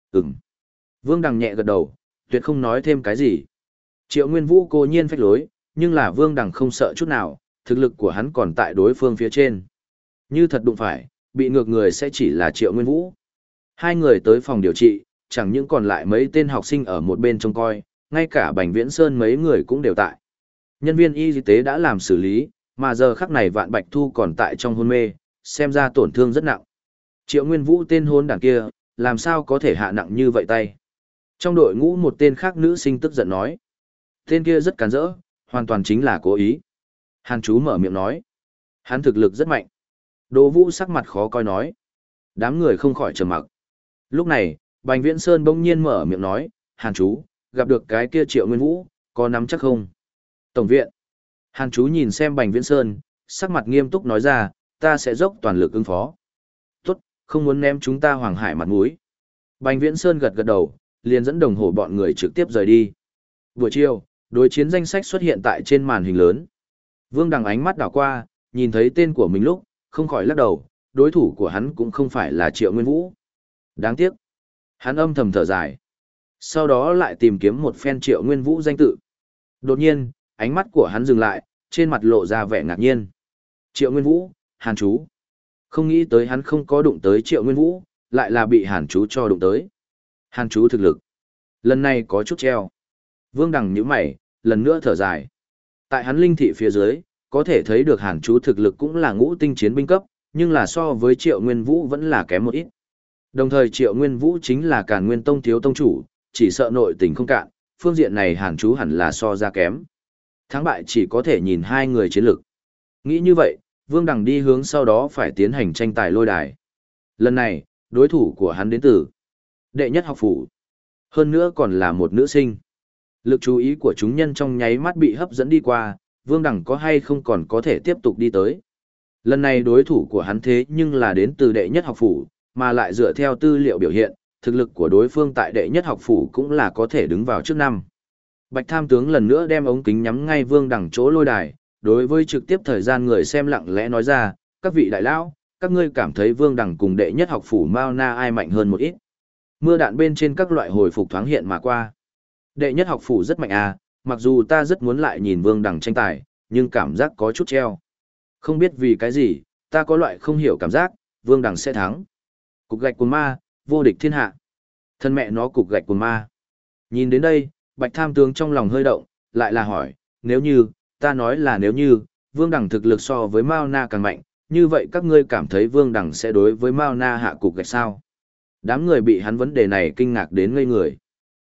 Ừm. Vương Đằng nhẹ gật đầu, tuyệt không nói thêm cái gì. Triệu Nguyên Vũ cố nhiên phách lối, nhưng là Vương Đằng không sợ chút nào, thực lực của hắn còn tại đối phương phía trên. Như thật đụng phải, bị ngược người sẽ chỉ là Triệu Nguyên Vũ. Hai người tới phòng điều trị, chẳng những còn lại mấy tên học sinh ở một bên trông coi, ngay cả Bành Viễn Sơn mấy người cũng đều tại. Nhân viên y tế đã làm xử lý, mà giờ khắc này Vạn Bạch Thu còn tại trong hôn mê, xem ra tổn thương rất nặng. Triệu Nguyên Vũ tên hôn đảng kia, làm sao có thể hạ nặng như vậy tay. Trong đội ngũ một tên khác nữ sinh tức giận nói. Tên kia rất càn rỡ, hoàn toàn chính là cố ý. Hàn Chú mở miệng nói. Hắn thực lực rất mạnh. Đỗ Vũ sắc mặt khó coi nói. Đám người không khỏi trầm mặc. Lúc này, Bành Viễn Sơn bỗng nhiên mở miệng nói. Hàn Chú, gặp được cái kia Triệu Nguyên Vũ, có nắm chắc không? Tổng viện. Hàn Chú nhìn xem Bành Viễn Sơn, sắc mặt nghiêm túc nói ra, ta sẽ dốc toàn lực ứng phó. Tốt, không muốn ném chúng ta Hoàng Hải mặt mũi. Bành Viễn Sơn gật gật đầu, liền dẫn đồng hồ bọn người trực tiếp rời đi. Buổi chiều, đối chiến danh sách xuất hiện tại trên màn hình lớn. Vương Đằng ánh mắt đảo qua, nhìn thấy tên của mình lúc, không khỏi lắc đầu, đối thủ của hắn cũng không phải là Triệu Nguyên Vũ. Đáng tiếc. Hắn âm thầm thở dài. Sau đó lại tìm kiếm một phen Triệu Nguyên Vũ danh tự. Đột nhiên, ánh mắt của hắn dừng lại, trên mặt lộ ra vẻ ngạc nhiên. Triệu Nguyên Vũ, Hàn Chú. Không nghĩ tới hắn không có đụng tới Triệu Nguyên Vũ, lại là bị Hàn Chú cho đụng tới. Hàn Chú thực lực. Lần này có chút treo. Vương Đằng nhíu mày, lần nữa thở dài. Tại hắn linh thị phía dưới, có thể thấy được Hàn Chú thực lực cũng là ngũ tinh chiến binh cấp, nhưng là so với Triệu Nguyên Vũ vẫn là kém một ít. Đồng thời Triệu Nguyên Vũ chính là Càn Nguyên Tông thiếu tông chủ, chỉ sợ nội tình không cạn, phương diện này Hàn Chú hẳn là so ra kém. Thắng bại chỉ có thể nhìn hai người chiến lực. Nghĩ như vậy, Vương Đằng đi hướng sau đó phải tiến hành tranh tài lôi đài. Lần này, đối thủ của hắn đến từ đệ nhất học phủ. Hơn nữa còn là một nữ sinh. Lực chú ý của chúng nhân trong nháy mắt bị hấp dẫn đi qua, Vương Đằng có hay không còn có thể tiếp tục đi tới. Lần này đối thủ của hắn thế nhưng là đến từ đệ nhất học phủ, mà lại dựa theo tư liệu biểu hiện, thực lực của đối phương tại đệ nhất học phủ cũng là có thể đứng vào trước năm. Bạch Tham Tướng lần nữa đem ống kính nhắm ngay Vương Đằng chỗ lôi đài, đối với trực tiếp thời gian người xem lặng lẽ nói ra, các vị đại lão, các ngươi cảm thấy Vương Đằng cùng đệ nhất học phủ Mao Na ai mạnh hơn một ít. Mưa đạn bên trên các loại hồi phục thoáng hiện mà qua. Đệ nhất học phủ rất mạnh à, mặc dù ta rất muốn lại nhìn Vương Đằng tranh tài, nhưng cảm giác có chút treo. Không biết vì cái gì, ta có loại không hiểu cảm giác, Vương Đằng sẽ thắng. Cục gạch cuồng ma, vô địch thiên hạ. Thân mẹ nó cục gạch cuồng ma. Nhìn đến đây, Bạch Tham Tướng trong lòng hơi động, lại là hỏi, nếu như, ta nói là nếu như, Vương Đằng thực lực so với Mao Na càng mạnh, như vậy các ngươi cảm thấy Vương Đằng sẽ đối với Mao Na hạ cục gạch sao? Đám người bị hắn vấn đề này kinh ngạc đến ngây người.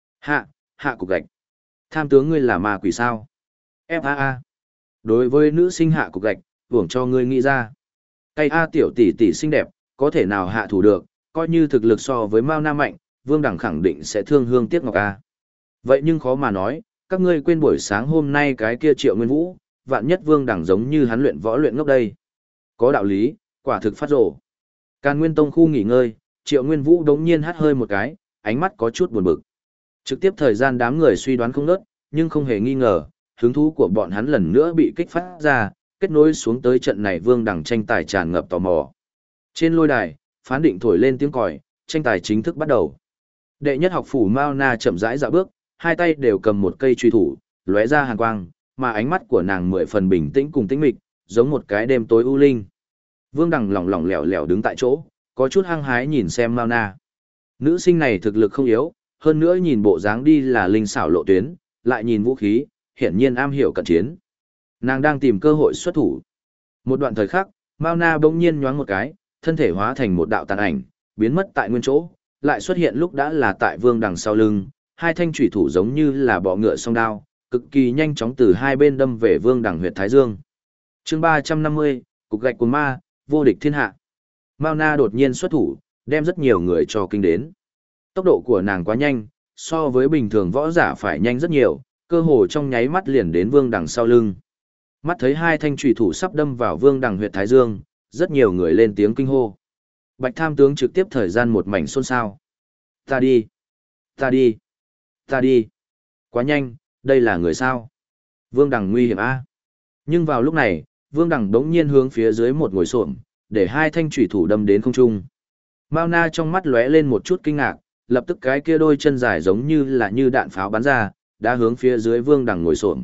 Hạ cục gạch. Tham tướng ngươi là ma quỷ sao? FAA. Đối với nữ sinh hạ cục gạch, hưởng cho ngươi nghĩ ra. Cây A tiểu tỷ tỷ xinh đẹp, có thể nào hạ thủ được, coi như thực lực so với Mao Na mạnh, Vương Đằng khẳng định sẽ thương hương tiếc ngọc A. Vậy nhưng khó mà nói, các ngươi quên buổi sáng hôm nay cái kia Triệu Nguyên Vũ, vạn nhất Vương Đằng giống như hắn luyện võ luyện ngốc đây. Có đạo lý, quả thực phát rồ. Càn Nguyên Tông khu nghỉ ngơi, Triệu Nguyên Vũ đống nhiên hắt hơi một cái, ánh mắt có chút buồn bực. Trực tiếp thời gian đám người suy đoán không ngớt, nhưng không hề nghi ngờ, hứng thú của bọn hắn lần nữa bị kích phát ra, kết nối xuống tới trận này Vương Đằng tranh tài tràn ngập tò mò. Trên lôi đài, phán định thổi lên tiếng còi, tranh tài chính thức bắt đầu. Đệ nhất học phủ Mao Na chậm rãi dạo bước, hai tay đều cầm một cây truy thủ, lóe ra hàn quang, mà ánh mắt của nàng mười phần bình tĩnh cùng tĩnh mịch, giống một cái đêm tối u linh. Vương Đằng lỏng lỏng lẻo lẻo đứng tại chỗ, có chút hăng hái nhìn xem Mao Na. Nữ sinh này thực lực không yếu, hơn nữa nhìn bộ dáng đi là linh xảo lộ tuyến, lại nhìn vũ khí, hiển nhiên am hiểu cận chiến. Nàng đang tìm cơ hội xuất thủ. Một đoạn thời khắc, Mao Na bỗng nhiên nhoáng một cái, thân thể hóa thành một đạo tàn ảnh, biến mất tại nguyên chỗ, lại xuất hiện lúc đã là tại Vương Đằng sau lưng, hai thanh chủy thủ giống như là bọ ngựa song đao, cực kỳ nhanh chóng từ hai bên đâm về Vương Đằng huyệt thái dương. Chương 350, cục gạch cuồng ma, vô địch thiên hạ. Mao Na đột nhiên xuất thủ, đem rất nhiều người cho kinh đến. Tốc độ của nàng quá nhanh, so với bình thường võ giả phải nhanh rất nhiều, cơ hồ trong nháy mắt liền đến Vương Đằng sau lưng. Mắt thấy hai thanh chủy thủ sắp đâm vào Vương Đằng huyệt thái dương, rất nhiều người lên tiếng kinh hô. Bạch Tham Tướng trực tiếp thời gian một mảnh xôn xao. Ta đi, ta đi, ta đi. Quá nhanh, đây là người sao? Vương Đằng nguy hiểm a. Nhưng vào lúc này, Vương Đằng đống nhiên hướng phía dưới một ngồi xổm, để hai thanh chủy thủ đâm đến không trung. Mao Na trong mắt lóe lên một chút kinh ngạc, lập tức cái kia đôi chân dài giống như là như đạn pháo bắn ra, đã hướng phía dưới Vương Đằng ngồi xổm.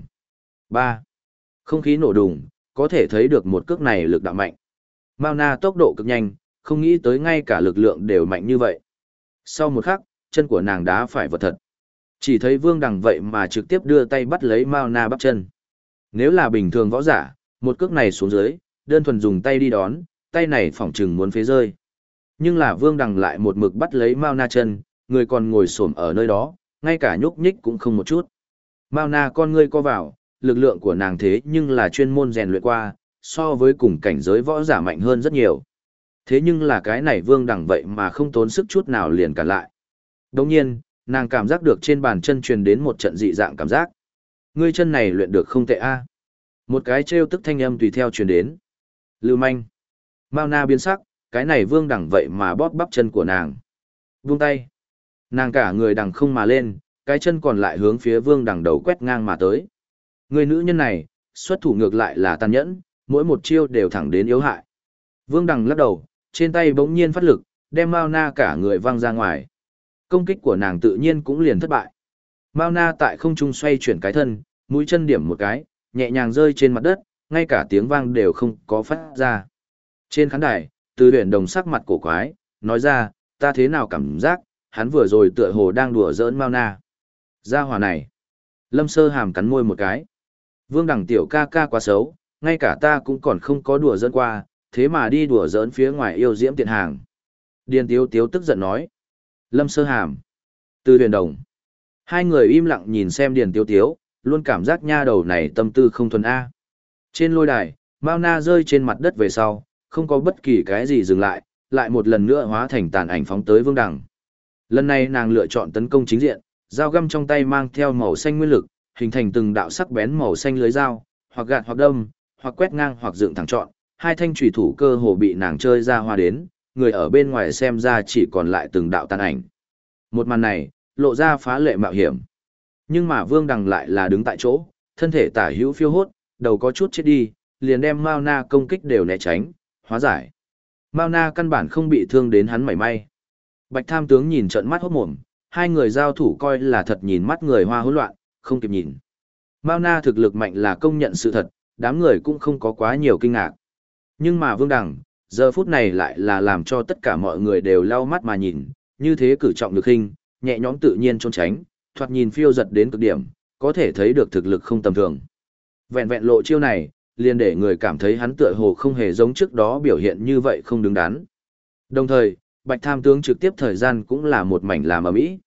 3. Không khí nổ đùng, có thể thấy được một cước này lực đạo mạnh. Mao Na tốc độ cực nhanh, không nghĩ tới ngay cả lực lượng đều mạnh như vậy. Sau một khắc, chân của nàng đá phải vật thật. Chỉ thấy Vương Đằng vậy mà trực tiếp đưa tay bắt lấy Mao Na bắp chân. Nếu là bình thường võ giả, một cước này xuống dưới, đơn thuần dùng tay đi đón, tay này phỏng chừng muốn phế rơi. Nhưng là Vương Đằng lại một mực bắt lấy Mao Na chân, người còn ngồi xổm ở nơi đó, ngay cả nhúc nhích cũng không một chút. Mao Na con ngươi co vào, lực lượng của nàng thế nhưng là chuyên môn rèn luyện qua, so với cùng cảnh giới võ giả mạnh hơn rất nhiều. Thế nhưng là cái này Vương Đằng vậy mà không tốn sức chút nào liền cản lại. Đồng nhiên, nàng cảm giác được trên bàn chân truyền đến một trận dị dạng cảm giác. Ngươi chân này luyện được không tệ a. Một cái trêu tức thanh âm tùy theo truyền đến. Lưu manh. Mao Na biến sắc, cái này Vương Đằng vậy mà bóp bắp chân của nàng. Buông tay. Nàng cả người đằng không mà lên, cái chân còn lại hướng phía Vương Đằng đầu quét ngang mà tới. Người nữ nhân này, xuất thủ ngược lại là tàn nhẫn, mỗi một chiêu đều thẳng đến yếu hại. Vương Đằng lắc đầu, trên tay bỗng nhiên phát lực, đem Mao Na cả người văng ra ngoài. Công kích của nàng tự nhiên cũng liền thất bại. Mao Na tại không trung xoay chuyển cái thân, mũi chân điểm một cái, nhẹ nhàng rơi trên mặt đất, ngay cả tiếng vang đều không có phát ra. Trên khán đài, Từ Huyền Đồng sắc mặt cổ quái, nói ra, ta thế nào cảm giác, hắn vừa rồi tựa hồ đang đùa giỡn Mao Na. Gia hỏa này. Lâm Sơ Hàm cắn môi một cái. Vương Đằng tiểu ca ca quá xấu, ngay cả ta cũng còn không có đùa giỡn qua, thế mà đi đùa giỡn phía ngoài yêu diễm tiện hàng. Điền Tiếu Tiếu tức giận nói. Lâm Sơ Hàm. Từ Huyền Đồng. Hai người im lặng nhìn xem Điền Tiếu Tiếu, luôn cảm giác nha đầu này tâm tư không thuần A. Trên lôi đài, Mao Na rơi trên mặt đất về sau, không có bất kỳ cái gì dừng lại, lại một lần nữa hóa thành tàn ảnh phóng tới Vương Đằng. Lần này nàng lựa chọn tấn công chính diện, dao găm trong tay mang theo màu xanh nguyên lực, hình thành từng đạo sắc bén màu xanh lưới dao, hoặc gạt hoặc đâm, hoặc quét ngang hoặc dựng thẳng trọn, hai thanh chủy thủ cơ hồ bị nàng chơi ra hoa đến, người ở bên ngoài xem ra chỉ còn lại từng đạo tàn ảnh. Một màn này, lộ ra phá lệ mạo hiểm. Nhưng mà Vương Đằng lại là đứng tại chỗ, thân thể tả hữu phiêu hốt, đầu có chút chết đi, liền đem Mao Na công kích đều né tránh, hóa giải. Mao Na căn bản không bị thương đến hắn mảy may. Bạch Tham tướng nhìn trợn mắt hốt mồm, hai người giao thủ coi là thật nhìn mắt người hoa hỗn loạn, không kịp nhìn. Mao Na thực lực mạnh là công nhận sự thật, đám người cũng không có quá nhiều kinh ngạc. Nhưng mà Vương Đằng, giờ phút này lại là làm cho tất cả mọi người đều lau mắt mà nhìn, như thế cử trọng lực hình, nhẹ nhõm tự nhiên trốn tránh, thoạt nhìn phiêu giật đến cực điểm, có thể thấy được thực lực không tầm thường. Vẹn vẹn lộ chiêu này, liền để người cảm thấy hắn tựa hồ không hề giống trước đó biểu hiện như vậy không đứng đắn. Đồng thời, Bạch Tham tướng trực tiếp thời gian cũng là một mảnh làm ầm ĩ.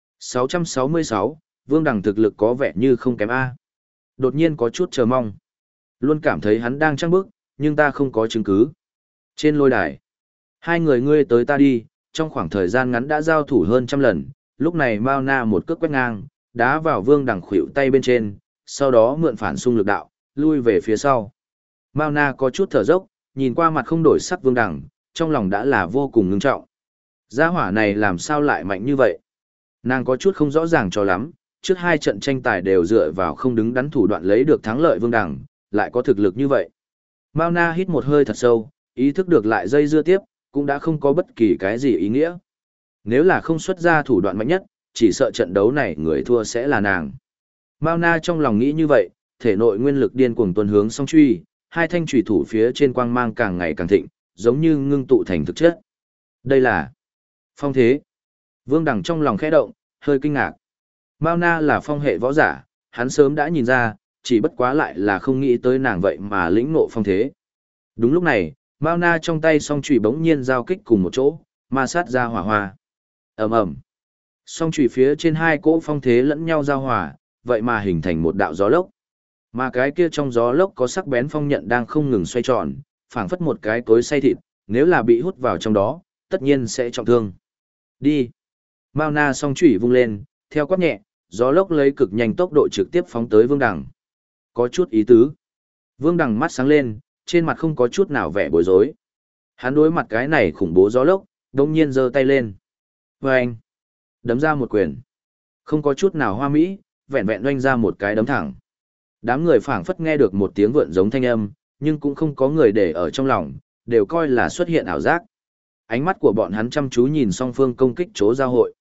666, Vương Đằng thực lực có vẻ như không kém A. Đột nhiên có chút chờ mong. Luôn cảm thấy hắn đang trăng bức, nhưng ta không có chứng cứ. Trên lôi đài, hai người ngươi tới ta đi, trong khoảng thời gian ngắn đã giao thủ hơn trăm lần, lúc này Mao Na một cước quét ngang, đá vào Vương Đằng khuỷu tay bên trên, sau đó mượn phản xung lực đạo, lui về phía sau. Mao Na có chút thở dốc, nhìn qua mặt không đổi sắc Vương Đằng, trong lòng đã là vô cùng ngưng trọng. Gia hỏa này làm sao lại mạnh như vậy? Nàng có chút không rõ ràng cho lắm, trước hai trận tranh tài đều dựa vào không đứng đắn thủ đoạn lấy được thắng lợi Vương Đằng, lại có thực lực như vậy. Mao Na hít một hơi thật sâu, ý thức được lại dây dưa tiếp, cũng đã không có bất kỳ cái gì ý nghĩa. Nếu là không xuất ra thủ đoạn mạnh nhất, chỉ sợ trận đấu này người thua sẽ là nàng. Mao Na trong lòng nghĩ như vậy, thể nội nguyên lực điên cuồng tuần hướng song truy, hai thanh chủy thủ phía trên quang mang càng ngày càng thịnh, giống như ngưng tụ thành thực chất. Đây là phong thế. Vương Đằng trong lòng khẽ động, hơi kinh ngạc. Mao Na là phong hệ võ giả, hắn sớm đã nhìn ra, chỉ bất quá lại là không nghĩ tới nàng vậy mà lĩnh ngộ phong thế. Đúng lúc này, Mao Na trong tay song chùy bỗng nhiên giao kích cùng một chỗ, ma sát ra hỏa hoa. Ầm ầm. Song chùy phía trên hai cỗ phong thế lẫn nhau giao hòa, vậy mà hình thành một đạo gió lốc. Mà cái kia trong gió lốc có sắc bén phong nhận đang không ngừng xoay tròn, phảng phất một cái cối xay thịt, nếu là bị hút vào trong đó, tất nhiên sẽ trọng thương. Đi. Mao Na song chùy vung lên, theo quát nhẹ, gió lốc lấy cực nhanh tốc độ trực tiếp phóng tới Vương Đằng. Có chút ý tứ. Vương Đằng mắt sáng lên, trên mặt không có chút nào vẻ bối rối. Hắn đối mặt cái này khủng bố gió lốc, đột nhiên giơ tay lên. Oeng! Đấm ra một quyền. Không có chút nào hoa mỹ, vẹn vẹn oanh ra một cái đấm thẳng. Đám người phảng phất nghe được một tiếng vượn giống thanh âm, nhưng cũng không có người để ở trong lòng, đều coi là xuất hiện ảo giác. Ánh mắt của bọn hắn chăm chú nhìn song phương công kích chỗ giao hội.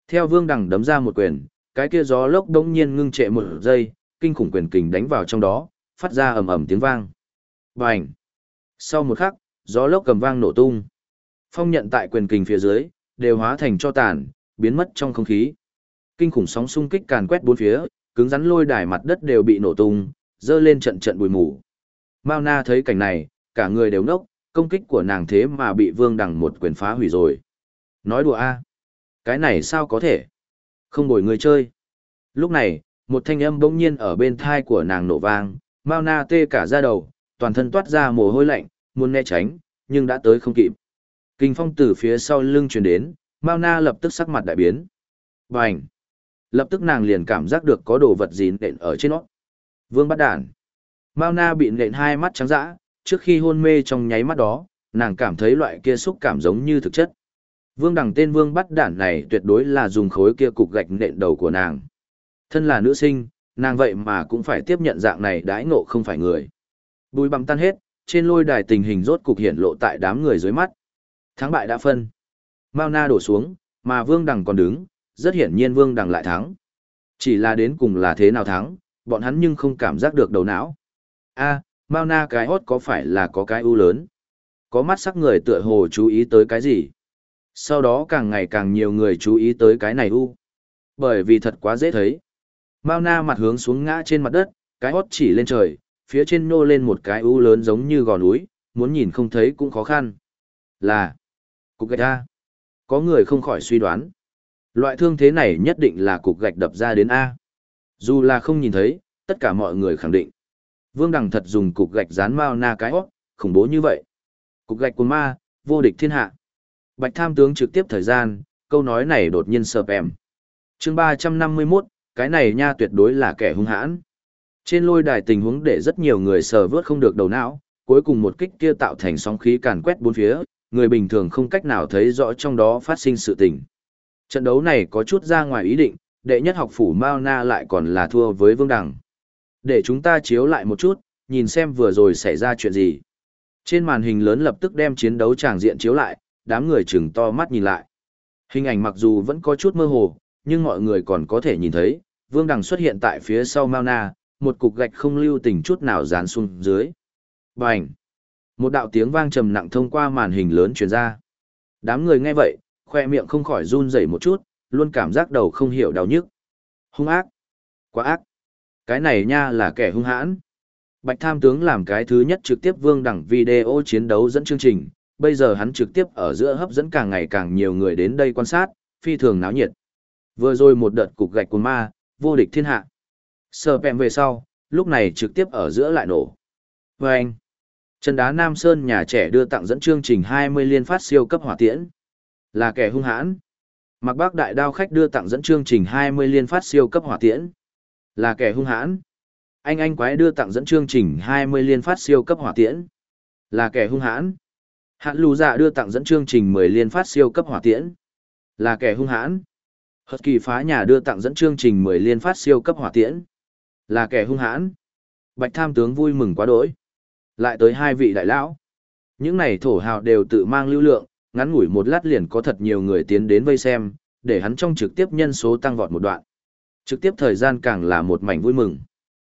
Theo Vương Đằng đấm ra một quyền, cái kia gió lốc đống nhiên ngưng trệ một giây, kinh khủng quyền kình đánh vào trong đó, phát ra ầm ầm tiếng vang. Bành! Sau một khắc, gió lốc cầm vang nổ tung. Phong nhận tại quyền kình phía dưới, đều hóa thành tro tàn, biến mất trong không khí. Kinh khủng sóng xung kích càn quét bốn phía, cứng rắn lôi đài mặt đất đều bị nổ tung, dơ lên trận trận bụi mù. Mao Na thấy cảnh này, cả người đều ngốc, công kích của nàng thế mà bị Vương Đằng một quyền phá hủy rồi. Nói đùa a, cái này sao có thể? Không bồi người chơi. Lúc này, một thanh âm bỗng nhiên ở bên thai của nàng nổ vang, Mao Na tê cả da đầu, toàn thân toát ra mồ hôi lạnh, muốn né tránh, nhưng đã tới không kịp. Kinh phong từ phía sau lưng truyền đến, Mao Na lập tức sắc mặt đại biến. Bành! Lập tức nàng liền cảm giác được có đồ vật gì nện ở trên nó. Vương bắt đản. Mao Na bị nện hai mắt trắng dã, trước khi hôn mê trong nháy mắt đó, nàng cảm thấy loại kia xúc cảm giống như thực chất. Vương Đằng tên Vương bắt đản này tuyệt đối là dùng khối kia cục gạch nện đầu của nàng. Thân là nữ sinh, nàng vậy mà cũng phải tiếp nhận dạng này đãi ngộ không phải người. Bùi bặm tan hết, trên lôi đài tình hình rốt cục hiển lộ tại đám người dưới mắt. Thắng bại đã phân. Mao Na đổ xuống, mà Vương Đằng còn đứng, rất hiển nhiên Vương Đằng lại thắng. Chỉ là đến cùng là thế nào thắng, bọn hắn nhưng không cảm giác được đầu não. A, Mao Na cái hót có phải là có cái ưu lớn? Có mắt sắc người tựa hồ chú ý tới cái gì? Sau đó càng ngày càng nhiều người chú ý tới cái này ưu. Bởi vì thật quá dễ thấy. Mao Na mặt hướng xuống ngã trên mặt đất, cái hót chỉ lên trời, phía trên nô lên một cái ưu lớn giống như gò núi, muốn nhìn không thấy cũng khó khăn. Là cục gạch A. Có người không khỏi suy đoán. Loại thương thế này nhất định là cục gạch đập ra đến A. Dù là không nhìn thấy, tất cả mọi người khẳng định. Vương Đằng thật dùng cục gạch dán Mao Na cái hót, khủng bố như vậy. Cục gạch của ma, vô địch thiên hạ. Bạch Tham tướng trực tiếp thời gian, câu nói này đột nhiên sợp em. Chương 351, cái này nha tuyệt đối là kẻ hung hãn. Trên lôi đài tình huống để rất nhiều người sờ vớt không được đầu não, cuối cùng một kích kia tạo thành sóng khí càn quét bốn phía, người bình thường không cách nào thấy rõ trong đó phát sinh sự tình. Trận đấu này có chút ra ngoài ý định, đệ nhất học phủ Mao Na lại còn là thua với Vương Đằng. Để chúng ta chiếu lại một chút, nhìn xem vừa rồi xảy ra chuyện gì. Trên màn hình lớn lập tức đem chiến đấu tràng diện chiếu lại, đám người chừng to mắt nhìn lại. Hình ảnh mặc dù vẫn có chút mơ hồ, nhưng mọi người còn có thể nhìn thấy, Vương Đằng xuất hiện tại phía sau Mao Na, một cục gạch không lưu tình chút nào dán xuống dưới. Bành! Một đạo tiếng vang trầm nặng thông qua màn hình lớn truyền ra. Đám người nghe vậy, khoe miệng không khỏi run rẩy một chút, luôn cảm giác đầu không hiểu đau nhức. Hung ác! Quá ác! Cái này nha là kẻ hung hãn. Bạch Tham tướng làm cái thứ nhất trực tiếp Vương Đằng video chiến đấu dẫn chương trình, bây giờ hắn trực tiếp ở giữa hấp dẫn càng ngày càng nhiều người đến đây quan sát, phi thường náo nhiệt. Vừa rồi một đợt cục gạch của ma, vô địch thiên hạ. Sờ pèm về sau, lúc này trực tiếp ở giữa lại nổ. Và anh, chân đá Nam Sơn nhà trẻ đưa tặng dẫn chương trình 20 liên phát siêu cấp hỏa tiễn. Là kẻ hung hãn. Mạc Bác đại đao khách đưa tặng dẫn chương trình 20 liên phát siêu cấp hỏa tiễn. Là kẻ hung hãn. Anh quái đưa tặng dẫn chương trình 20 liên phát siêu cấp hỏa tiễn. Là kẻ hung hãn. Hạn lù dạ đưa tặng dẫn chương trình 10 liên phát siêu cấp hỏa tiễn. Là kẻ hung hãn. Hật kỳ phá nhà đưa tặng dẫn chương trình 10 liên phát siêu cấp hỏa tiễn. Là kẻ hung hãn. Bạch Tham tướng vui mừng quá đỗi. Lại tới hai vị đại lão. Những này thổ hào đều tự mang lưu lượng, ngắn ngủi một lát liền có thật nhiều người tiến đến vây xem, để hắn trong trực tiếp nhân số tăng vọt một đoạn. Trực tiếp thời gian càng là một mảnh vui mừng.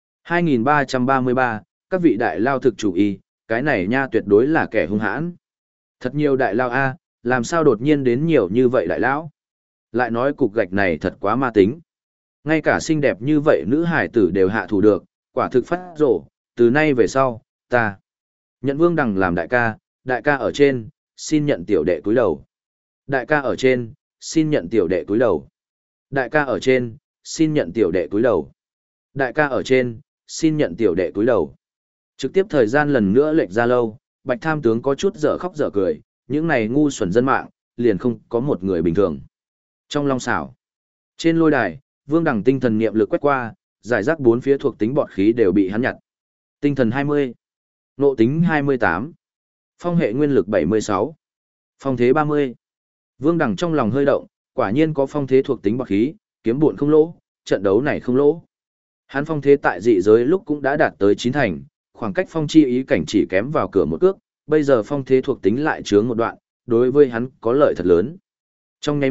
2333, các vị đại lao thực chủ y, cái này nha tuyệt đối là kẻ hung hãn. Thật nhiều đại lao A, làm sao đột nhiên đến nhiều như vậy đại lão? Lại nói cục gạch này thật quá ma tính. Ngay cả xinh đẹp như vậy nữ hải tử đều hạ thủ được, quả thực phát rổ, từ nay về sau, ta nhận Vương Đằng làm đại ca ở trên, xin nhận tiểu đệ cúi đầu. Đại ca ở trên, xin nhận tiểu đệ cúi đầu. Đại ca ở trên, xin nhận tiểu đệ cúi đầu. Đại ca ở trên, xin nhận tiểu đệ cúi đầu. Trực tiếp thời gian lần nữa lệch ra lâu, Bạch Tham tướng có chút dở khóc dở cười, những này ngu xuẩn dân mạng, liền không có một người bình thường. Trong long xảo, trên lôi đài, Vương Đằng tinh thần niệm lực quét qua, giải rác bốn phía thuộc tính bọt khí đều bị hắn nhặt. Tinh thần 20, nộ tính 28, phong hệ nguyên lực 76, phong thế 30. Vương Đằng trong lòng hơi động, quả nhiên có phong thế thuộc tính bọt khí, kiếm buồn không lỗ, trận đấu này không lỗ. Hắn phong thế tại dị giới lúc cũng đã đạt tới 9 thành, khoảng cách phong chi ý cảnh chỉ kém vào cửa một cước, bây giờ phong thế thuộc tính lại chướng một đoạn, đối với hắn có lợi thật lớn. Trong nháy mắt,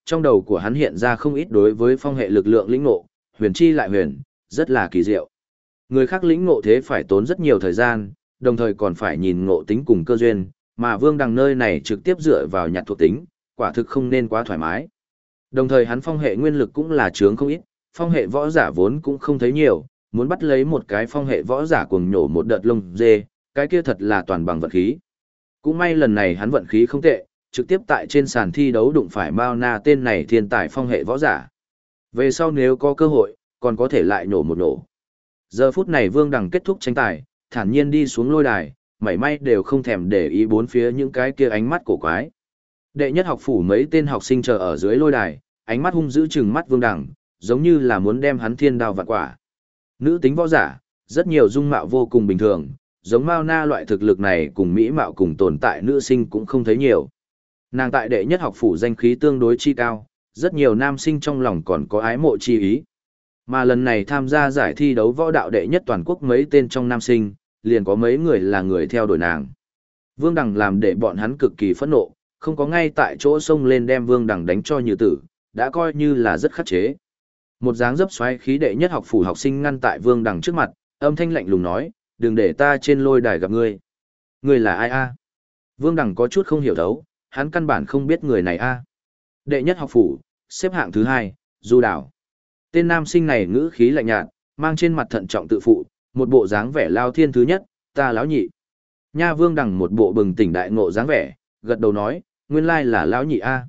trong đầu của hắn hiện ra không ít đối với phong hệ lực lượng lĩnh ngộ, huyền chi lại huyền, rất là kỳ diệu. Người khác lĩnh ngộ thế phải tốn rất nhiều thời gian, đồng thời còn phải nhìn ngộ tính cùng cơ duyên, mà Vương Đằng nơi này trực tiếp dựa vào nhặt thuộc tính, quả thực không nên quá thoải mái. Đồng thời hắn phong hệ nguyên lực cũng là chướng không ít, phong hệ võ giả vốn cũng không thấy nhiều, muốn bắt lấy một cái phong hệ võ giả cuồng nhổ một đợt lông dê, cái kia thật là toàn bằng vận khí. Cũng may lần này hắn vận khí không tệ, trực tiếp tại trên sàn thi đấu đụng phải Mao Na tên này thiên tài phong hệ võ giả. Về sau nếu có cơ hội, còn có thể lại nổ một nổ. Giờ phút này Vương Đằng kết thúc tranh tài, thản nhiên đi xuống lôi đài, mảy may đều không thèm để ý bốn phía những cái kia ánh mắt cổ quái. Đệ nhất học phủ mấy tên học sinh chờ ở dưới lôi đài, ánh mắt hung dữ trừng mắt Vương Đằng, giống như là muốn đem hắn thiên đao vạn quả. Nữ tính võ giả, rất nhiều dung mạo vô cùng bình thường, giống Mao Na loại thực lực này cùng mỹ mạo cùng tồn tại nữ sinh cũng không thấy nhiều. Nàng tại đệ nhất học phủ danh khí tương đối chi cao, rất nhiều nam sinh trong lòng còn có ái mộ chi ý. Mà lần này tham gia giải thi đấu võ đạo đệ nhất toàn quốc mấy tên trong nam sinh, liền có mấy người là người theo đuổi nàng. Vương Đằng làm để bọn hắn cực kỳ phẫn nộ, không có ngay tại chỗ xông lên đem Vương Đằng đánh cho như tử, đã coi như là rất khắc chế. Một dáng dấp xoáy khí đệ nhất học phủ học sinh ngăn tại Vương Đằng trước mặt, âm thanh lạnh lùng nói, đừng để ta trên lôi đài gặp ngươi. Ngươi là ai a? Vương Đằng có chút không hiểu thấu, hắn căn bản không biết người này a. Đệ nhất học phủ, xếp hạng thứ 2, Du Đào. Tên nam sinh này ngữ khí lạnh nhạt, mang trên mặt thận trọng tự phụ, một bộ dáng vẻ lao thiên thứ nhất, ta lão nhị. Nha Vương Đằng một bộ bừng tỉnh đại ngộ dáng vẻ, gật đầu nói, nguyên lai là lão nhị a.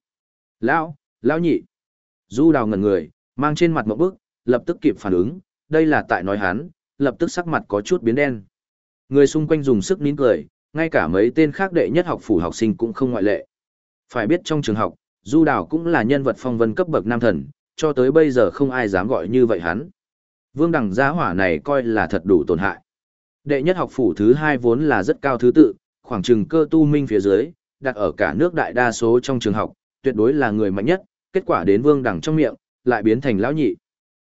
Lão nhị. Du Đào ngẩn người, mang trên mặt một bức, lập tức kịp phản ứng, đây là tại nói hắn, lập tức sắc mặt có chút biến đen. Người xung quanh dùng sức nín cười, ngay cả mấy tên khác đệ nhất học phủ học sinh cũng không ngoại lệ. Phải biết trong trường học, Du Đào cũng là nhân vật phong vân cấp bậc nam thần, cho tới bây giờ không ai dám gọi như vậy hắn. Vương Đằng gia hỏa này coi là thật đủ tổn hại. Đệ nhất học phủ thứ 2 vốn là rất cao thứ tự, khoảng chừng cơ tu minh phía dưới, đặt ở cả nước đại đa số trong trường học, tuyệt đối là người mạnh nhất, kết quả đến Vương Đằng trong miệng, lại biến thành lão nhị.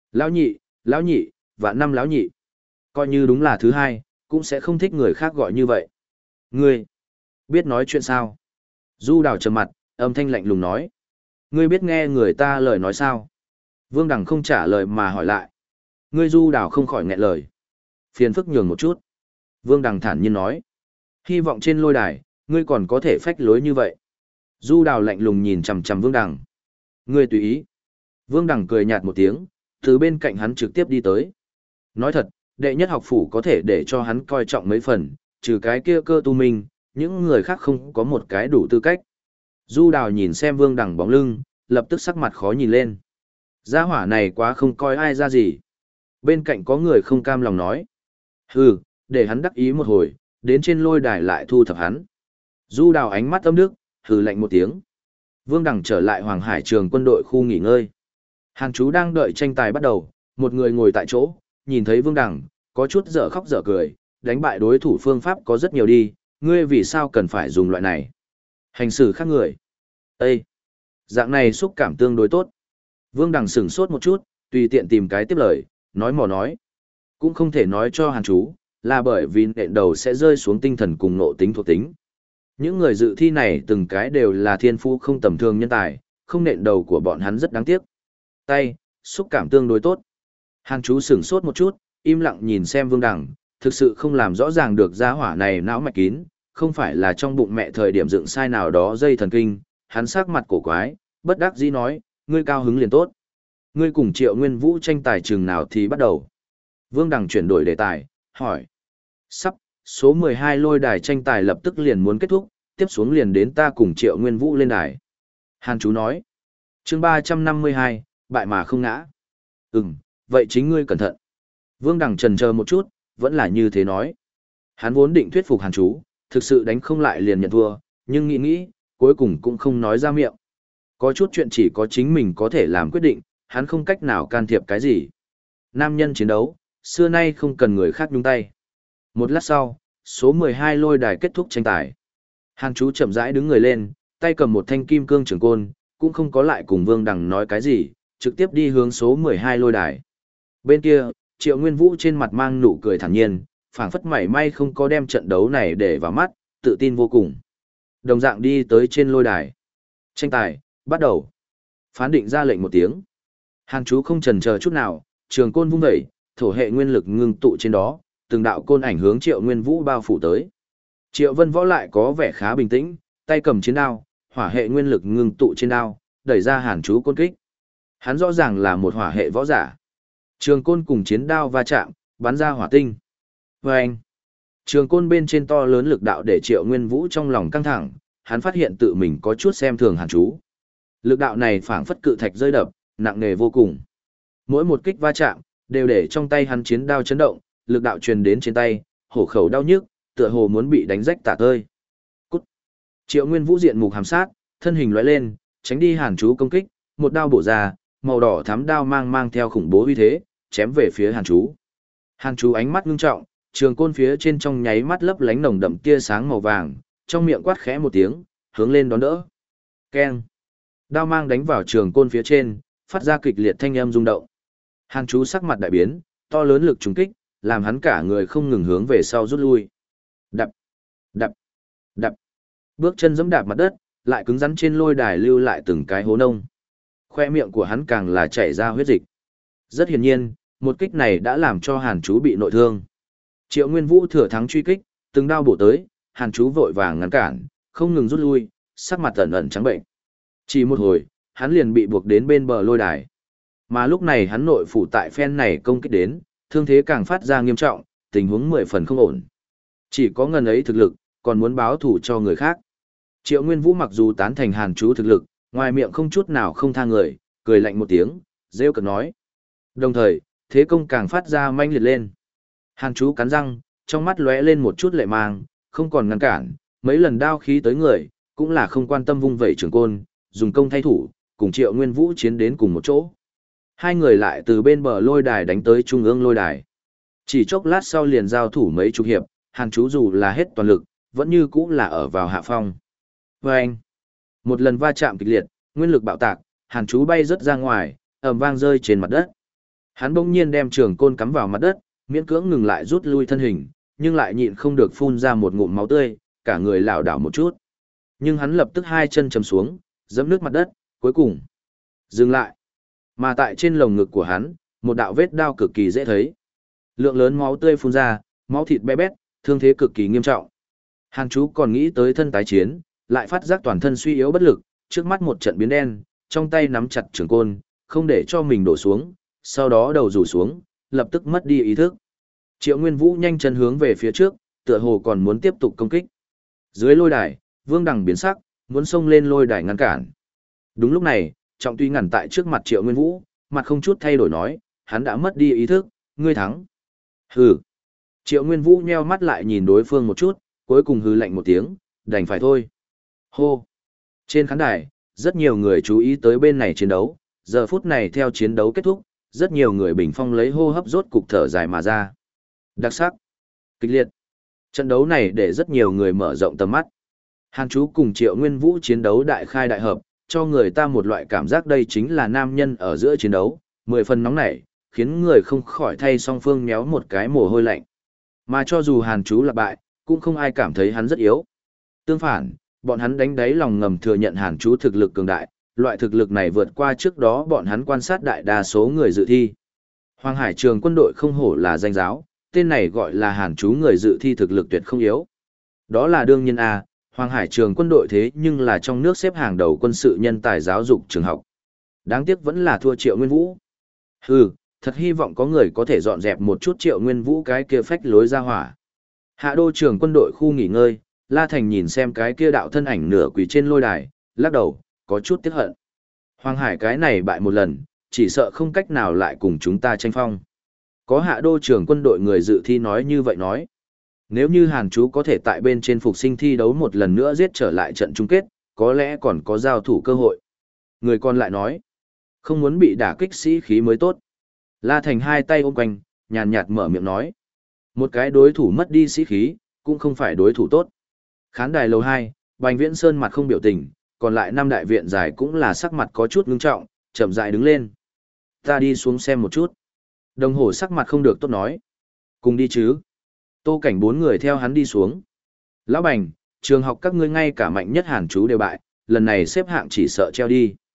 Lão nhị, vạn năm lão nhị. Coi như đúng là thứ 2, cũng sẽ không thích người khác gọi như vậy. Ngươi, biết nói chuyện sao? Du Đào trầm mặt, âm thanh lạnh lùng nói. Ngươi biết nghe người ta lời nói sao? Vương Đằng không trả lời mà hỏi lại. Ngươi Du Đào không khỏi nghẹn lời. Phiền phức nhường một chút. Vương Đằng thản nhiên nói. Hy vọng trên lôi đài, ngươi còn có thể phách lối như vậy. Du Đào lạnh lùng nhìn chằm chằm Vương Đằng. Ngươi tùy ý. Vương Đằng cười nhạt một tiếng, từ bên cạnh hắn trực tiếp đi tới. Nói thật, đệ nhất học phủ có thể để cho hắn coi trọng mấy phần, trừ cái kia cơ tu minh, những người khác không có một cái đủ tư cách. Du Đào nhìn xem Vương Đằng bóng lưng, lập tức sắc mặt khó nhìn lên. Gia hỏa này quá không coi ai ra gì. Bên cạnh có người không cam lòng nói. Hừ, để hắn đắc ý một hồi, đến trên lôi đài lại thu thập hắn. Du Đào ánh mắt âm đức, hừ lạnh một tiếng. Vương Đằng trở lại Hoàng Hải trường quân đội khu nghỉ ngơi. Hàn Chú đang đợi tranh tài bắt đầu, một người ngồi tại chỗ, nhìn thấy Vương Đằng, có chút dở khóc dở cười, đánh bại đối thủ phương pháp có rất nhiều đi, ngươi vì sao cần phải dùng loại này? Hành xử khác người. Ê! Dạng này xúc cảm tương đối tốt. Vương Đằng sửng sốt một chút, tùy tiện tìm cái tiếp lời, nói mò nói. Cũng không thể nói cho Hàn Chú, là bởi vì nện đầu sẽ rơi xuống tinh thần cùng nộ tính thuộc tính. Những người dự thi này từng cái đều là thiên phú không tầm thường nhân tài, không nện đầu của bọn hắn rất đáng tiếc. Tay, xúc cảm tương đối tốt. Hàn Chú sửng sốt một chút, im lặng nhìn xem Vương Đằng, thực sự không làm rõ ràng được gia hỏa này não mạch kín, không phải là trong bụng mẹ thời điểm dựng sai nào đó dây thần kinh, hắn sắc mặt cổ quái, bất đắc dĩ nói, ngươi cao hứng liền tốt. Ngươi cùng Triệu Nguyên Vũ tranh tài chừng nào thì bắt đầu. Vương Đằng chuyển đổi đề tài, hỏi. Sắp, số 12 lôi đài tranh tài lập tức liền muốn kết thúc, tiếp xuống liền đến ta cùng Triệu Nguyên Vũ lên đài. Hàn Chú nói. Chương 352, bại mà không ngã. Vậy chính ngươi cẩn thận. Vương Đằng chần chờ một chút, vẫn là như thế nói. Hắn vốn định thuyết phục Hàn Chú, thực sự đánh không lại liền nhận thua, nhưng nghĩ, cuối cùng cũng không nói ra miệng. Có chút chuyện chỉ có chính mình có thể làm quyết định, hắn không cách nào can thiệp cái gì. Nam nhân chiến đấu, xưa nay không cần người khác nhúng tay. Một lát sau, số 12 lôi đài kết thúc tranh tài. Hàn Chú chậm rãi đứng người lên, tay cầm một thanh kim cương trường côn, cũng không có lại cùng Vương Đằng nói cái gì, trực tiếp đi hướng số 12 lôi đài. Bên kia, Triệu Nguyên Vũ trên mặt mang nụ cười thản nhiên, phảng phất mảy may không có đem trận đấu này để vào mắt, tự tin vô cùng. Đồng dạng đi tới trên lôi đài. Tranh tài, bắt đầu. Phán định ra lệnh một tiếng. Hàn chú không chần chờ chút nào, trường côn vung dậy, thổ hệ nguyên lực ngưng tụ trên đó, từng đạo côn ảnh hướng Triệu Nguyên Vũ bao phủ tới. Triệu Vân Võ lại có vẻ khá bình tĩnh, tay cầm chiến đao, hỏa hệ nguyên lực ngưng tụ trên đao, đẩy ra Hàn chú côn kích. Hắn rõ ràng là một hỏa hệ võ giả. Trường côn cùng chiến đao va chạm, bắn ra hỏa tinh. Vâng! Trường côn bên trên to lớn lực đạo để Triệu Nguyên Vũ trong lòng căng thẳng, hắn phát hiện tự mình có chút xem thường Hàn chú. Lực đạo này phảng phất cự thạch rơi đập, nặng nề vô cùng. Mỗi một kích va chạm, đều để trong tay hắn chiến đao chấn động, lực đạo truyền đến trên tay, hổ khẩu đau nhức, tựa hồ muốn bị đánh rách tả tơi. Cút! Triệu Nguyên Vũ diện mục hàm sát, thân hình lóe lên, tránh đi Hàn chú công kích, một đao bổ ra, màu đỏ thắm đao mang theo khủng bố uy thế, chém về phía Hàn chú. Hàn chú ánh mắt ngưng trọng, trường côn phía trên trong nháy mắt lấp lánh nồng đậm tia sáng màu vàng, trong miệng quát khẽ một tiếng, hướng lên đón đỡ. Keng! Đao mang đánh vào trường côn phía trên, phát ra kịch liệt thanh âm rung động. Hàn chú sắc mặt đại biến, to lớn lực trùng kích, làm hắn cả người không ngừng hướng về sau rút lui. Đập, đập, đập. Bước chân giẫm đạp mặt đất, lại cứng rắn trên lôi đài lưu lại từng cái hố nông. Khoe miệng của hắn càng là chảy ra huyết dịch. Rất hiển nhiên, một kích này đã làm cho Hàn chú bị nội thương. Triệu Nguyên Vũ thừa thắng truy kích, từng đao bổ tới, Hàn chú vội vàng ngăn cản, không ngừng rút lui, sắc mặt ẩn ẩn trắng bệnh. Chỉ một hồi, hắn liền bị buộc đến bên bờ lôi đài. Mà lúc này hắn nội phủ tại phen này công kích đến, thương thế càng phát ra nghiêm trọng, tình huống 10 phần không ổn. Chỉ có ngần ấy thực lực, còn muốn báo thủ cho người khác. Triệu Nguyên Vũ mặc dù tán thành Hàn chú thực lực, ngoài miệng không chút nào không tha người, cười lạnh một tiếng, rêu cợt nói. Đồng thời, thế công càng phát ra manh liệt lên. Hàn chú cắn răng, trong mắt lóe lên một chút lệ mang, không còn ngăn cản, mấy lần đao khí tới người, cũng là không quan tâm vung vẩy trường côn, dùng công thay thủ, cùng Triệu Nguyên Vũ chiến đến cùng một chỗ. Hai người lại từ bên bờ lôi đài đánh tới trung ương lôi đài. Chỉ chốc lát sau liền giao thủ mấy chục hiệp, Hàn chú dù là hết toàn lực, vẫn như cũ là ở vào hạ phong. Và anh, một lần va chạm kịch liệt, nguyên lực bạo tạc, Hàn chú bay rớt ra ngoài, ầm vang rơi trên mặt đất. Hắn bỗng nhiên đem trường côn cắm vào mặt đất, miễn cưỡng ngừng lại rút lui thân hình, nhưng lại nhịn không được phun ra một ngụm máu tươi, cả người lảo đảo một chút. Nhưng hắn lập tức hai chân chầm xuống, giẫm nước mặt đất, cuối cùng dừng lại. Mà tại trên lồng ngực của hắn, một đạo vết đao cực kỳ dễ thấy. Lượng lớn máu tươi phun ra, máu thịt be bét, thương thế cực kỳ nghiêm trọng. Hàn chú còn nghĩ tới thân tái chiến, lại phát giác toàn thân suy yếu bất lực, trước mắt một trận biến đen, trong tay nắm chặt trường côn, không để cho mình đổ xuống, sau đó đầu rủ xuống, lập tức mất đi ý thức. Triệu Nguyên Vũ nhanh chân hướng về phía trước, tựa hồ còn muốn tiếp tục công kích. Dưới lôi đài, Vương Đằng biến sắc, muốn xông lên lôi đài ngăn cản. Đúng lúc này, Trọng Tuy ngăn tại trước mặt Triệu Nguyên Vũ, mặt không chút thay đổi nói, hắn đã mất đi ý thức, ngươi thắng. Hừ. Triệu Nguyên Vũ nheo mắt lại nhìn đối phương một chút, cuối cùng hừ lạnh một tiếng, đành phải thôi. Hô. Trên khán đài, rất nhiều người chú ý tới bên này chiến đấu, giờ phút này theo chiến đấu kết thúc, rất nhiều người bình phong lấy hô hấp rốt cục thở dài mà ra. Đặc sắc. Kịch liệt. Trận đấu này để rất nhiều người mở rộng tầm mắt. Hàn chú cùng Triệu Nguyên Vũ chiến đấu đại khai đại hợp, cho người ta một loại cảm giác đây chính là nam nhân ở giữa chiến đấu, 10 phần nóng nảy, khiến người không khỏi thay song phương méo một cái mồ hôi lạnh. Mà cho dù Hàn chú là bại, cũng không ai cảm thấy hắn rất yếu. Tương phản, bọn hắn đánh đáy lòng ngầm thừa nhận Hàn chú thực lực cường đại, loại thực lực này vượt qua trước đó bọn hắn quan sát đại đa số người dự thi. Hoàng Hải Trường Quân đội không hổ là danh giáo, tên này gọi là Hàn chú người dự thi thực lực tuyệt không yếu. Đó là đương nhiên a, Hoàng Hải Trường Quân đội thế nhưng là trong nước xếp hàng đầu quân sự nhân tài giáo dục trường học. Đáng tiếc vẫn là thua Triệu Nguyên Vũ. Hừ, thật hy vọng có người có thể dọn dẹp một chút Triệu Nguyên Vũ cái kia phách lối ra hỏa. Hạ đô trường quân đội khu nghỉ ngơi, La Thành nhìn xem cái kia đạo thân ảnh nửa quỳ trên lôi đài, lắc đầu, có chút tiếc hận. Hoàng Hải cái này bại một lần, chỉ sợ không cách nào lại cùng chúng ta tranh phong. Có hạ đô trưởng quân đội người dự thi nói như vậy nói. Nếu như Hàn chú có thể tại bên trên phục sinh thi đấu một lần nữa giết trở lại trận chung kết, có lẽ còn có giao thủ cơ hội. Người còn lại nói, không muốn bị đả kích sĩ khí mới tốt. La Thành hai tay ôm quanh, nhàn nhạt mở miệng nói. Một cái đối thủ mất đi sĩ khí, cũng không phải đối thủ tốt. Khán đài lầu 2, Bành Viễn Sơn mặt không biểu tình, còn lại 5 đại viện giải cũng là sắc mặt có chút ngưng trọng, chậm rãi đứng lên. Ta đi xuống xem một chút. Đồng hồ sắc mặt không được tốt nói. Cùng đi chứ. Tô Cảnh 4 người theo hắn đi xuống. Lão Bành, trường học các ngươi ngay cả mạnh nhất Hàn chú đều bại, lần này xếp hạng chỉ sợ treo đi.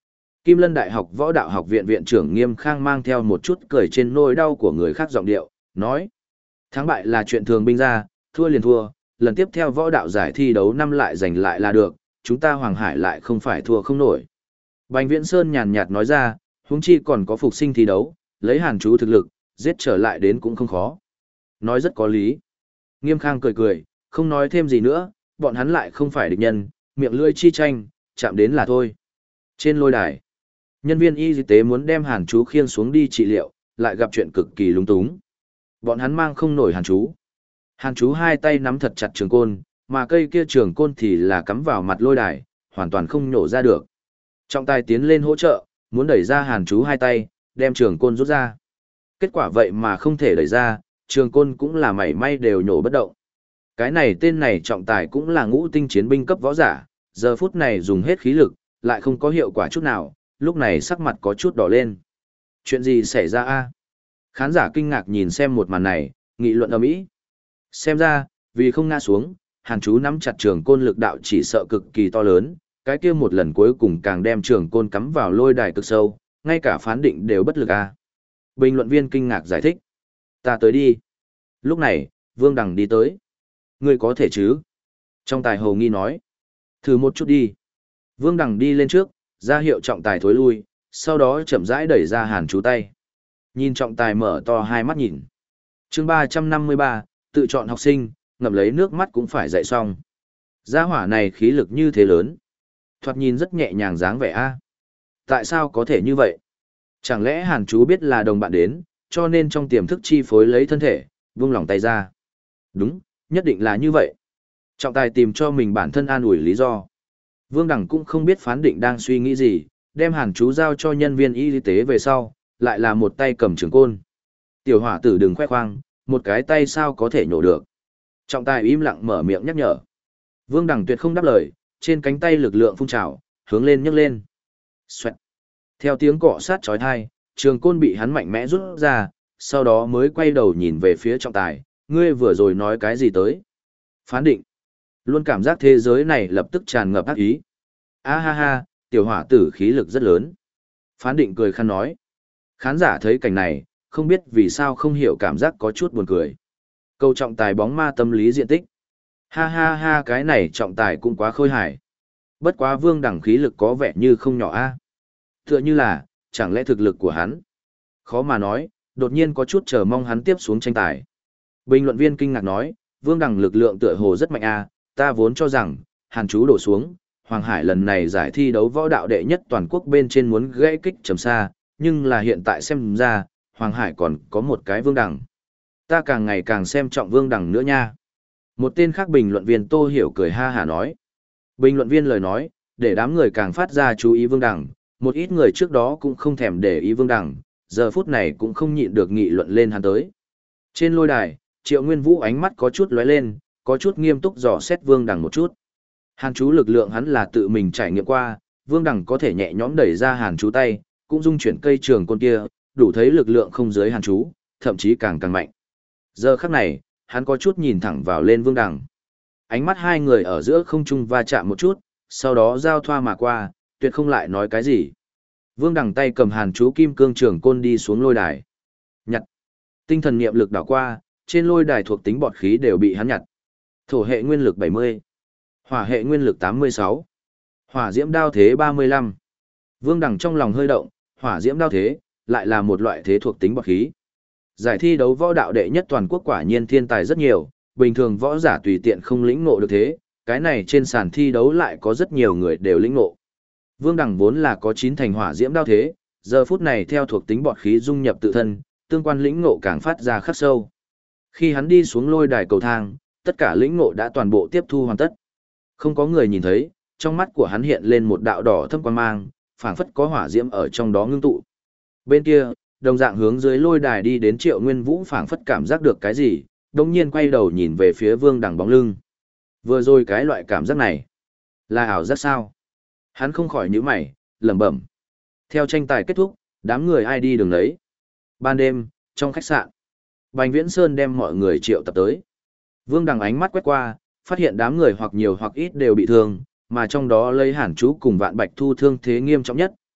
Kim Lân Đại học Võ Đạo Học viện viện trưởng Nghiêm Khang mang theo một chút cười trên nỗi đau của người khác giọng điệu, nói: "Thắng bại là chuyện thường binh ra, thua liền thua, lần tiếp theo võ đạo giải thi đấu năm lại giành lại là được, chúng ta Hoàng Hải lại không phải thua không nổi." Bành Viễn Sơn nhàn nhạt nói ra, huống chi còn có phục sinh thi đấu, lấy Hàn Chú thực lực, giết trở lại đến cũng không khó. Nói rất có lý. Nghiêm Khang cười cười, không nói thêm gì nữa, bọn hắn lại không phải địch nhân, miệng lưỡi chi tranh, chạm đến là thôi. Trên lôi đài, nhân viên y tế muốn đem Hàn Chú khiêng xuống đi trị liệu, lại gặp chuyện cực kỳ lúng túng. Bọn hắn mang không nổi Hàn Chú. Hàn Chú hai tay nắm thật chặt trường côn, mà cây kia trường côn thì là cắm vào mặt lôi đài, hoàn toàn không nhổ ra được. Trọng tài tiến lên hỗ trợ, muốn đẩy ra Hàn Chú hai tay, đem trường côn rút ra. Kết quả vậy mà không thể đẩy ra, trường côn cũng là mảy may đều nhổ bất động. Cái này tên này trọng tài cũng là ngũ tinh chiến binh cấp võ giả, giờ phút này dùng hết khí lực, lại không có hiệu quả chút nào, lúc này sắc mặt có chút đỏ lên. Chuyện gì xảy ra a? Khán giả kinh ngạc nhìn xem một màn này, nghị luận ầm ĩ. Xem ra, vì không ngã xuống, Hàn Chú nắm chặt trường côn lực đạo chỉ sợ cực kỳ to lớn, cái kia một lần cuối cùng càng đem trường côn cắm vào lôi đài cực sâu, ngay cả phán định đều bất lực a. Bình luận viên kinh ngạc giải thích: "Ta tới đi." Lúc này, Vương Đằng đi tới. "Ngươi có thể chứ?" Trọng tài hầu nghi nói. "Thử một chút đi." Vương Đằng đi lên trước, ra hiệu trọng tài thối lui, sau đó chậm rãi đẩy ra Hàn Chú tay. Nhìn trọng tài mở to hai mắt nhìn. Chương 353, tự chọn học sinh, ngậm lấy nước mắt cũng phải dạy xong. Gia hỏa này khí lực như thế lớn. Thoạt nhìn rất nhẹ nhàng dáng vẻ a. Tại sao có thể như vậy? Chẳng lẽ Hàn Chú biết là đồng bạn đến, cho nên trong tiềm thức chi phối lấy thân thể, vung lòng tay ra. Đúng, nhất định là như vậy. Trọng tài tìm cho mình bản thân an ủi lý do. Vương Đằng cũng không biết phán định đang suy nghĩ gì, đem Hàn Chú giao cho nhân viên y tế về sau, lại là một tay cầm trường côn. Tiểu hỏa tử đừng khoe khoang, một cái tay sao có thể nhổ được. Trọng tài im lặng mở miệng nhắc nhở. Vương Đằng tuyệt không đáp lời, trên cánh tay lực lượng phun trào, hướng lên nhấc lên. Xoẹt. Theo tiếng cọ sát chói tai, trường côn bị hắn mạnh mẽ rút ra, sau đó mới quay đầu nhìn về phía trọng tài, ngươi vừa rồi nói cái gì tới? Phán định. Luôn cảm giác thế giới này lập tức tràn ngập ác ý. A ha ha, tiểu hỏa tử khí lực rất lớn. Phán định cười khăn nói. Khán giả thấy cảnh này, không biết vì sao không hiểu cảm giác có chút buồn cười. Câu trọng tài bóng ma tâm lý diện tích. Ha ha ha, cái này trọng tài cũng quá khôi hài. Bất quá Vương Đằng khí lực có vẻ như không nhỏ a. Tựa như là, chẳng lẽ thực lực của hắn? Khó mà nói, đột nhiên có chút chờ mong hắn tiếp xuống tranh tài. Bình luận viên kinh ngạc nói, Vương Đằng lực lượng tựa hồ rất mạnh a, ta vốn cho rằng, Hàn Chú đổ xuống, Hoàng Hải lần này giải thi đấu võ đạo đệ nhất toàn quốc bên trên muốn gãy kích trầm xa, nhưng là hiện tại xem ra, Hoàng Hải còn có một cái Vương Đằng. Ta càng ngày càng xem trọng Vương Đằng nữa nha. Một tên khác bình luận viên Tô Hiểu cười ha hả nói. Bình luận viên lời nói, để đám người càng phát ra chú ý Vương Đằng, một ít người trước đó cũng không thèm để ý Vương Đằng, giờ phút này cũng không nhịn được nghị luận lên hắn tới. Trên lôi đài, Triệu Nguyên Vũ ánh mắt có chút lóe lên, có chút nghiêm túc dò xét Vương Đằng một chút. Hàn Chú lực lượng hắn là tự mình trải nghiệm qua, Vương Đằng có thể nhẹ nhõm đẩy ra Hàn Chú tay, cũng dung chuyển cây trường côn kia, đủ thấy lực lượng không dưới Hàn Chú, thậm chí càng càng mạnh. Giờ khắc này, hắn có chút nhìn thẳng vào lên Vương Đằng. Ánh mắt hai người ở giữa không trung va chạm một chút, sau đó giao thoa mà qua, tuyệt không lại nói cái gì. Vương Đằng tay cầm Hàn Chú kim cương trường côn đi xuống lôi đài. Nhặt. Tinh thần niệm lực đảo qua, trên lôi đài thuộc tính bọt khí đều bị hắn nhặt. Thổ hệ nguyên lực 70, hỏa hệ nguyên lực 86, hỏa diễm đao thế 35. Vương Đằng trong lòng hơi động, hỏa diễm đao thế, lại là một loại thế thuộc tính bọt khí. Giải thi đấu võ đạo đệ nhất toàn quốc quả nhiên thiên tài rất nhiều, bình thường võ giả tùy tiện không lĩnh ngộ được thế, cái này trên sàn thi đấu lại có rất nhiều người đều lĩnh ngộ. Vương Đằng vốn là có 9 thành hỏa diễm đao thế, giờ phút này theo thuộc tính bọt khí dung nhập tự thân, tương quan lĩnh ngộ càng phát ra khắc sâu. Khi hắn đi xuống lôi đài cầu thang, tất cả lĩnh ngộ đã toàn bộ tiếp thu hoàn tất. Không có người nhìn thấy, trong mắt của hắn hiện lên một đạo đỏ thâm quang mang, phảng phất có hỏa diễm ở trong đó ngưng tụ. Bên kia, đồng dạng hướng dưới lôi đài đi đến Triệu Nguyên Vũ phảng phất cảm giác được cái gì, đồng nhiên quay đầu nhìn về phía Vương Đằng bóng lưng. Vừa rồi cái loại cảm giác này, là ảo giác sao? Hắn không khỏi nhíu mày, lẩm bẩm. Theo tranh tài kết thúc, đám người ai đi đường lấy. Ban đêm, trong khách sạn, Bành Viễn Sơn đem mọi người triệu tập tới. Vương Đằng ánh mắt quét qua, phát hiện đám người hoặc nhiều hoặc ít đều bị thương, mà trong đó lấy Hàn Chú cùng Vạn Bạch Thu thương thế nghiêm trọng nhất,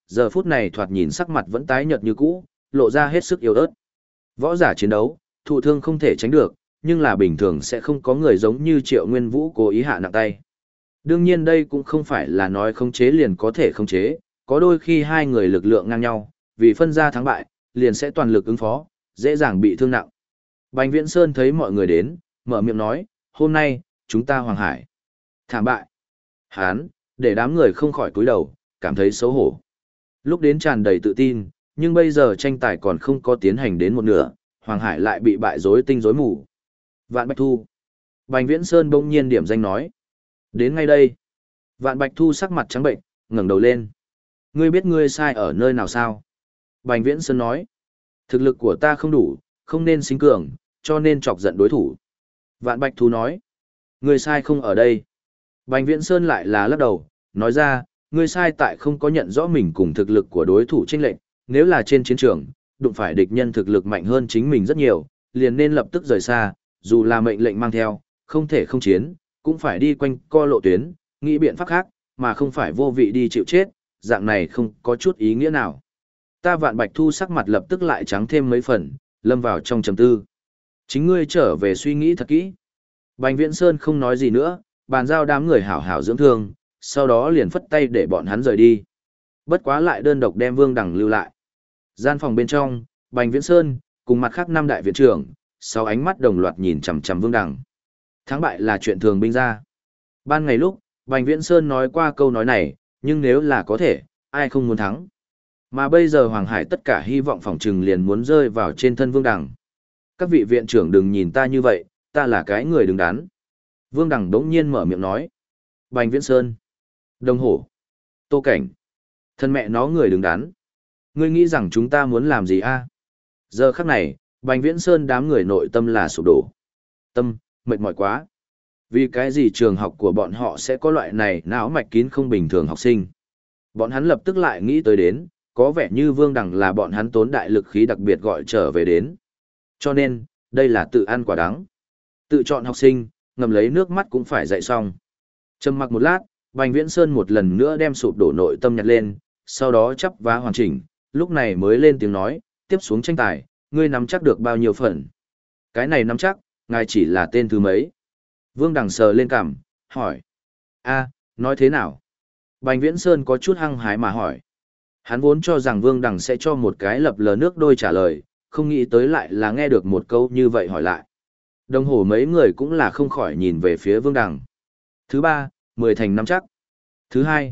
giờ phút này thoạt nhìn sắc mặt vẫn tái nhợt như cũ, lộ ra hết sức yếu ớt. Võ giả chiến đấu, thụ thương không thể tránh được, nhưng là bình thường sẽ không có người giống như Triệu Nguyên Vũ cố ý hạ nặng tay. Đương nhiên đây cũng không phải là nói khống chế liền có thể khống chế, có đôi khi hai người lực lượng ngang nhau, vì phân ra thắng bại, liền sẽ toàn lực ứng phó, dễ dàng bị thương nặng. Bành Viễn Sơn thấy mọi người đến, mở miệng nói, hôm nay, chúng ta Hoàng Hải thảm bại. Hán, để đám người không khỏi cúi đầu, cảm thấy xấu hổ. Lúc đến tràn đầy tự tin, nhưng bây giờ tranh tài còn không có tiến hành đến một nửa, Hoàng Hải lại bị bại rối tinh rối mù. Vạn Bạch Thu. Bành Viễn Sơn bỗng nhiên điểm danh nói. Đến ngay đây. Vạn Bạch Thu sắc mặt trắng bệnh, ngẩng đầu lên. Ngươi biết ngươi sai ở nơi nào sao? Bành Viễn Sơn nói. Thực lực của ta không đủ, không nên sinh cường, cho nên chọc giận đối thủ. Vạn Bạch Thu nói. Ngươi sai không ở đây. Bành Viễn Sơn lại là lắc đầu, nói ra, ngươi sai tại không có nhận rõ mình cùng thực lực của đối thủ chênh lệch, nếu là trên chiến trường, đụng phải địch nhân thực lực mạnh hơn chính mình rất nhiều, liền nên lập tức rời xa, dù là mệnh lệnh mang theo, không thể không chiến, cũng phải đi quanh co lộ tuyến, nghĩ biện pháp khác, mà không phải vô vị đi chịu chết, dạng này không có chút ý nghĩa nào. Ta Vạn Bạch Thu sắc mặt lập tức lại trắng thêm mấy phần, lâm vào trong trầm tư. Chính ngươi trở về suy nghĩ thật kỹ. Bành Viễn Sơn không nói gì nữa, bàn giao đám người hảo hảo dưỡng thương, sau đó liền phất tay để bọn hắn rời đi. Bất quá lại đơn độc đem Vương Đằng lưu lại. Gian phòng bên trong, Bành Viễn Sơn, cùng mặt khác năm đại viện trưởng, sau ánh mắt đồng loạt nhìn chằm chằm Vương Đằng. Thắng bại là chuyện thường binh ra. Ban ngày lúc, Bành Viễn Sơn nói qua câu nói này, nhưng nếu là có thể, ai không muốn thắng. Mà bây giờ Hoàng Hải tất cả hy vọng phỏng trừng liền muốn rơi vào trên thân Vương Đằng. Các vị viện trưởng đừng nhìn ta như vậy, ta là cái người đứng đắn. Vương Đằng đống nhiên mở miệng nói. Bành Viễn Sơn, Đông Hổ, Tô Cảnh, thân mẹ nó người đứng đắn. Ngươi nghĩ rằng chúng ta muốn làm gì a? Giờ khắc này, Bành Viễn Sơn đám người nội tâm là sụp đổ. Tâm, mệt mỏi quá. Vì cái gì trường học của bọn họ sẽ có loại này não mạch kín không bình thường học sinh? Bọn hắn lập tức lại nghĩ tới đến, có vẻ như Vương Đằng là bọn hắn tốn đại lực khí đặc biệt gọi trở về đến. Cho nên, đây là tự ăn quả đắng. Tự chọn học sinh, ngầm lấy nước mắt cũng phải dạy xong. Trầm mặc một lát, Bành Viễn Sơn một lần nữa đem sụp đổ nội tâm nhặt lên, sau đó chắp vá hoàn chỉnh, lúc này mới lên tiếng nói, tiếp xuống tranh tài, ngươi nắm chắc được bao nhiêu phần? Cái này nắm chắc, ngài chỉ là tên thứ mấy? Vương Đằng sờ lên cằm, hỏi. A, nói thế nào? Bành Viễn Sơn có chút hăng hái mà hỏi. Hắn vốn cho rằng Vương Đằng sẽ cho một cái lập lờ nước đôi trả lời, không nghĩ tới lại là nghe được một câu như vậy hỏi lại. Đồng hồ mấy người cũng là không khỏi nhìn về phía Vương Đằng. Thứ ba, 10 thành nắm chắc. Thứ hai,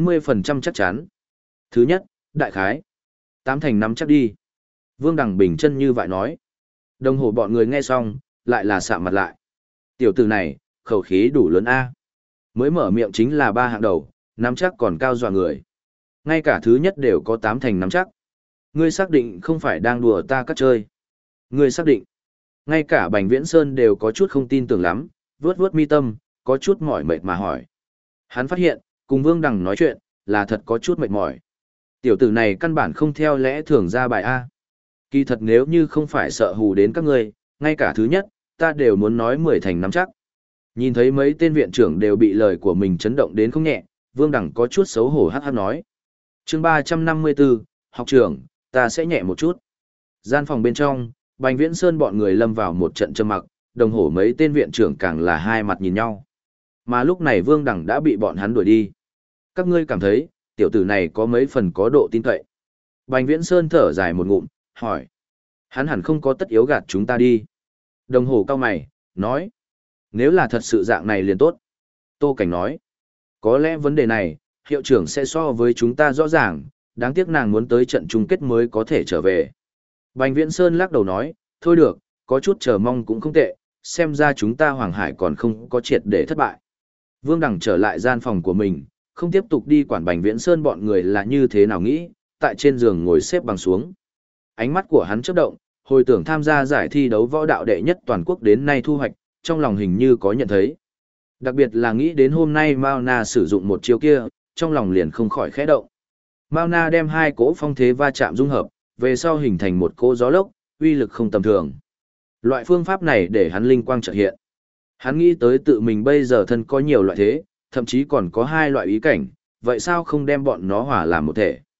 90% chắc chắn. Thứ nhất, đại khái. 8 thành nắm chắc đi. Vương Đằng bình chân như vậy nói. Đồng hồ bọn người nghe xong, lại là sạm mặt lại. Tiểu tử này, khẩu khí đủ lớn A. Mới mở miệng chính là 3 hạng đầu, nắm chắc còn cao dọa người. Ngay cả thứ nhất đều có 8 thành nắm chắc. Ngươi xác định không phải đang đùa ta cắt chơi. Ngươi xác định. Ngay cả Bành Viễn Sơn đều có chút không tin tưởng lắm, vuốt vuốt mi tâm, có chút mỏi mệt mà hỏi. Hắn phát hiện, cùng Vương Đằng nói chuyện, là thật có chút mệt mỏi. Tiểu tử này căn bản không theo lẽ thường ra bài A. Kỳ thật nếu như không phải sợ hù đến các ngươi, ngay cả thứ nhất, ta đều muốn nói 10 thành nắm chắc. Nhìn thấy mấy tên viện trưởng đều bị lời của mình chấn động đến không nhẹ, Vương Đằng có chút xấu hổ hắc hắc nói. Chương 354, học trưởng, ta sẽ nhẹ một chút. Gian phòng bên trong, Bành Viễn Sơn bọn người lâm vào một trận trầm mặc, đồng hồ mấy tên viện trưởng càng là hai mặt nhìn nhau. Mà lúc này Vương Đằng đã bị bọn hắn đuổi đi. Các ngươi cảm thấy, tiểu tử này có mấy phần có độ tin cậy. Bành Viễn Sơn thở dài một ngụm, hỏi. Hắn hẳn không có tất yếu gạt chúng ta đi. Đồng hồ cao mày, nói. Nếu là thật sự dạng này liền tốt. Tô Cảnh nói. Có lẽ vấn đề này, hiệu trưởng sẽ so với chúng ta rõ ràng, đáng tiếc nàng muốn tới trận chung kết mới có thể trở về. Bành Viễn Sơn lắc đầu nói, thôi được, có chút chờ mong cũng không tệ, xem ra chúng ta Hoàng Hải còn không có triệt để thất bại. Vương Đằng trở lại gian phòng của mình, không tiếp tục đi quản Bành Viễn Sơn bọn người là như thế nào nghĩ, tại trên giường ngồi xếp bằng xuống. Ánh mắt của hắn chớp động, hồi tưởng tham gia giải thi đấu võ đạo đệ nhất toàn quốc đến nay thu hoạch, trong lòng hình như có nhận thấy. Đặc biệt là nghĩ đến hôm nay Mao Na sử dụng một chiêu kia, trong lòng liền không khỏi khẽ động. Mao Na đem hai cỗ phong thế va chạm dung hợp, về sau hình thành một cỗ gió lốc, uy lực không tầm thường. Loại phương pháp này để hắn linh quang chợt hiện. Hắn nghĩ tới tự mình bây giờ thân có nhiều loại thế, thậm chí còn có hai loại ý cảnh, vậy sao không đem bọn nó hòa làm một thể?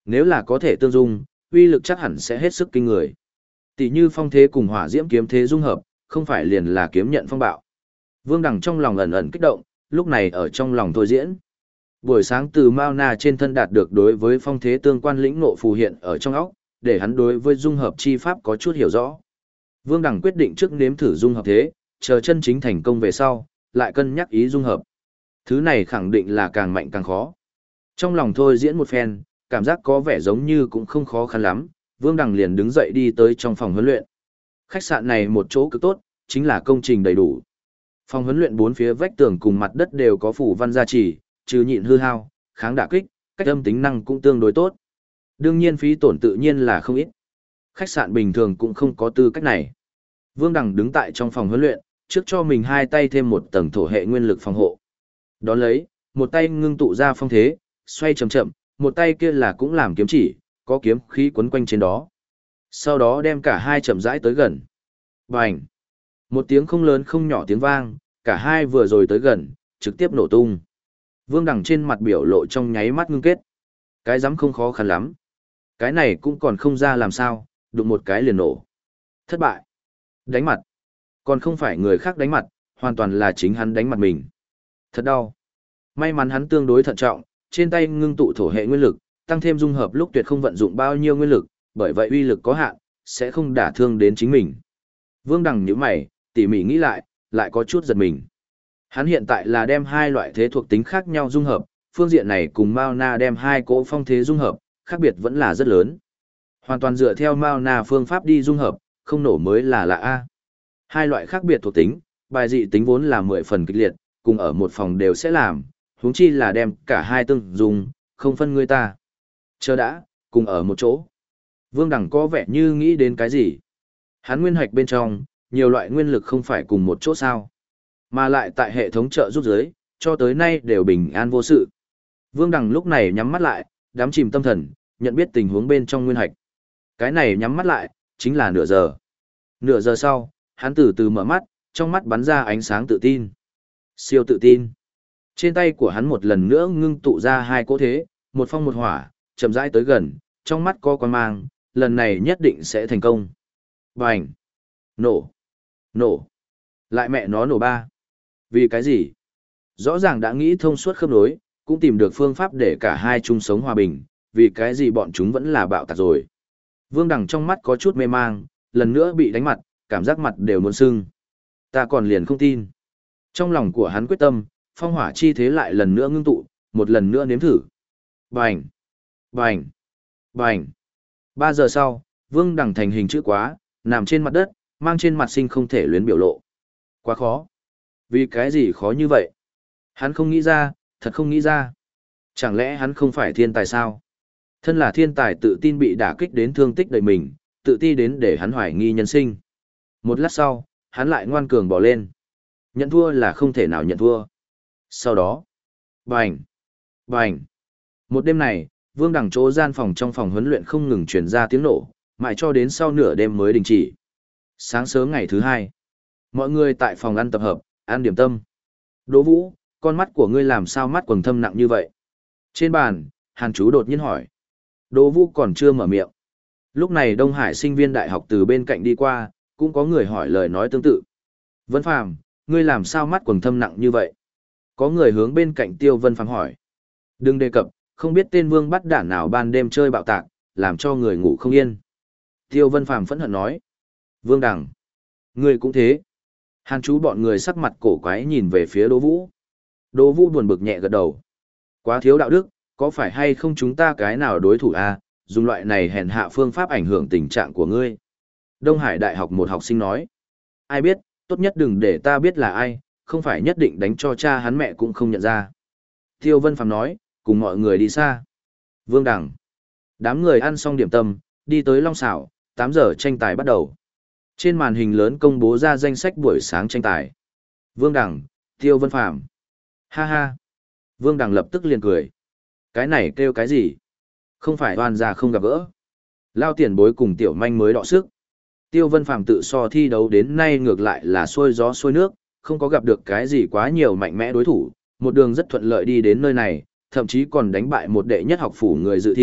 Nếu là có thể tương dung, uy lực chắc hẳn sẽ hết sức kinh người. Tỷ như phong thế cùng hỏa diễm kiếm thế dung hợp, không phải liền là kiếm nhận phong bạo. Vương Đằng trong lòng ẩn ẩn kích động, lúc này ở trong lòng thôi diễn. Buổi sáng từ Mao Na trên thân đạt được đối với phong thế tương quan lĩnh ngộ phù hiện ở trong óc, để hắn đối với dung hợp chi pháp có chút hiểu rõ. Vương Đằng quyết định trước nếm thử dung hợp thế, chờ chân chính thành công về sau, lại cân nhắc ý dung hợp. Thứ này khẳng định là càng mạnh càng khó. Trong lòng thôi diễn một phen, cảm giác có vẻ giống như cũng không khó khăn lắm, Vương Đằng liền đứng dậy đi tới trong phòng huấn luyện. Khách sạn này một chỗ cực tốt, chính là công trình đầy đủ. Phòng huấn luyện bốn phía vách tường cùng mặt đất đều có phủ văn gia trì, trừ nhịn hư hao, kháng đả kích, cách âm tính năng cũng tương đối tốt. Đương nhiên phí tổn tự nhiên là không ít. Khách sạn bình thường cũng không có tư cách này. Vương Đằng đứng tại trong phòng huấn luyện, trước cho mình hai tay thêm một tầng thổ hệ nguyên lực phòng hộ. Đón lấy, một tay ngưng tụ ra phong thế, xoay chậm chậm, một tay kia là cũng làm kiếm chỉ, có kiếm khí quấn quanh trên đó. Sau đó đem cả hai chậm rãi tới gần. Bành! Một tiếng không lớn không nhỏ tiếng vang, cả hai vừa rồi tới gần, trực tiếp nổ tung. Vương Đằng trên mặt biểu lộ trong nháy mắt ngưng kết. Cái dám không khó khăn lắm. Cái này cũng còn không ra làm sao, đụng một cái liền nổ. Thất bại. Đánh mặt. Còn không phải người khác đánh mặt, hoàn toàn là chính hắn đánh mặt mình. Thật đau. May mắn hắn tương đối thận trọng, trên tay ngưng tụ thổ hệ nguyên lực, tăng thêm dung hợp lúc tuyệt không vận dụng bao nhiêu nguyên lực, bởi vậy uy lực có hạn, sẽ không đả thương đến chính mình. Vương Đằng nhíu mày, tỉ mỉ nghĩ lại có chút giật mình. Hắn hiện tại là đem hai loại thế thuộc tính khác nhau dung hợp, phương diện này cùng Mao Na đem hai cỗ phong thế dung hợp, khác biệt vẫn là rất lớn. Hoàn toàn dựa theo Mao Na phương pháp đi dung hợp, không nổ mới là lạ A. Hai loại khác biệt thuộc tính, bài dị tính vốn là 10 phần kịch liệt, cùng ở một phòng đều sẽ làm, huống chi là đem cả hai tương dùng, không phân người ta. Chờ đã, cùng ở một chỗ. Vương Đằng có vẻ như nghĩ đến cái gì. Hắn nguyên hoạch bên trong, nhiều loại nguyên lực không phải cùng một chỗ sao. Mà lại tại hệ thống trợ giúp giới, cho tới nay đều bình an vô sự. Vương Đằng lúc này nhắm mắt lại, đắm chìm tâm thần, nhận biết tình huống bên trong nguyên hạch. Cái này nhắm mắt lại, chính là nửa giờ. Nửa giờ sau, hắn từ từ mở mắt, trong mắt bắn ra ánh sáng tự tin. Siêu tự tin. Trên tay của hắn một lần nữa ngưng tụ ra hai cỗ thế, một phong một hỏa, chậm rãi tới gần, trong mắt có quan mang, lần này nhất định sẽ thành công. Bành! Nổ! Nổ! Lại mẹ nó nổ ba! Vì cái gì? Rõ ràng đã nghĩ thông suốt khớp nối, cũng tìm được phương pháp để cả hai chung sống hòa bình, vì cái gì bọn chúng vẫn là bạo tạc rồi. Vương Đằng trong mắt có chút mê mang, lần nữa bị đánh mặt, cảm giác mặt đều muốn sưng. Ta còn liền không tin. Trong lòng của hắn quyết tâm, phong hỏa chi thế lại lần nữa ngưng tụ, một lần nữa nếm thử. Bành! Bành! Bành! 3 giờ sau, Vương Đằng thành hình chữ quá, nằm trên mặt đất, mang trên mặt sinh không thể luyến biểu lộ. Quá khó. Vì cái gì khó như vậy? Hắn không nghĩ ra, thật không nghĩ ra. Chẳng lẽ hắn không phải thiên tài sao? Thân là thiên tài tự tin bị đả kích đến thương tích đầy mình, tự ti đến để hắn hoài nghi nhân sinh. Một lát sau, hắn lại ngoan cường bỏ lên. Nhận thua là không thể nào nhận thua. Sau đó, bành! Bành! Một đêm này, Vương Đằng chỗ gian phòng trong phòng huấn luyện không ngừng truyền ra tiếng nổ, mãi cho đến sau nửa đêm mới đình chỉ. Sáng sớm ngày thứ hai, mọi người tại phòng ăn tập hợp, ăn điểm tâm. Đỗ Vũ, con mắt của ngươi làm sao mắt quầng thâm nặng như vậy? Trên bàn, Hàn Chú đột nhiên hỏi. Đỗ Vũ còn chưa mở miệng. Lúc này Đông Hải sinh viên đại học từ bên cạnh đi qua, cũng có người hỏi lời nói tương tự. Vân Phàm, ngươi làm sao mắt quầng thâm nặng như vậy? Có người hướng bên cạnh Tiêu Vân Phàm hỏi. Đừng đề cập, không biết tên vương bắt đản nào ban đêm chơi bạo tạc, làm cho người ngủ không yên. Tiêu Vân Phàm phẫn hận nói. Vương Đằng, ngươi cũng thế. Hàn Chú bọn người sắc mặt cổ quái nhìn về phía Đỗ Vũ. Đỗ Vũ buồn bực nhẹ gật đầu. Quá thiếu đạo đức, có phải hay không chúng ta cái nào đối thủ a? Dùng loại này hèn hạ phương pháp ảnh hưởng tình trạng của ngươi. Đông Hải Đại học một học sinh nói. Ai biết, tốt nhất đừng để ta biết là ai, không phải nhất định đánh cho cha hắn mẹ cũng không nhận ra. Tiêu Vân Phàm nói, cùng mọi người đi xa. Vương Đằng. Đám người ăn xong điểm tâm, đi tới Long Xảo, 8 giờ tranh tài bắt đầu. Trên màn hình lớn công bố ra danh sách buổi sáng tranh tài. Vương Đằng, Tiêu Vân Phàm. Ha ha. Vương Đằng lập tức liền cười. Cái này kêu cái gì? Không phải oan gia không gặp gỡ. Lao tiền bối cùng tiểu manh mới đọ sức. Tiêu Vân Phàm tự so thi đấu đến nay ngược lại là xuôi gió xuôi nước, không có gặp được cái gì quá nhiều mạnh mẽ đối thủ, một đường rất thuận lợi đi đến nơi này, thậm chí còn đánh bại một đệ nhất học phủ người dự thi,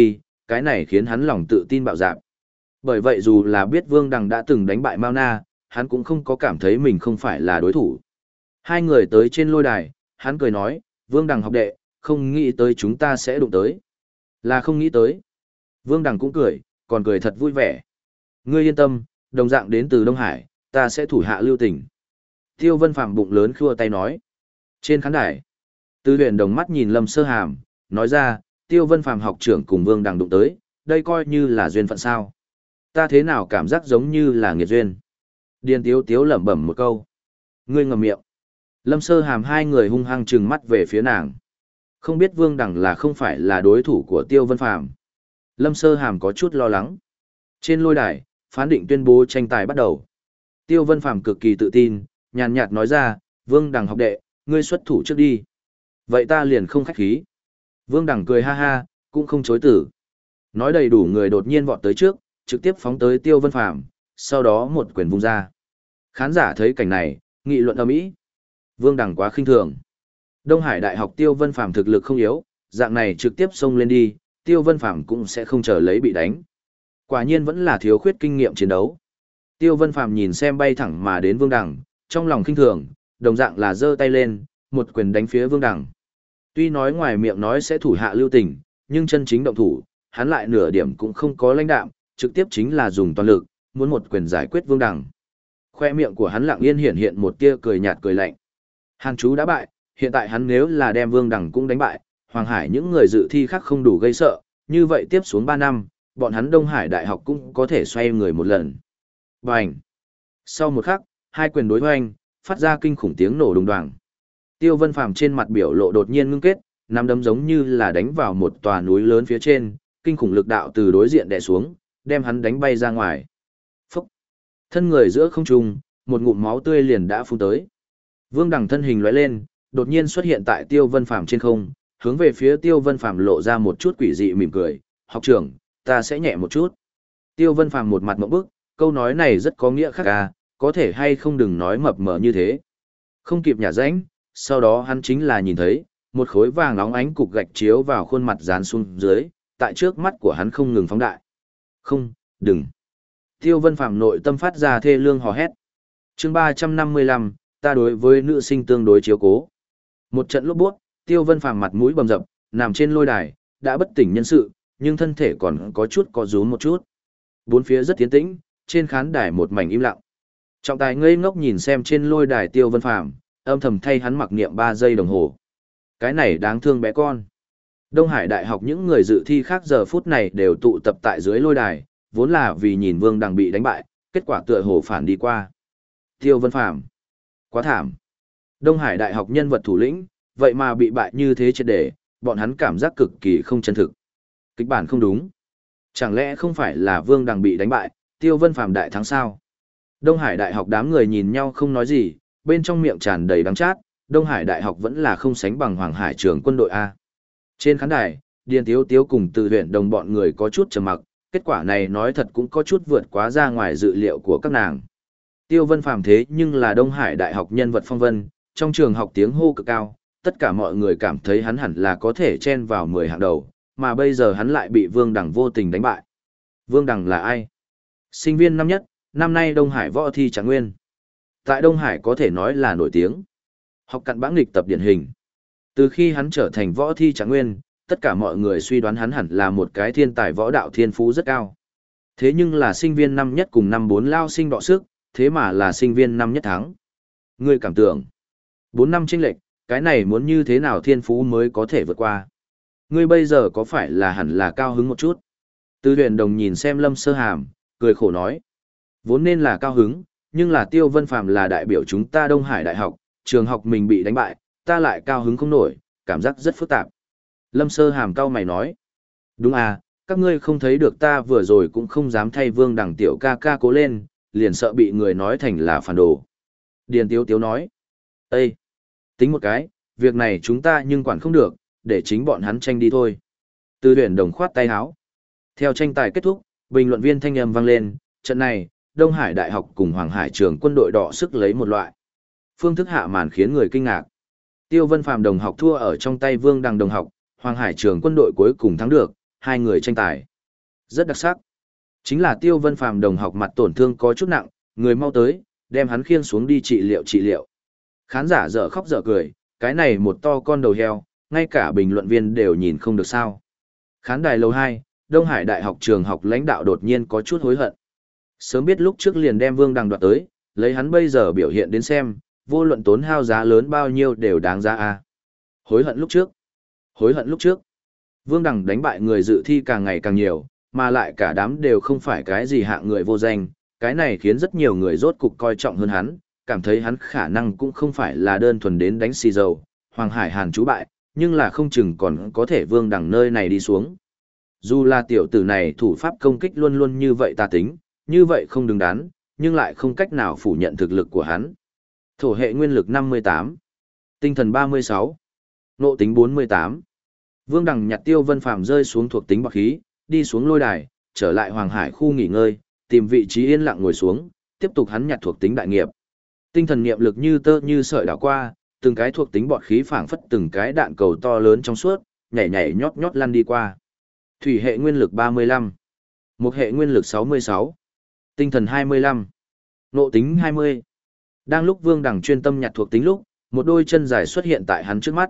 cái này khiến hắn lòng tự tin bạo dạn. Bởi vậy dù là biết Vương Đằng đã từng đánh bại Mao Na, hắn cũng không có cảm thấy mình không phải là đối thủ. Hai người tới trên lôi đài, hắn cười nói, Vương Đằng học đệ, không nghĩ tới chúng ta sẽ đụng tới. Là không nghĩ tới. Vương Đằng cũng cười, còn cười thật vui vẻ. Ngươi yên tâm, đồng dạng đến từ Đông Hải, ta sẽ thủ hạ lưu tình. Tiêu Vân Phàm bụng lớn khua tay nói. Trên khán đài, Tư Huyền đồng mắt nhìn Lâm Sơ Hàm, nói ra, Tiêu Vân Phàm học trưởng cùng Vương Đằng đụng tới, đây coi như là duyên phận sao. Ta thế nào cảm giác giống như là nghiệt duyên. Điền Tiếu Tiếu lẩm bẩm một câu. Ngươi ngậm miệng. Lâm Sơ Hàm hai người hung hăng trừng mắt về phía nàng. Không biết Vương Đằng là không phải là đối thủ của Tiêu Vân Phàm. Lâm Sơ Hàm có chút lo lắng. Trên lôi đài, phán định tuyên bố tranh tài bắt đầu. Tiêu Vân Phàm cực kỳ tự tin, nhàn nhạt nói ra, Vương Đằng học đệ, ngươi xuất thủ trước đi. Vậy ta liền không khách khí. Vương Đằng cười ha ha, cũng không chối từ. Nói đầy đủ người đột nhiên vọt tới trước, trực tiếp phóng tới Tiêu Vân Phàm, sau đó một quyền vung ra. Khán giả thấy cảnh này, nghị luận ầm ĩ. Vương Đằng quá khinh thường. Đông Hải Đại học Tiêu Vân Phàm thực lực không yếu, dạng này trực tiếp xông lên đi, Tiêu Vân Phàm cũng sẽ không chờ lấy bị đánh. Quả nhiên vẫn là thiếu khuyết kinh nghiệm chiến đấu. Tiêu Vân Phàm nhìn xem bay thẳng mà đến Vương Đằng, trong lòng khinh thường, đồng dạng là giơ tay lên, một quyền đánh phía Vương Đằng. Tuy nói ngoài miệng nói sẽ thủ hạ lưu tình, nhưng chân chính động thủ, hắn lại nửa điểm cũng không có lãnh đạm, trực tiếp chính là dùng toàn lực, muốn một quyền giải quyết Vương Đằng. Khoe miệng của hắn lặng yên hiện hiện một tia cười nhạt cười lạnh. Hàn Chú đã bại, hiện tại hắn nếu là đem Vương Đằng cũng đánh bại, Hoàng Hải những người dự thi khác không đủ gây sợ, như vậy tiếp xuống 3 năm, bọn hắn Đông Hải Đại học cũng có thể xoay người một lần. Bành! Sau một khắc, hai quyền đối hoành, phát ra kinh khủng tiếng nổ đùng đoàng. Tiêu Vân Phàm trên mặt biểu lộ đột nhiên ngưng kết, nắm đấm giống như là đánh vào một tòa núi lớn phía trên, kinh khủng lực đạo từ đối diện đè xuống, đem hắn đánh bay ra ngoài. Phúc! Thân người giữa không trung, một ngụm máu tươi liền đã phun tới. Vương Đằng thân hình lóe lên, đột nhiên xuất hiện tại Tiêu Vân Phàm trên không, hướng về phía Tiêu Vân Phàm lộ ra một chút quỷ dị mỉm cười, "Học trưởng, ta sẽ nhẹ một chút." Tiêu Vân Phàm một mặt ngộp bức, câu nói này rất có nghĩa khác à, có thể hay không đừng nói mập mờ như thế. Không kịp nhả rãnh, sau đó hắn chính là nhìn thấy, một khối vàng óng ánh cục gạch chiếu vào khuôn mặt dán xuống dưới, tại trước mắt của hắn không ngừng phóng đại. "Không, đừng." Tiêu Vân Phàm nội tâm phát ra thê lương hò hét. Chương 355, ta đối với nữ sinh tương đối chiếu cố. Một trận lốp buốt, Tiêu Vân Phàm mặt mũi bầm dập, nằm trên lôi đài, đã bất tỉnh nhân sự, nhưng thân thể còn có chút co rúm một chút. Bốn phía rất tiến tĩnh, trên khán đài một mảnh im lặng. Trọng tài ngây ngốc nhìn xem trên lôi đài Tiêu Vân Phàm, âm thầm thay hắn mặc niệm 3 giây đồng hồ. Cái này đáng thương bé con. Đông Hải Đại học những người dự thi khác giờ phút này đều tụ tập tại dưới lôi đài, vốn là vì nhìn Vương Đằng bị đánh bại, kết quả tựa hồ phản đi qua. Tiêu Vân Phàm, quá thảm. Đông Hải Đại học nhân vật thủ lĩnh, vậy mà bị bại như thế triệt để, bọn hắn cảm giác cực kỳ không chân thực. Kịch bản không đúng. Chẳng lẽ không phải là Vương Đằng bị đánh bại, Tiêu Vân Phàm đại thắng sao? Đông Hải Đại học đám người nhìn nhau không nói gì, bên trong miệng tràn đầy đắng chát, Đông Hải Đại học vẫn là không sánh bằng Hoàng Hải trường quân đội A. Trên khán đài, Điền Tiếu Tiếu cùng Từ Huyền Đồng bọn người có chút trầm mặc, kết quả này nói thật cũng có chút vượt quá ra ngoài dự liệu của các nàng. Tiêu Vân Phàm thế nhưng là Đông Hải Đại học nhân vật phong vân, trong trường học tiếng hô cực cao, tất cả mọi người cảm thấy hắn hẳn là có thể chen vào 10 hạng đầu, mà bây giờ hắn lại bị Vương Đằng vô tình đánh bại. Vương Đằng là ai? Sinh viên năm nhất, năm nay Đông Hải võ thi Trạng Nguyên. Tại Đông Hải có thể nói là nổi tiếng. Học cặn bã nghịch tập điển hình. Từ khi hắn trở thành võ thi Trạng Nguyên, tất cả mọi người suy đoán hắn hẳn là một cái thiên tài võ đạo thiên phú rất cao. Thế nhưng là sinh viên năm nhất cùng năm 4 lao sinh đọ sức, thế mà là sinh viên năm nhất thắng. Ngươi cảm tưởng, 4 năm chênh lệch, cái này muốn như thế nào thiên phú mới có thể vượt qua. Ngươi bây giờ có phải là hẳn là cao hứng một chút? Tư Huyền Đồng nhìn xem Lâm Sơ Hàm, cười khổ nói. Vốn nên là cao hứng, nhưng là Tiêu Vân Phàm là đại biểu chúng ta Đông Hải Đại học, trường học mình bị đánh bại, ta lại cao hứng không nổi, cảm giác rất phức tạp. Lâm Sơ Hàm cau mày nói. Đúng à, các ngươi không thấy được ta vừa rồi cũng không dám thay Vương Đằng tiểu ca ca cố lên, liền sợ bị người nói thành là phản đồ. Điền Tiếu Tiếu nói. Ê! Tính một cái, việc này chúng ta nhưng quản không được, để chính bọn hắn tranh đi thôi. Tư Huyền Đồng khoát tay áo. Theo tranh tài kết thúc, bình luận viên thanh âm vang lên, trận này, Đông Hải Đại học cùng Hoàng Hải trường quân đội đọ sức lấy một loại. Phương thức hạ màn khiến người kinh ngạc. Tiêu Vân Phàm đồng học thua ở trong tay Vương Đằng đồng học, Hoàng Hải trường quân đội cuối cùng thắng được, hai người tranh tài. Rất đặc sắc. Chính là Tiêu Vân Phàm đồng học mặt tổn thương có chút nặng, người mau tới, đem hắn khiêng xuống đi trị liệu. Khán giả dở khóc dở cười, cái này một to con đầu heo, ngay cả bình luận viên đều nhìn không được sao. Khán đài lầu 2, Đông Hải Đại học trường học lãnh đạo đột nhiên có chút hối hận. Sớm biết lúc trước liền đem Vương Đằng đoạt tới, lấy hắn bây giờ biểu hiện đến xem, vô luận tốn hao giá lớn bao nhiêu đều đáng giá a. Hối hận lúc trước. Hối hận lúc trước. Vương Đằng đánh bại người dự thi càng ngày càng nhiều, mà lại cả đám đều không phải cái gì hạng người vô danh, cái này khiến rất nhiều người rốt cục coi trọng hơn hắn, cảm thấy hắn khả năng cũng không phải là đơn thuần đến đánh xì dầu, Hoàng Hải Hàn chú bại, nhưng là không chừng còn có thể Vương Đằng nơi này đi xuống. Dù là tiểu tử này thủ pháp công kích luôn luôn như vậy tà tính, như vậy không đứng đắn, nhưng lại không cách nào phủ nhận thực lực của hắn. Thổ hệ nguyên lực 58, tinh thần 36, nộ tính 48. Vương Đằng nhặt Tiêu Vân Phàm rơi xuống thuộc tính bạc khí, đi xuống lôi đài, trở lại Hoàng Hải khu nghỉ ngơi, tìm vị trí yên lặng ngồi xuống, tiếp tục hắn nhặt thuộc tính đại nghiệp. Tinh thần niệm lực như tơ như sợi đảo qua, từng cái thuộc tính bọt khí phảng phất từng cái đạn cầu to lớn trong suốt, nhảy nhảy nhót nhót lăn đi qua. Thủy hệ nguyên lực 35, mộc hệ nguyên lực 66, tinh thần 25, nộ tính 20. Đang lúc Vương Đằng chuyên tâm nhặt thuộc tính lúc, một đôi chân dài xuất hiện tại hắn trước mắt.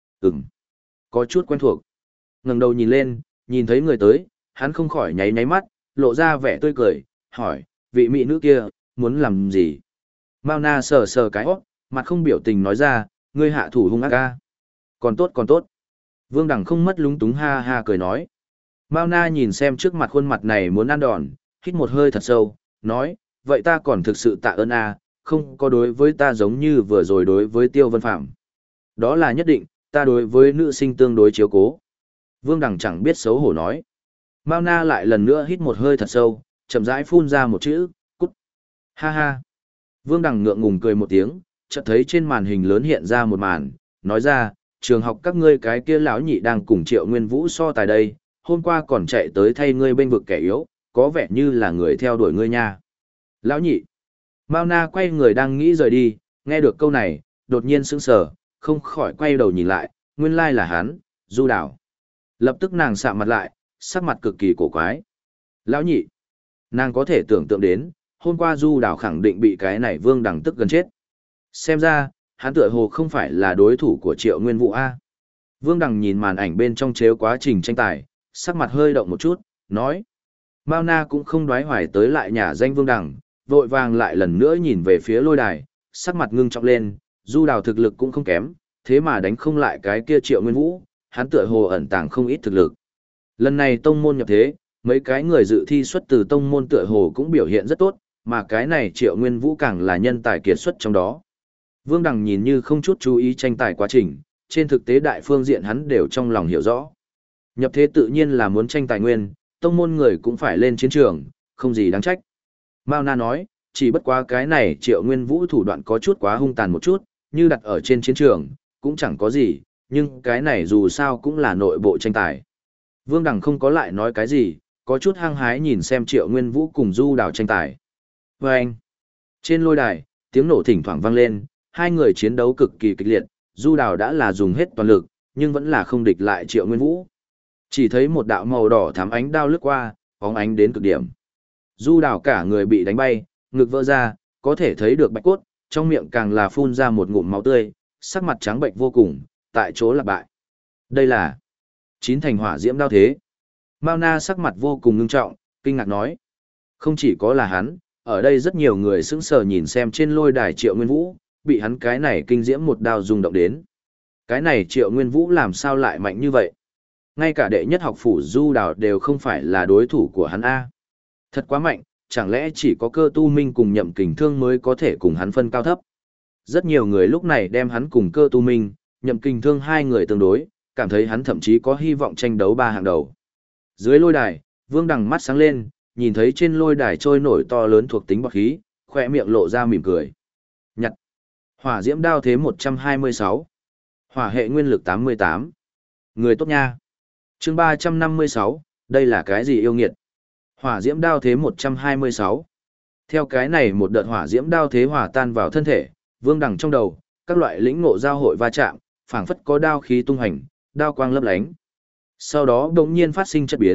Có chút quen thuộc. Ngẩng đầu nhìn lên, nhìn thấy người tới, hắn không khỏi nháy nháy mắt, lộ ra vẻ tươi cười, hỏi, vị mỹ nữ kia, muốn làm gì? Mao Na sờ sờ cái hót, mặt không biểu tình nói ra, ngươi hạ thủ hung ác ca. Còn tốt. Vương Đằng không mất lúng túng ha ha cười nói. Mao Na nhìn xem trước mặt khuôn mặt này muốn ăn đòn, hít một hơi thật sâu, nói, vậy ta còn thực sự tạ ơn a, không có đối với ta giống như vừa rồi đối với Tiêu Vân Phạm. Đó là nhất định, ta đối với nữ sinh tương đối chiếu cố. Vương Đằng chẳng biết xấu hổ nói. Mao Na lại lần nữa hít một hơi thật sâu, chậm rãi phun ra một chữ, cút. Ha ha. Vương Đằng ngượng ngùng cười một tiếng, chợt thấy trên màn hình lớn hiện ra một màn, nói ra, trường học các ngươi cái kia lão nhị đang cùng Triệu Nguyên Vũ so tài đây, hôm qua còn chạy tới thay ngươi bênh vực kẻ yếu, có vẻ như là người theo đuổi ngươi nha. Lão nhị. Mao Na quay người đang nghĩ rời đi, nghe được câu này, đột nhiên sững sờ, không khỏi quay đầu nhìn lại, nguyên lai là hắn, Du Đào. Lập tức nàng sạm mặt lại, sắc mặt cực kỳ cổ quái. Lão nhị. Nàng có thể tưởng tượng đến, hôm qua Du Đào khẳng định bị cái này Vương Đằng tức gần chết. Xem ra, hắn tựa hồ không phải là đối thủ của Triệu Nguyên Vũ A. Vương Đằng nhìn màn ảnh bên trong chiếu quá trình tranh tài, sắc mặt hơi động một chút, nói. Mao Na cũng không đoái hoài tới lại nhà danh Vương Đằng, vội vàng lại lần nữa nhìn về phía lôi đài, sắc mặt ngưng trọng lên, Du Đào thực lực cũng không kém, thế mà đánh không lại cái kia Triệu Nguyên Vũ, hắn tựa hồ ẩn tàng không ít thực lực. Lần này tông môn nhập thế, mấy cái người dự thi xuất từ tông môn tựa hồ cũng biểu hiện rất tốt, mà cái này Triệu Nguyên Vũ càng là nhân tài kiệt xuất trong đó. Vương Đằng nhìn như không chút chú ý tranh tài quá trình, trên thực tế đại phương diện hắn đều trong lòng hiểu rõ. Nhập thế tự nhiên là muốn tranh tài nguyên, tông môn người cũng phải lên chiến trường, không gì đáng trách. Mao Na nói, chỉ bất quá cái này Triệu Nguyên Vũ thủ đoạn có chút quá hung tàn một chút, như đặt ở trên chiến trường, cũng chẳng có gì, nhưng cái này dù sao cũng là nội bộ tranh tài. Vương Đằng không có lại nói cái gì, có chút hăng hái nhìn xem Triệu Nguyên Vũ cùng Du Đào tranh tài. Vâng! Trên lôi đài, tiếng nổ thỉnh thoảng vang lên, hai người chiến đấu cực kỳ kịch liệt, Du Đào đã là dùng hết toàn lực, nhưng vẫn là không địch lại Triệu Nguyên Vũ. Chỉ thấy một đạo màu đỏ thắm ánh đao lướt qua, bóng ánh đến cực điểm. Du Đào cả người bị đánh bay, ngực vỡ ra, có thể thấy được bạch cốt, trong miệng càng là phun ra một ngụm máu tươi, sắc mặt trắng bệnh vô cùng, tại chỗ là bại. Đây là chín thành hỏa diễm đao thế. Mao Na sắc mặt vô cùng ngưng trọng, kinh ngạc nói. Không chỉ có là hắn, ở đây rất nhiều người sững sờ nhìn xem trên lôi đài Triệu Nguyên Vũ, bị hắn cái này kinh diễm một đao rung động đến. Cái này Triệu Nguyên Vũ làm sao lại mạnh như vậy? Ngay cả đệ nhất học phủ Du Đào đều không phải là đối thủ của hắn A. Thật quá mạnh, chẳng lẽ chỉ có Cơ Tu Minh cùng Nhậm Kình Thương mới có thể cùng hắn phân cao thấp? Rất nhiều người lúc này đem hắn cùng Cơ Tu Minh, Nhậm Kình Thương hai người tương đối, cảm thấy hắn thậm chí có hy vọng tranh đấu ba hàng đầu. Dưới lôi đài, Vương Đằng mắt sáng lên, nhìn thấy trên lôi đài trôi nổi to lớn thuộc tính bạc khí, khỏe miệng lộ ra mỉm cười. Nhặt. Hỏa diễm đao thế 126. Hỏa hệ nguyên lực 88. Người tốt nha. Chương 356, đây là cái gì yêu nghiệt? Hỏa diễm đao thế 126. Theo cái này một đợt hỏa diễm đao thế hòa tan vào thân thể, Vương Đằng trong đầu, các loại lĩnh ngộ giao hội va chạm, phảng phất có đao khí tung hành, đao quang lấp lánh. Sau đó đột nhiên phát sinh chất biến,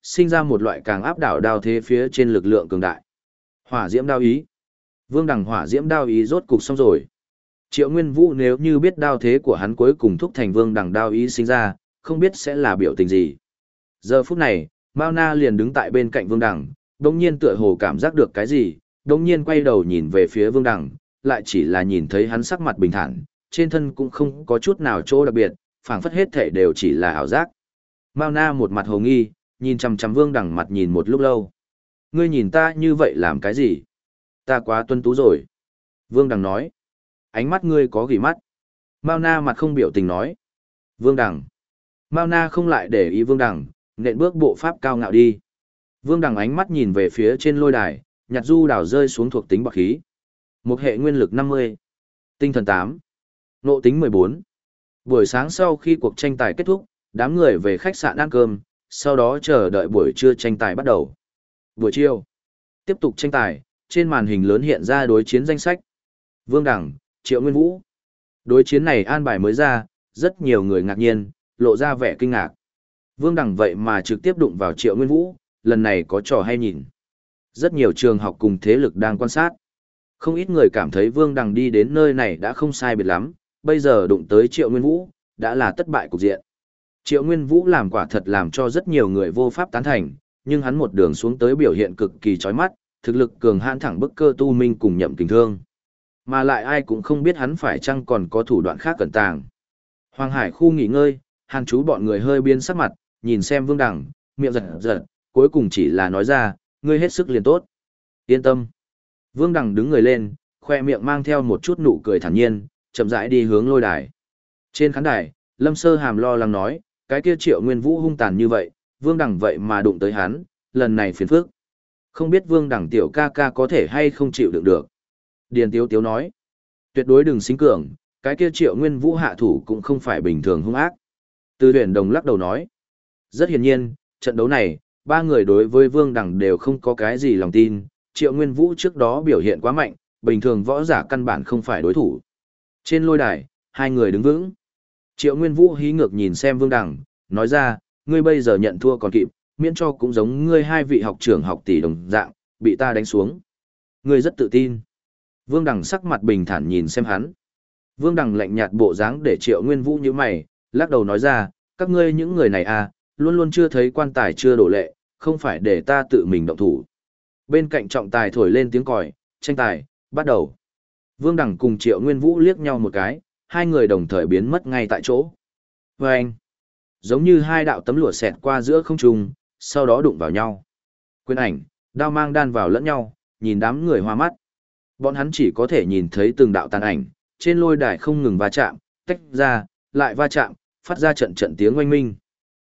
sinh ra một loại càng áp đảo đao thế phía trên lực lượng cường đại. Hỏa diễm đao ý. Vương Đằng hỏa diễm đao ý rốt cục xong rồi. Triệu Nguyên Vũ nếu như biết đao thế của hắn cuối cùng thúc thành Vương Đằng đao ý sinh ra, không biết sẽ là biểu tình gì. Giờ phút này, Mao Na liền đứng tại bên cạnh Vương Đằng, đồng nhiên tựa hồ cảm giác được cái gì, đồng nhiên quay đầu nhìn về phía Vương Đằng, lại chỉ là nhìn thấy hắn sắc mặt bình thản, trên thân cũng không có chút nào chỗ đặc biệt, phảng phất hết thể đều chỉ là ảo giác. Mao Na một mặt hồ nghi, nhìn chằm chằm Vương Đằng mặt nhìn một lúc lâu. Ngươi nhìn ta như vậy làm cái gì? Ta quá tuân tú rồi. Vương Đằng nói. Ánh mắt ngươi có ghỉ mắt. Mao Na mặt không biểu tình nói. Vương Đằng. Mao Na không lại để ý Vương Đằng, nện bước bộ pháp cao ngạo đi. Vương Đằng ánh mắt nhìn về phía trên lôi đài, nhặt du đảo rơi xuống thuộc tính bạc khí. Một hệ nguyên lực 50. Tinh thần 8. Nộ tính 14. Buổi sáng sau khi cuộc tranh tài kết thúc, đám người về khách sạn ăn cơm, sau đó chờ đợi buổi trưa tranh tài bắt đầu. Buổi chiều, tiếp tục tranh tài, trên màn hình lớn hiện ra đối chiến danh sách. Vương Đằng, Triệu Nguyên Vũ. Đối chiến này an bài mới ra, rất nhiều người ngạc nhiên, lộ ra vẻ kinh ngạc. Vương Đằng vậy mà trực tiếp đụng vào Triệu Nguyên Vũ, lần này có trò hay nhìn. Rất nhiều trường học cùng thế lực đang quan sát. Không ít người cảm thấy Vương Đằng đi đến nơi này đã không sai biệt lắm, bây giờ đụng tới Triệu Nguyên Vũ, đã là thất bại cục diện. Triệu Nguyên Vũ làm quả thật làm cho rất nhiều người vô pháp tán thành, nhưng hắn một đường xuống tới biểu hiện cực kỳ chói mắt, thực lực cường hãn thẳng bức Cơ Tu Minh cùng Nhậm Kình Thương. Mà lại ai cũng không biết hắn phải chăng còn có thủ đoạn khác cẩn tàng. Hoàng Hải khu nghỉ ngơi, Hàn Chú bọn người hơi biến sắc mặt, nhìn xem Vương Đằng, miệng giật giật, cuối cùng chỉ là nói ra, ngươi hết sức liền tốt. Yên tâm. Vương Đằng đứng người lên, khoe miệng mang theo một chút nụ cười thản nhiên, chậm rãi đi hướng lôi đài. Trên khán đài, Lâm Sơ Hàm lo lắng nói, cái kia Triệu Nguyên Vũ hung tàn như vậy, Vương Đằng vậy mà đụng tới hắn, lần này phiền phức. Không biết Vương Đằng tiểu ca ca có thể hay không chịu đựng được. Điền Tiếu Tiếu nói, tuyệt đối đừng xính cường, cái kia Triệu Nguyên Vũ hạ thủ cũng không phải bình thường hung ác. Từ Huyền Đồng lắc đầu nói, rất hiển nhiên, trận đấu này, ba người đối với Vương Đằng đều không có cái gì lòng tin, Triệu Nguyên Vũ trước đó biểu hiện quá mạnh, bình thường võ giả căn bản không phải đối thủ. Trên lôi đài, hai người đứng vững. Triệu Nguyên Vũ hí ngược nhìn xem Vương Đằng, nói ra, ngươi bây giờ nhận thua còn kịp, miễn cho cũng giống ngươi hai vị học trưởng học tỷ đồng dạng, bị ta đánh xuống. Ngươi rất tự tin. Vương Đằng sắc mặt bình thản nhìn xem hắn. Vương Đằng lạnh nhạt bộ dáng để Triệu Nguyên Vũ nhíu mày, lắc đầu nói ra, các ngươi những người này à, luôn luôn chưa thấy quan tài chưa đổ lệ, không phải để ta tự mình động thủ. Bên cạnh trọng tài thổi lên tiếng còi, tranh tài, bắt đầu. Vương Đằng cùng Triệu Nguyên Vũ liếc nhau một cái, hai người đồng thời biến mất ngay tại chỗ. Và anh, giống như hai đạo tấm lụa xẹt qua giữa không trung, sau đó đụng vào nhau. Quyền ảnh, đao mang đan vào lẫn nhau, nhìn đám người hoa mắt. Bọn hắn chỉ có thể nhìn thấy từng đạo tàn ảnh, trên lôi đài không ngừng va chạm, tách ra, lại va chạm, phát ra trận trận tiếng oanh minh.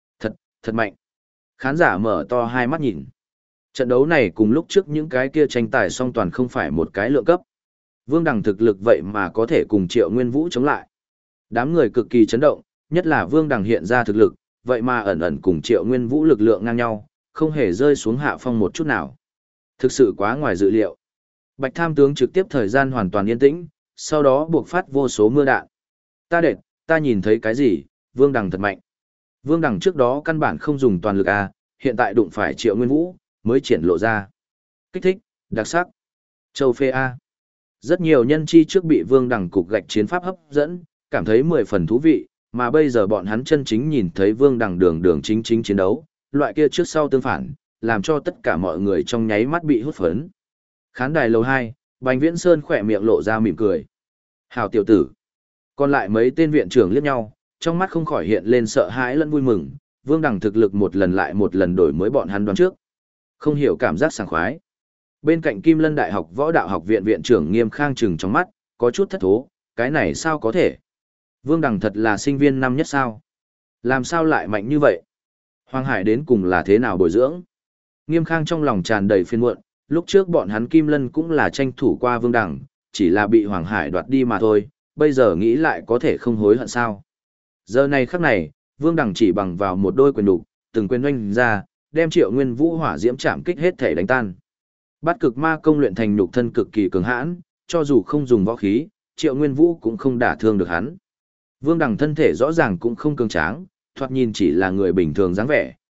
Thật mạnh. Khán giả mở to hai mắt nhìn. Trận đấu này cùng lúc trước những cái kia tranh tài song toàn không phải một cái lượng cấp. Vương Đằng thực lực vậy mà có thể cùng Triệu Nguyên Vũ chống lại. Đám người cực kỳ chấn động, nhất là Vương Đằng hiện ra thực lực, vậy mà ẩn ẩn cùng Triệu Nguyên Vũ lực lượng ngang nhau, không hề rơi xuống hạ phong một chút nào. Thực sự quá ngoài dự liệu. Bạch Tham tướng trực tiếp thời gian hoàn toàn yên tĩnh, sau đó buộc phát vô số mưa đạn. Ta nhìn thấy cái gì, Vương Đằng thật mạnh. Vương Đằng trước đó căn bản không dùng toàn lực A, hiện tại đụng phải Triệu Nguyên Vũ, mới triển lộ ra. Kích thích, đặc sắc. Châu phê A. Rất nhiều nhân chi trước bị Vương Đằng cục gạch chiến pháp hấp dẫn, cảm thấy 10 phần thú vị, mà bây giờ bọn hắn chân chính nhìn thấy Vương Đằng đường chính chiến đấu, loại kia trước sau tương phản, làm cho tất cả mọi người trong nháy mắt bị hút phấn. Khán đài lầu 2, Bành Viễn Sơn khỏe miệng lộ ra mỉm cười. Hào tiểu tử. Còn lại mấy tên viện trưởng liếc nhau, trong mắt không khỏi hiện lên sợ hãi lẫn vui mừng, Vương Đằng thực lực một lần lại một lần đổi mới bọn hắn đoán trước. Không hiểu cảm giác sảng khoái. Bên cạnh Kim Lân Đại học Võ Đạo Học viện viện trưởng Nghiêm Khang trừng trong mắt, có chút thất thố, cái này sao có thể? Vương Đằng thật là sinh viên năm nhất sao? Làm sao lại mạnh như vậy? Hoàng Hải đến cùng là thế nào bồi dưỡng? Nghiêm Khang trong lòng tràn đầy phiền muộn, lúc trước bọn hắn Kim Lân cũng là tranh thủ qua Vương Đằng, chỉ là bị Hoàng Hải đoạt đi mà thôi, bây giờ nghĩ lại có thể không hối hận sao? Giờ này khắc này, Vương Đằng chỉ bằng vào một đôi quyền đục, từng quyền oanh ra, đem Triệu Nguyên Vũ hỏa diễm chạm kích hết thể đánh tan. Bát cực ma công luyện thành nhục thân cực kỳ cường hãn, cho dù không dùng võ khí, Triệu Nguyên Vũ cũng không đả thương được hắn. Vương Đằng thân thể rõ ràng cũng không cường tráng, thoạt nhìn chỉ là người bình thường dáng vẻ,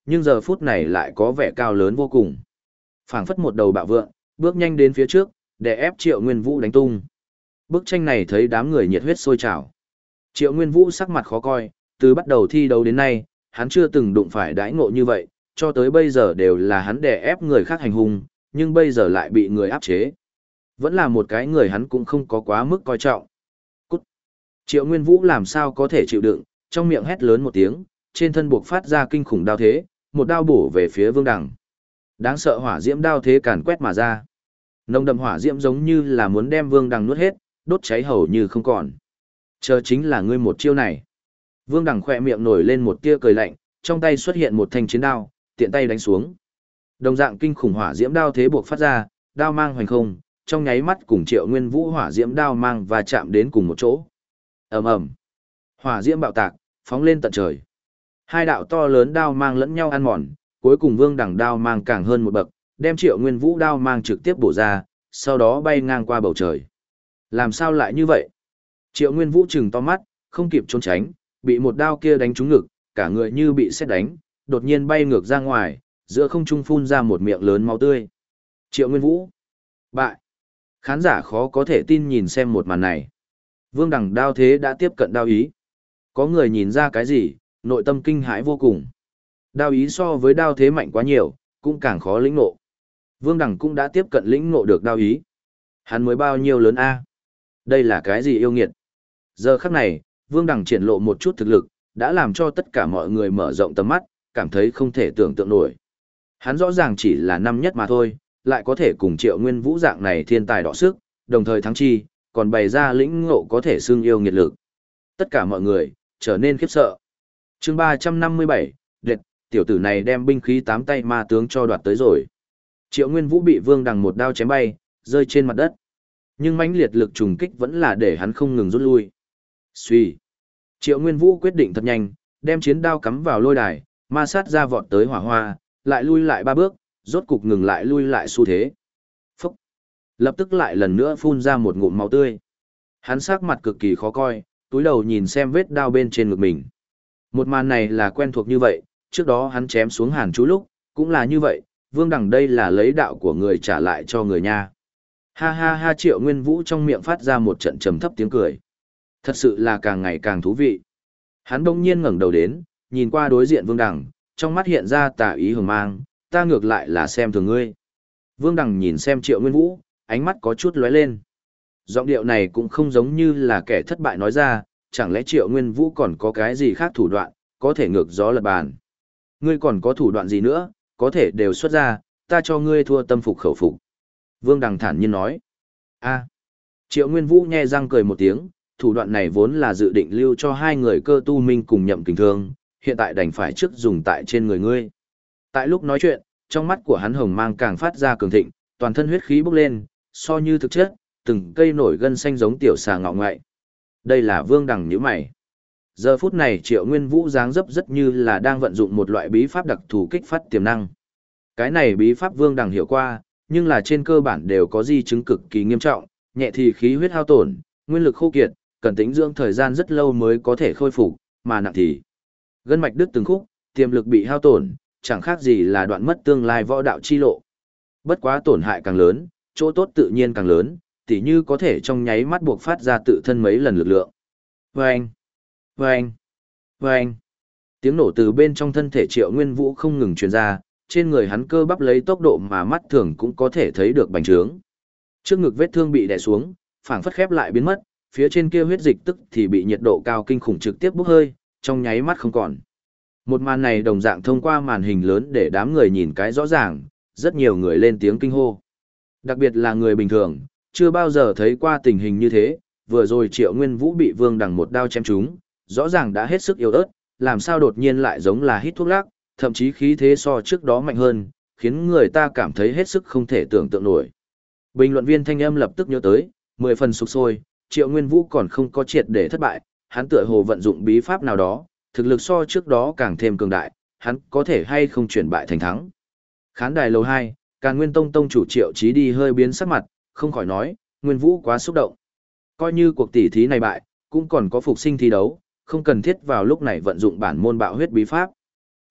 nhưng giờ phút này lại có vẻ cao lớn vô cùng. Phảng phất một đầu bạo vượn, bước nhanh đến phía trước, để ép Triệu Nguyên Vũ đánh tung. Bức tranh này thấy đám người nhiệt huyết sôi trào. Triệu Nguyên Vũ sắc mặt khó coi, từ bắt đầu thi đấu đến nay, hắn chưa từng đụng phải đãi ngộ như vậy, cho tới bây giờ đều là hắn đè ép người khác hành hung, nhưng bây giờ lại bị người áp chế. Vẫn là một cái người hắn cũng không có quá mức coi trọng. Cút! Triệu Nguyên Vũ làm sao có thể chịu đựng, trong miệng hét lớn một tiếng, trên thân buộc phát ra kinh khủng đao thế, một đao bổ về phía Vương Đằng. Đáng sợ hỏa diễm đao thế càn quét mà ra. Nồng đậm hỏa diễm giống như là muốn đem Vương Đằng nuốt hết, đốt cháy hầu như không còn. Chờ chính là ngươi một chiêu này. Vương Đằng khỏe miệng nổi lên một tia cười lạnh, trong tay xuất hiện một thanh chiến đao, tiện tay đánh xuống. Đồng dạng kinh khủng hỏa diễm đao thế buộc phát ra, đao mang hoành không, trong nháy mắt cùng Triệu Nguyên Vũ hỏa diễm đao mang và chạm đến cùng một chỗ. Ầm ầm. Hỏa diễm bạo tạc, phóng lên tận trời. Hai đạo to lớn đao mang lẫn nhau ăn mòn, cuối cùng Vương Đằng đao mang càng hơn một bậc, đem Triệu Nguyên Vũ đao mang trực tiếp bổ ra, sau đó bay ngang qua bầu trời. Làm sao lại như vậy? Triệu Nguyên Vũ trừng to mắt, không kịp trốn tránh, bị một đao kia đánh trúng ngực, cả người như bị sét đánh, đột nhiên bay ngược ra ngoài, giữa không trung phun ra một miệng lớn máu tươi. Triệu Nguyên Vũ bại. Khán giả khó có thể tin nhìn xem một màn này. Vương Đằng đao thế đã tiếp cận đao ý. Có người nhìn ra cái gì, nội tâm kinh hãi vô cùng. Đao ý so với đao thế mạnh quá nhiều, cũng càng khó lĩnh ngộ. Vương Đằng cũng đã tiếp cận lĩnh ngộ được đao ý. Hắn mới bao nhiêu lớn a? Đây là cái gì yêu nghiệt? Giờ khắc này, Vương Đằng triển lộ một chút thực lực, đã làm cho tất cả mọi người mở rộng tầm mắt, cảm thấy không thể tưởng tượng nổi. Hắn rõ ràng chỉ là năm nhất mà thôi, lại có thể cùng Triệu Nguyên Vũ dạng này thiên tài đọ sức, đồng thời thắng chi, còn bày ra lĩnh ngộ có thể xưng yêu nghiệt lực. Tất cả mọi người trở nên khiếp sợ. Chương 357, đệt, tiểu tử này đem binh khí tám tay ma tướng cho đoạt tới rồi. Triệu Nguyên Vũ bị Vương Đằng một đao chém bay, rơi trên mặt đất. Nhưng mãnh liệt lực trùng kích vẫn là để hắn không ngừng rút lui. Xuy. Triệu Nguyên Vũ quyết định thật nhanh, đem chiến đao cắm vào lôi đài, ma sát ra vọt tới hỏa hoa, lại lui lại ba bước, rốt cục ngừng lại lui lại xu thế. Phúc. Lập tức lại lần nữa phun ra một ngụm máu tươi. Hắn sắc mặt cực kỳ khó coi, túi đầu nhìn xem vết đao bên trên ngực mình. Một màn này là quen thuộc như vậy, trước đó hắn chém xuống Hàn Chú lúc, cũng là như vậy, Vương Đằng đây là lấy đạo của người trả lại cho người nha. Ha ha ha, Triệu Nguyên Vũ trong miệng phát ra một trận trầm thấp tiếng cười. Thật sự là càng ngày càng thú vị. Hắn đông nhiên ngẩng đầu đến, nhìn qua đối diện Vương Đằng, trong mắt hiện ra tà ý hừng mang, ta ngược lại là xem thường ngươi. Vương Đằng nhìn xem Triệu Nguyên Vũ, ánh mắt có chút lóe lên. Giọng điệu này cũng không giống như là kẻ thất bại nói ra, chẳng lẽ Triệu Nguyên Vũ còn có cái gì khác thủ đoạn, có thể ngược gió lật bàn. Ngươi còn có thủ đoạn gì nữa, có thể đều xuất ra, ta cho ngươi thua tâm phục khẩu phục. Vương Đằng thản nhiên nói. A. Triệu Nguyên Vũ nhe răng cười một tiếng, thủ đoạn này vốn là dự định lưu cho hai người Cơ Tu Minh cùng Nhậm Kình Thương, hiện tại đành phải trước dùng tại trên người ngươi. Tại lúc nói chuyện, trong mắt của hắn hồng mang càng phát ra cường thịnh, toàn thân huyết khí bốc lên, so như thực chất, từng cây nổi gân xanh giống tiểu xà ngọ ngoại. Đây là Vương Đằng nhíu mày. Giờ phút này Triệu Nguyên Vũ dáng dấp rất như là đang vận dụng một loại bí pháp đặc thù kích phát tiềm năng. Cái này bí pháp Vương Đằng hiểu qua, nhưng là trên cơ bản đều có di chứng cực kỳ nghiêm trọng, nhẹ thì khí huyết hao tổn, nguyên lực khô kiệt, cần tĩnh dưỡng thời gian rất lâu mới có thể khôi phục, mà nặng thì gân mạch đứt từng khúc, tiềm lực bị hao tổn, chẳng khác gì là đoạn mất tương lai võ đạo chi lộ. Bất quá tổn hại càng lớn, chỗ tốt tự nhiên càng lớn, tỉ như có thể trong nháy mắt buộc phát ra tự thân mấy lần lực lượng. Vâng! Vâng! Vâng! Tiếng nổ từ bên trong thân thể Triệu Nguyên Vũ không ngừng truyền ra, trên người hắn cơ bắp lấy tốc độ mà mắt thường cũng có thể thấy được bành trướng. Trước ngực vết thương bị đè xuống, phảng phất khép lại biến mất, phía trên kia huyết dịch tức thì bị nhiệt độ cao kinh khủng trực tiếp bốc hơi, trong nháy mắt không còn. Một màn này đồng dạng thông qua màn hình lớn để đám người nhìn cái rõ ràng, rất nhiều người lên tiếng kinh hô. Đặc biệt là người bình thường, chưa bao giờ thấy qua tình hình như thế, vừa rồi Triệu Nguyên Vũ bị Vương Đằng một đao chém trúng, rõ ràng đã hết sức yếu ớt, làm sao đột nhiên lại giống là hít thuốc lắc, thậm chí khí thế so trước đó mạnh hơn, khiến người ta cảm thấy hết sức không thể tưởng tượng nổi. Bình luận viên thanh âm lập tức nhớ tới, 10 phần sục sôi, Triệu Nguyên Vũ còn không có triệt để thất bại, hắn tựa hồ vận dụng bí pháp nào đó, thực lực so trước đó càng thêm cường đại, hắn có thể hay không chuyển bại thành thắng. Khán đài lầu 2, Càn Nguyên Tông tông chủ Triệu Chí đi hơi biến sắc mặt, không khỏi nói, Nguyên Vũ quá xúc động. Coi như cuộc tỷ thí này bại, cũng còn có phục sinh thi đấu, không cần thiết vào lúc này vận dụng bản môn bạo huyết bí pháp.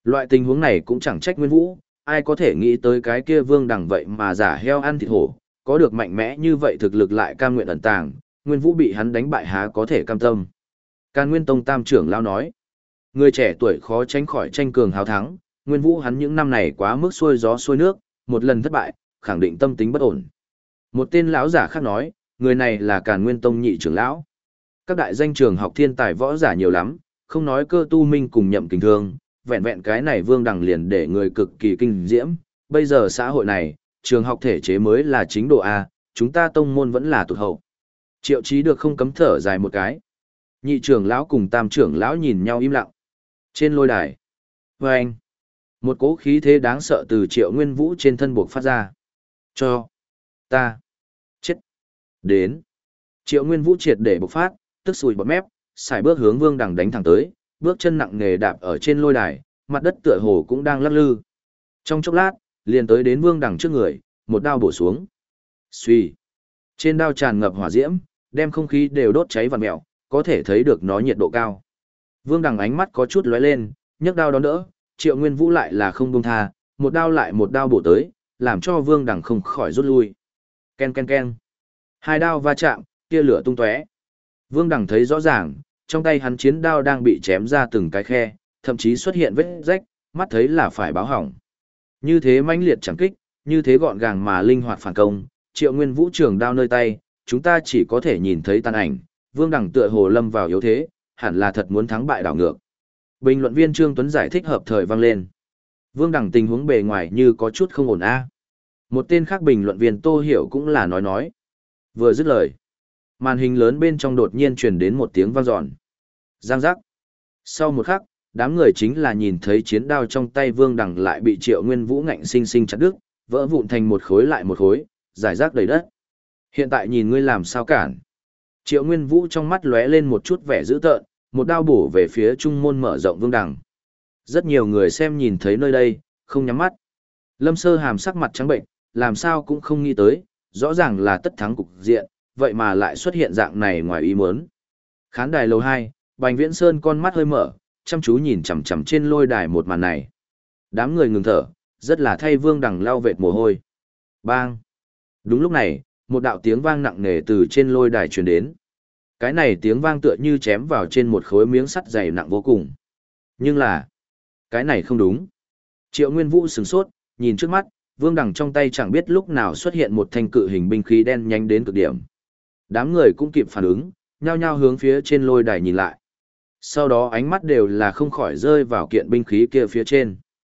Loại tình huống này cũng chẳng trách Nguyên Vũ, ai có thể nghĩ tới cái kia Vương Đằng vậy mà giả heo ăn thịt hổ, có được mạnh mẽ như vậy thực lực lại cam nguyện ẩn tàng, Nguyên Vũ bị hắn đánh bại há có thể cam tâm. Càn Nguyên Tông Tam trưởng lão nói, người trẻ tuổi khó tránh khỏi tranh cường hào thắng, Nguyên Vũ hắn những năm này quá mức xuôi gió xuôi nước, một lần thất bại, khẳng định tâm tính bất ổn. Một tên lão giả khác nói, người này là Càn Nguyên Tông nhị trưởng lão. Các đại danh trường học thiên tài võ giả nhiều lắm, không nói Cơ Tu Minh cùng Nhậm Kình Thương, vẹn vẹn cái này Vương Đằng liền để người cực kỳ kinh diễm. Bây giờ xã hội này, trường học thể chế mới là chính độ A, chúng ta tông môn vẫn là tụt hậu. Triệu Chí được không cấm thở dài một cái. Nhị trưởng lão cùng tam trưởng lão nhìn nhau im lặng. Trên lôi đài, vâng, một cỗ khí thế đáng sợ từ Triệu Nguyên Vũ trên thân buộc phát ra. Cho ta chết. Đến. Triệu Nguyên Vũ triệt để bộc phát, tức sùi bọt mép, xài bước hướng Vương Đằng đánh thẳng tới, bước chân nặng nề đạp ở trên lôi đài, mặt đất tựa hồ cũng đang lắc lư. Trong chốc lát, liền tới đến Vương Đằng trước người, một đao bổ xuống. Xuy. Trên đao tràn ngập hỏa diễm, đem không khí đều đốt cháy vằn mèo, có thể thấy được nó nhiệt độ cao. Vương Đằng ánh mắt có chút lóe lên, nhấc đao đón đỡ, Triệu Nguyên Vũ lại là không buông tha, một đao lại một đao bổ tới, làm cho Vương Đằng không khỏi rút lui. Ken ken ken. Hai đao va chạm, tia lửa tung tóe. Vương Đằng thấy rõ ràng, trong tay hắn chiến đao đang bị chém ra từng cái khe, thậm chí xuất hiện vết rách, mắt thấy là phải báo hỏng. Như thế mãnh liệt chẳng kích, như thế gọn gàng mà linh hoạt phản công, Triệu Nguyên Vũ trường đao nơi tay, chúng ta chỉ có thể nhìn thấy tàn ảnh, Vương Đằng tựa hồ lâm vào yếu thế, hẳn là thật muốn thắng bại đảo ngược. Bình luận viên Trương Tuấn giải thích hợp thời vang lên. Vương Đằng tình huống bề ngoài như có chút không ổn a. Một tên khác bình luận viên Tô Hiểu cũng là nói. Vừa dứt lời, màn hình lớn bên trong đột nhiên truyền đến một tiếng vang dọn. Giang giác. Sau một khắc, đám người chính là nhìn thấy chiến đao trong tay Vương Đằng lại bị Triệu Nguyên Vũ ngạnh sinh sinh chặt đứt, vỡ vụn thành một khối lại một khối, rải rác đầy đất. Hiện tại nhìn ngươi làm sao cản. Triệu Nguyên Vũ trong mắt lóe lên một chút vẻ dữ tợn, một đao bổ về phía trung môn mở rộng Vương Đằng. Rất nhiều người xem nhìn thấy nơi đây, không nhắm mắt. Lâm Sơ Hàm sắc mặt trắng bệnh, làm sao cũng không nghĩ tới, rõ ràng là tất thắng cục diện, vậy mà lại xuất hiện dạng này ngoài ý muốn. Khán đài lầu 2, Bành Viễn Sơn con mắt hơi mở, chăm chú nhìn chằm chằm trên lôi đài một màn này. Đám người ngừng thở, rất là thay Vương Đằng lau vệt mồ hôi. Bang! Đúng lúc này, một đạo tiếng vang nặng nề từ trên lôi đài truyền đến. Cái này tiếng vang tựa như chém vào trên một khối miếng sắt dày nặng vô cùng. Nhưng là, cái này không đúng. Triệu Nguyên Vũ sửng sốt, nhìn trước mắt, Vương Đằng trong tay chẳng biết lúc nào xuất hiện một thanh cự hình binh khí đen nhanh đến cực điểm. Đám người cũng kịp phản ứng, nhao nhao hướng phía trên lôi đài nhìn lại. Sau đó ánh mắt đều là không khỏi rơi vào kiện binh khí kia phía trên.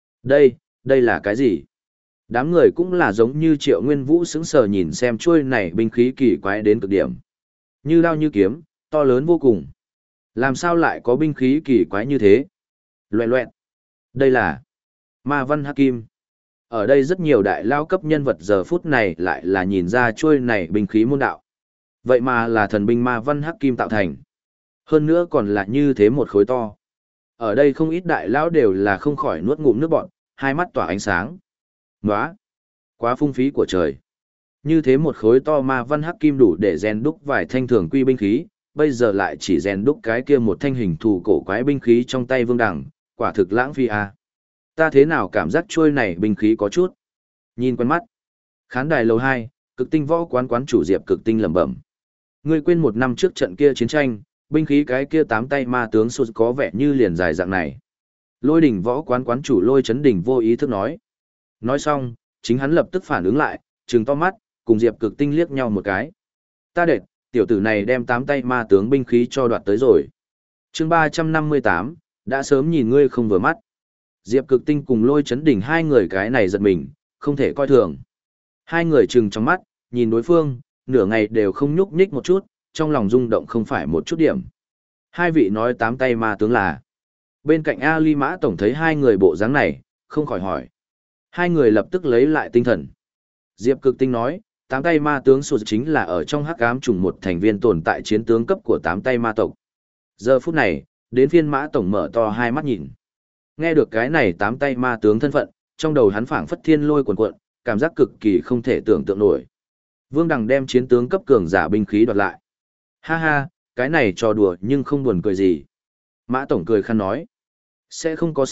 Đây là cái gì? Đám người cũng là giống như Triệu Nguyên Vũ sững sờ nhìn xem chuôi này binh khí kỳ quái đến cực điểm. Như đao như kiếm, to lớn vô cùng. Làm sao lại có binh khí kỳ quái như thế? Loẹt loẹt. Đây là Ma Văn Hắc Kim. Ở đây rất nhiều đại lao cấp nhân vật giờ phút này lại là nhìn ra chuôi này binh khí môn đạo. Vậy mà là thần binh Ma Văn Hắc Kim tạo thành. Hơn nữa còn là như thế một khối to. Ở đây không ít đại lão đều là không khỏi nuốt ngụm nước bọt, hai mắt tỏa ánh sáng. Nóa! Quá phung phí của trời. Như thế một khối to Ma Văn Hắc Kim đủ để rèn đúc vài thanh thường quy binh khí, bây giờ lại chỉ rèn đúc cái kia một thanh hình thù cổ quái binh khí trong tay Vương Đằng, quả thực lãng phí à. Ta thế nào cảm giác trôi này binh khí có chút nhìn quen mắt. Khán đài lầu 2, Cực Tinh Võ quán quán chủ Diệp Cực Tinh lẩm bẩm. Ngươi quên một năm trước trận kia chiến tranh, binh khí cái kia tám tay ma tướng sụt có vẻ như liền dài dạng này. Lôi Đỉnh Võ quán quán chủ Lôi Chấn Đỉnh vô ý thức nói. Nói xong, chính hắn lập tức phản ứng lại, trừng to mắt, cùng Diệp Cực Tinh liếc nhau một cái. Ta đệt, tiểu tử này đem tám tay ma tướng binh khí cho đoạt tới rồi. Chương 358, đã sớm nhìn ngươi không vừa mắt. Diệp Cực Tinh cùng Lôi Chấn Đỉnh hai người cái này giật mình, không thể coi thường. Hai người trừng trong mắt, nhìn đối phương, nửa ngày đều không nhúc nhích một chút, trong lòng rung động không phải một chút điểm. Hai vị nói tám tay ma tướng là. Bên cạnh Ali Mã Tổng thấy hai người bộ dáng này, không khỏi hỏi. Hai người lập tức lấy lại tinh thần. Diệp Cực Tinh nói, tám tay ma tướng sụt chính là ở trong hắc ám trùng một thành viên tồn tại chiến tướng cấp của tám tay ma tộc. Giờ phút này, đến phiên Mã Tổng mở to hai mắt nhìn. Nghe được cái này tám tay ma tướng thân phận, trong đầu hắn phảng phất thiên lôi cuồn cuộn, cảm giác cực kỳ không thể tưởng tượng nổi. Vương Đằng đem chiến tướng cấp cường giả binh khí đoạt lại. Ha ha, cái này trò đùa nhưng không buồn cười gì. Mã Tổng cười khăn nói. Sẽ không có sai,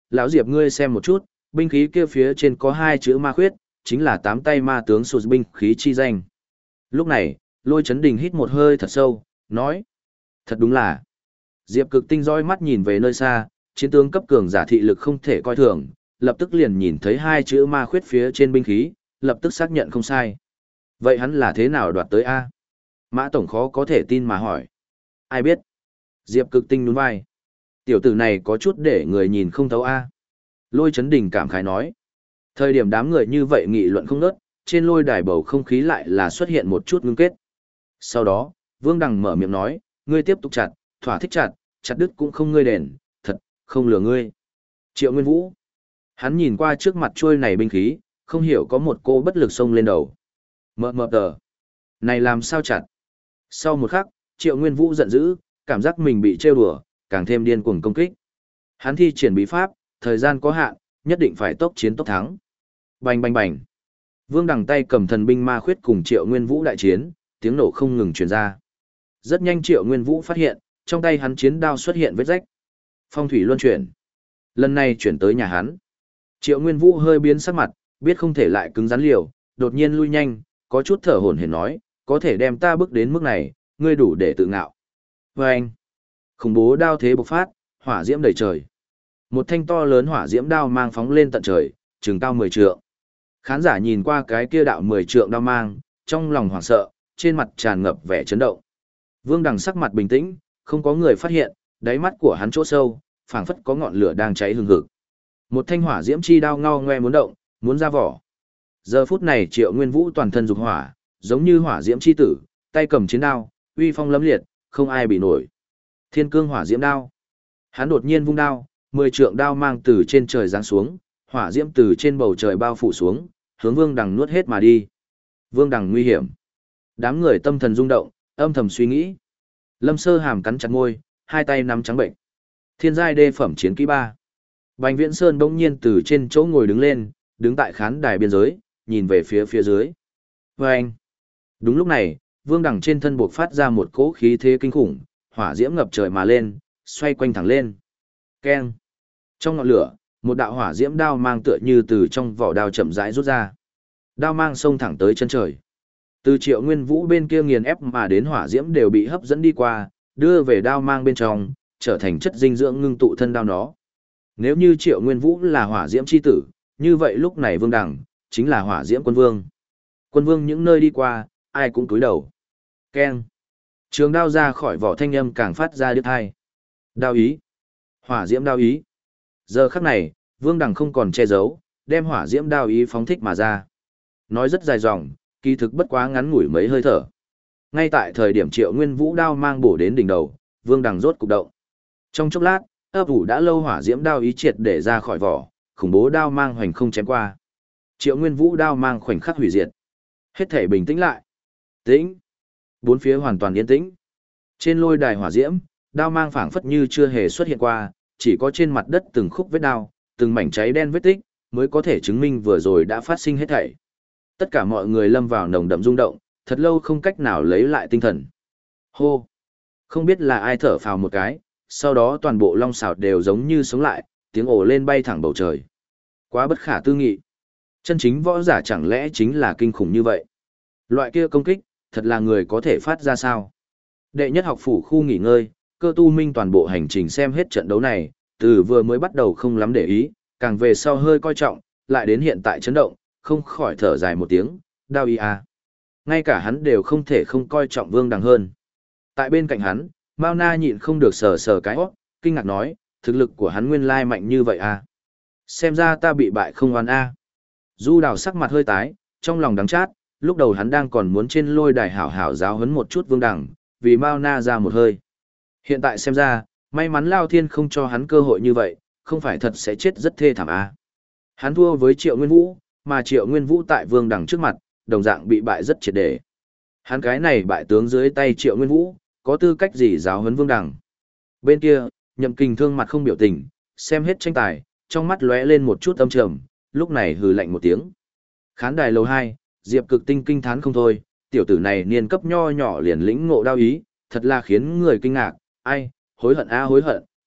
lão Diệp ngươi xem một chút, binh khí kia phía trên có hai chữ ma khuyết, chính là tám tay ma tướng sụt binh khí chi danh. Lúc này, Lôi Chấn Đình hít một hơi thật sâu, nói. Thật đúng là. Diệp Cực Tinh roi mắt nhìn về nơi xa, chiến tướng cấp cường giả thị lực không thể coi thường, lập tức liền nhìn thấy hai chữ ma khuyết phía trên binh khí, lập tức xác nhận không sai. Vậy hắn là thế nào đoạt tới A? Mã Tổng khó có thể tin mà hỏi. Ai biết? Diệp Cực Tinh nhún vai. Tiểu tử này có chút để người nhìn không thấu A. Lôi Chấn Đình cảm khái nói. Thời điểm đám người như vậy nghị luận không ngớt, trên lôi đài bầu không khí lại là xuất hiện một chút ngưng kết. Sau đó, Vương Đằng mở miệng nói, ngươi tiếp tục chặt, thỏa thích chặt, chặt đứt cũng không ngươi đền, thật, không lừa ngươi. Triệu Nguyên Vũ. Hắn nhìn qua trước mặt trôi này binh khí, không hiểu có một cô bất lực xông lên đầu. Mờ mờ tờ. Này làm sao chặt? Sau một khắc, Triệu Nguyên Vũ giận dữ, cảm giác mình bị trêu đùa, càng thêm điên cuồng công kích. Hắn thi triển bí pháp, thời gian có hạn, nhất định phải tốc chiến tốc thắng. Bành bành bành. Vương Đằng tay cầm thần binh ma khuyết cùng Triệu Nguyên Vũ đại chiến, tiếng nổ không ngừng truyền ra. Rất nhanh Triệu Nguyên Vũ phát hiện, trong tay hắn chiến đao xuất hiện vết rách. Phong thủy luân chuyển. Lần này chuyển tới nhà hắn. Triệu Nguyên Vũ hơi biến sắc mặt, biết không thể lại cứng rắn liều, đột nhiên lui nhanh, có chút thở hổn hển nói, có thể đem ta bước đến mức này, ngươi đủ để tự ngạo. Và anh, khủng bố đao thế bộc phát, hỏa diễm đầy trời. Một thanh to lớn hỏa diễm đao mang phóng lên tận trời, chừng cao 10 trượng. Khán giả nhìn qua cái kia đạo 10 trượng đao mang, trong lòng hoảng sợ, trên mặt tràn ngập vẻ chấn động. Vương Đằng sắc mặt bình tĩnh, không có người phát hiện, đáy mắt của hắn chỗ sâu, phảng phất có ngọn lửa đang cháy hừng hực. Một thanh hỏa diễm chi đao ngao ngoe muốn động, muốn ra vỏ. Giờ phút này Triệu Nguyên Vũ toàn thân dục hỏa, giống như hỏa diễm chi tử, tay cầm chiến đao, uy phong lẫm liệt, không ai bị nổi. Thiên cương hỏa diễm đao. Hắn đột nhiên vung đao, 10 trượng đao mang từ trên trời giáng xuống, hỏa diễm từ trên bầu trời bao phủ xuống, hướng Vương Đằng nuốt hết mà đi. Vương Đằng nguy hiểm. Đám người tâm thần rung động, âm thầm suy nghĩ. Lâm Sơ Hàm cắn chặt môi, hai tay nắm trắng bệnh. Thiên giai đê phẩm chiến kỹ 3. Bành Viễn Sơn bỗng nhiên từ trên chỗ ngồi đứng lên, đứng tại khán đài biên giới, nhìn về phía dưới. Vâng! Đúng lúc này, Vương Đằng trên thân buộc phát ra một cỗ khí thế kinh khủng, hỏa diễm ngập trời mà lên, xoay quanh thẳng lên. Keng! Trong ngọn lửa, một đạo hỏa diễm đao mang tựa như từ trong vỏ đao chậm rãi rút ra. Đao mang xông thẳng tới chân trời. Từ Triệu Nguyên Vũ bên kia nghiền ép mà đến hỏa diễm đều bị hấp dẫn đi qua, đưa về đao mang bên trong, trở thành chất dinh dưỡng ngưng tụ thân đao nó. Nếu như Triệu Nguyên Vũ là hỏa diễm chi tử, như vậy lúc này Vương Đằng chính là hỏa diễm quân vương. Quân vương những nơi đi qua, ai cũng cúi đầu. Keng. Trường đao ra khỏi vỏ thanh âm càng phát ra đứt tai. Đao ý. Hỏa diễm đao ý. Giờ khắc này, Vương Đằng không còn che giấu, đem hỏa diễm đao ý phóng thích mà ra. Nói rất dài dòng, kỳ thực bất quá ngắn ngủi mấy hơi thở. Ngay tại thời điểm Triệu Nguyên Vũ đao mang bổ đến đỉnh đầu, Vương Đằng rốt cục động. Trong chốc lát, ấp ủ đã lâu hỏa diễm đao ý triệt để ra khỏi vỏ, khủng bố đao mang hoành không chém qua. Triệu Nguyên Vũ đao mang khoảnh khắc hủy diệt. Hết thể bình tĩnh lại. Tĩnh. Bốn phía hoàn toàn yên tĩnh. Trên lôi đài hỏa diễm, đao mang phảng phất như chưa hề xuất hiện qua, chỉ có trên mặt đất từng khúc vết đao, từng mảnh cháy đen vết tích, mới có thể chứng minh vừa rồi đã phát sinh hết thảy. Tất cả mọi người lâm vào nồng đậm rung động, thật lâu không cách nào lấy lại tinh thần. Hô! Không biết là ai thở phào một cái, sau đó toàn bộ long xảo đều giống như sống lại, tiếng ồ lên bay thẳng bầu trời. Quá bất khả tư nghị. Chân chính võ giả chẳng lẽ chính là kinh khủng như vậy? Loại kia công kích, thật là người có thể phát ra sao? Đệ nhất học phủ khu nghỉ ngơi, Cơ Tu Minh toàn bộ hành trình xem hết trận đấu này, từ vừa mới bắt đầu không lắm để ý, càng về sau hơi coi trọng, lại đến hiện tại chấn động, không khỏi thở dài một tiếng, đau ý à. Ngay cả hắn đều không thể không coi trọng Vương Đằng hơn. Tại bên cạnh hắn, Mao Na nhịn không được sờ sờ cái hót, kinh ngạc nói, thực lực của hắn nguyên lai mạnh như vậy à. Xem ra ta bị bại không oan a. Du Đào sắc mặt hơi tái, trong lòng đắng chát, lúc đầu hắn đang còn muốn trên lôi đài hảo hảo giáo huấn một chút Vương Đằng, vì Mao Na ra một hơi. Hiện tại xem ra, may mắn Lao Thiên không cho hắn cơ hội như vậy, không phải thật sẽ chết rất thê thảm a. Hắn thua với Triệu Nguyên Vũ, mà Triệu Nguyên Vũ tại Vương Đằng trước mặt, đồng dạng bị bại rất triệt để. Hắn cái này bại tướng dưới tay Triệu Nguyên Vũ, có tư cách gì giáo huấn Vương Đằng. Bên kia, Nhậm Kình Thương mặt không biểu tình, xem hết tranh tài, trong mắt lóe lên một chút âm trầm, lúc này hừ lạnh một tiếng. Khán đài lầu 2, Diệp Cực Tinh kinh thán không thôi, tiểu tử này niên cấp nho nhỏ liền lĩnh ngộ đao ý, thật là khiến người kinh ngạc, ai, hối hận a hối hận,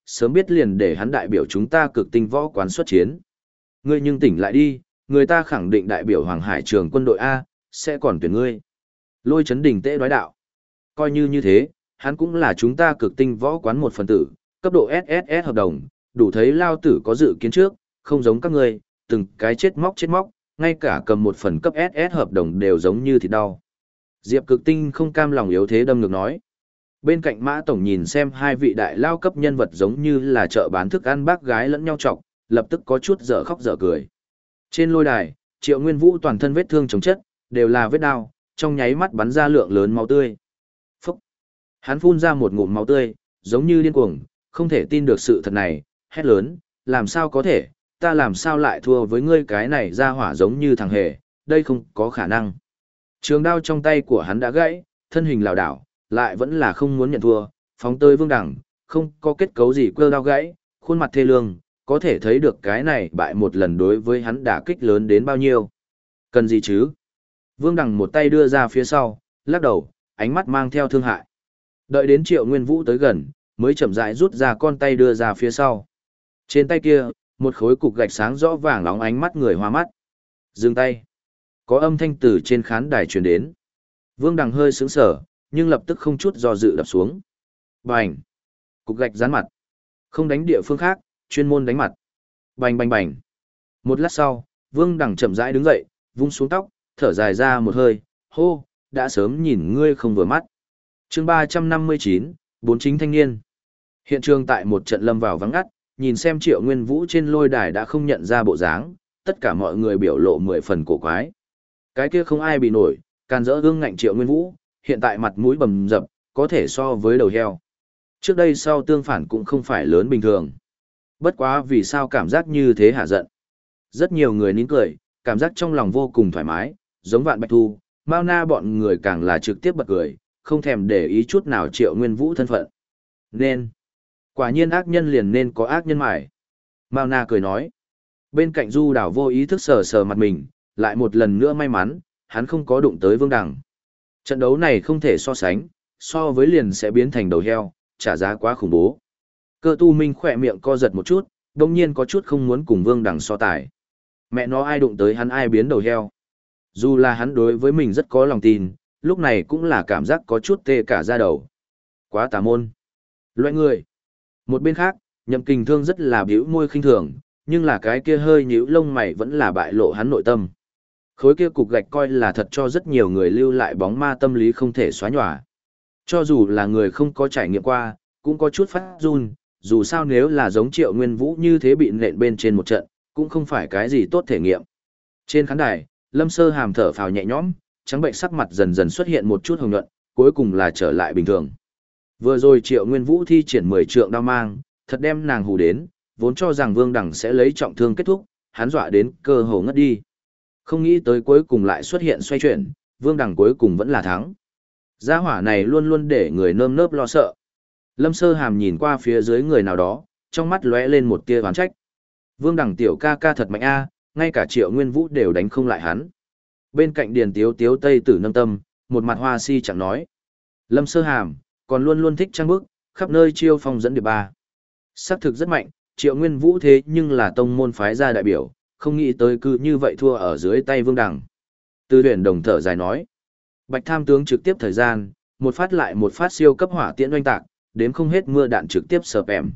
sớm biết liền để hắn đại biểu chúng ta cực tinh võ quán xuất chiến. Ngươi nhưng tỉnh lại đi, người ta khẳng định đại biểu Hoàng Hải trường quân đội A, sẽ còn tuyển ngươi. Lôi Chấn Đình tễ đoái đạo. Coi như thế, hắn cũng là chúng ta cực tinh võ quán một phần tử, cấp độ SSS hợp đồng, đủ thấy lao tử có dự kiến trước, không giống các ngươi, từng cái chết móc, ngay cả cầm một phần cấp SS hợp đồng đều giống như thịt đau. Diệp Cực Tinh không cam lòng yếu thế đâm ngược nói. Bên cạnh Mã Tổng nhìn xem hai vị đại lao cấp nhân vật giống như là chợ bán thức ăn bác gái lẫn nhau chọc, lập tức có chút dở khóc dở cười. Trên lôi đài, Triệu Nguyên Vũ toàn thân vết thương chồng chất, đều là vết đao, trong nháy mắt bắn ra lượng lớn máu tươi. Phúc! Hắn phun ra một ngụm máu tươi, giống như điên cuồng, không thể tin được sự thật này, hét lớn, làm sao có thể, ta làm sao lại thua với ngươi cái này ra hỏa giống như thằng hề, đây không có khả năng. Trường đao trong tay của hắn đã gãy, thân hình lảo đảo, lại vẫn là không muốn nhận thua, phóng tới Vương Đằng, không có kết cấu gì quơ đao gãy, khuôn mặt thê lương, có thể thấy được cái này bại một lần đối với hắn đả kích lớn đến bao nhiêu. Cần gì chứ? Vương Đằng một tay đưa ra phía sau, lắc đầu, ánh mắt mang theo thương hại. Đợi đến Triệu Nguyên Vũ tới gần, mới chậm rãi rút ra con tay đưa ra phía sau. Trên tay kia, một khối cục gạch sáng rõ vàng nóng ánh mắt người hoa mắt. Dừng tay. Có âm thanh từ trên khán đài truyền đến. Vương Đằng hơi sững sờ, nhưng lập tức không chút do dự đập xuống. Bành. Cục gạch dán mặt. Không đánh địa phương khác, chuyên môn đánh mặt. Bành bành bành. Một lát sau, Vương Đằng chậm rãi đứng dậy, vung xuống tóc, thở dài ra một hơi, hô, đã sớm nhìn ngươi không vừa mắt. Chương 359, bốn chính thanh niên. Hiện trường tại một trận lâm vào vắng ngắt, nhìn xem Triệu Nguyên Vũ trên lôi đài đã không nhận ra bộ dáng, tất cả mọi người biểu lộ 10 phần cổ quái. Cái kia không ai bị nổi, can dỡ gương ngạnh Triệu Nguyên Vũ, hiện tại mặt mũi bầm dập, có thể so với đầu heo. Trước đây sau tương phản cũng không phải lớn bình thường. Bất quá vì sao cảm giác như thế hả giận. Rất nhiều người nín cười, cảm giác trong lòng vô cùng thoải mái, giống Vạn Bạch Thu, Mao Na bọn người càng là trực tiếp bật cười, không thèm để ý chút nào Triệu Nguyên Vũ thân phận. Nên, quả nhiên ác nhân liền nên có ác nhân mải. Mao Na cười nói. Bên cạnh Du Đảo vô ý thức sờ sờ mặt mình, lại một lần nữa may mắn, hắn không có đụng tới Vương Đằng. Trận đấu này không thể so sánh, so với liền sẽ biến thành đầu heo, trả giá quá khủng bố. Cơ Tu Minh khỏe miệng co giật một chút, đồng nhiên có chút không muốn cùng Vương Đằng so tài. Mẹ nó ai đụng tới hắn ai biến đầu heo. Dù là hắn đối với mình rất có lòng tin, lúc này cũng là cảm giác có chút tê cả da đầu. Quá tà môn. Loại người. Một bên khác, Nhậm Kình Thương rất là bĩu môi khinh thường, nhưng là cái kia hơi nhíu lông mày vẫn là bại lộ hắn nội tâm. Khối kia cục gạch coi là thật cho rất nhiều người lưu lại bóng ma tâm lý không thể xóa nhòa. Cho dù là người không có trải nghiệm qua, cũng có chút phát run, dù sao nếu là giống Triệu Nguyên Vũ như thế bị nện bên trên một trận, cũng không phải cái gì tốt thể nghiệm. Trên khán đài, Lâm Sơ Hàm thở phào nhẹ nhõm, trắng bệnh sắc mặt dần dần xuất hiện một chút hồng nhuận, cuối cùng là trở lại bình thường. Vừa rồi Triệu Nguyên Vũ thi triển 10 trượng đao mang, thật đem nàng hù đến, vốn cho rằng Vương Đằng sẽ lấy trọng thương kết thúc, hắn dọa đến cơ hồ ngất đi. Không nghĩ tới cuối cùng lại xuất hiện xoay chuyển, Vương Đằng cuối cùng vẫn là thắng. Gia hỏa này luôn luôn để người nơm nớp lo sợ. Lâm Sơ Hàm nhìn qua phía dưới người nào đó, trong mắt lóe lên một tia oán trách. Vương Đằng tiểu ca ca thật mạnh a, ngay cả Triệu Nguyên Vũ đều đánh không lại hắn. Bên cạnh Điền Tiếu Tiếu Tây Tử nâng tâm, một mặt hoa si chẳng nói. Lâm Sơ Hàm, còn luôn luôn thích trang bức, khắp nơi chiêu phong dẫn điệp ba. Sắc thực rất mạnh, Triệu Nguyên Vũ thế nhưng là tông môn phái gia đại biểu, không nghĩ tới cứ như vậy thua ở dưới tay Vương Đằng. Tư Huyền đồng thở dài nói. Bạch Tham tướng trực tiếp thời gian, một phát lại một phát siêu cấp hỏa tiễn oanh tạc, đếm không hết mưa đạn trực tiếp sợp em.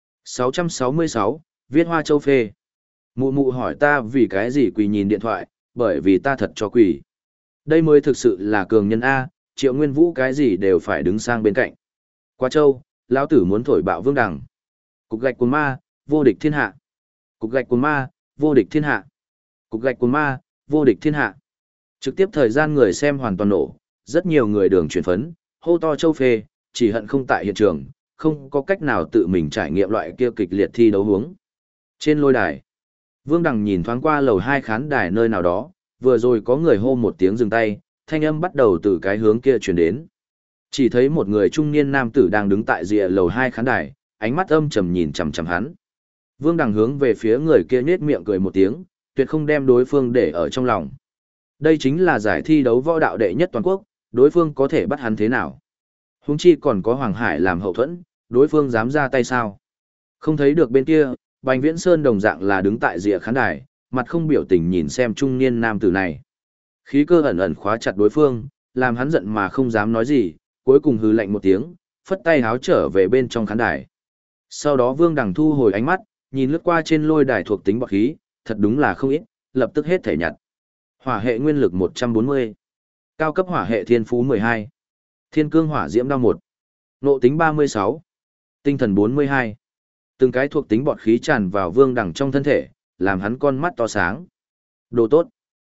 666, Viết Hoa Châu Phê. Mụ mụ hỏi ta vì cái gì quỳ nhìn điện thoại, bởi vì ta thật cho quỳ. Đây mới thực sự là cường nhân A, Triệu Nguyên Vũ cái gì đều phải đứng sang bên cạnh. Quá châu, lão tử muốn thổi bạo Vương Đằng. Cục gạch của ma, vô địch thiên hạ. Cục gạch của ma, vô địch thiên hạ. Cục gạch của ma, vô địch thiên hạ. Trực tiếp thời gian người xem hoàn toàn nổ, rất nhiều người đường chuyển phấn, hô to châu phê, chỉ hận không tại hiện trường, không có cách nào tự mình trải nghiệm loại kia kịch liệt thi đấu hướng. Trên lôi đài, Vương Đằng nhìn thoáng qua lầu 2 khán đài nơi nào đó, vừa rồi có người hô một tiếng dừng tay, thanh âm bắt đầu từ cái hướng kia truyền đến. Chỉ thấy một người trung niên nam tử đang đứng tại rìa lầu 2 khán đài, ánh mắt âm trầm nhìn chằm chằm hắn. Vương Đằng hướng về phía người kia nhếch miệng cười một tiếng, tuyệt không đem đối phương để ở trong lòng. Đây chính là giải thi đấu võ đạo đệ nhất toàn quốc, đối phương có thể bắt hắn thế nào? Huống chi còn có Hoàng Hải làm hậu thuẫn, đối phương dám ra tay sao? Không thấy được bên kia, Bành Viễn Sơn đồng dạng là đứng tại rìa khán đài, mặt không biểu tình nhìn xem trung niên nam tử này. Khí cơ ẩn ẩn khóa chặt đối phương, làm hắn giận mà không dám nói gì, cuối cùng hừ lạnh một tiếng, phất tay háo trở về bên trong khán đài. Sau đó Vương Đằng thu hồi ánh mắt, nhìn lướt qua trên lôi đài thuộc tính bọt khí, thật đúng là không ít, lập tức hết thể nhặt. Hỏa hệ nguyên lực 140, cao cấp hỏa hệ thiên phú 12, thiên cương hỏa diễm đao 1, nộ tính 36, tinh thần 42. Từng cái thuộc tính bọt khí tràn vào Vương Đằng trong thân thể, làm hắn con mắt to sáng. Đồ tốt.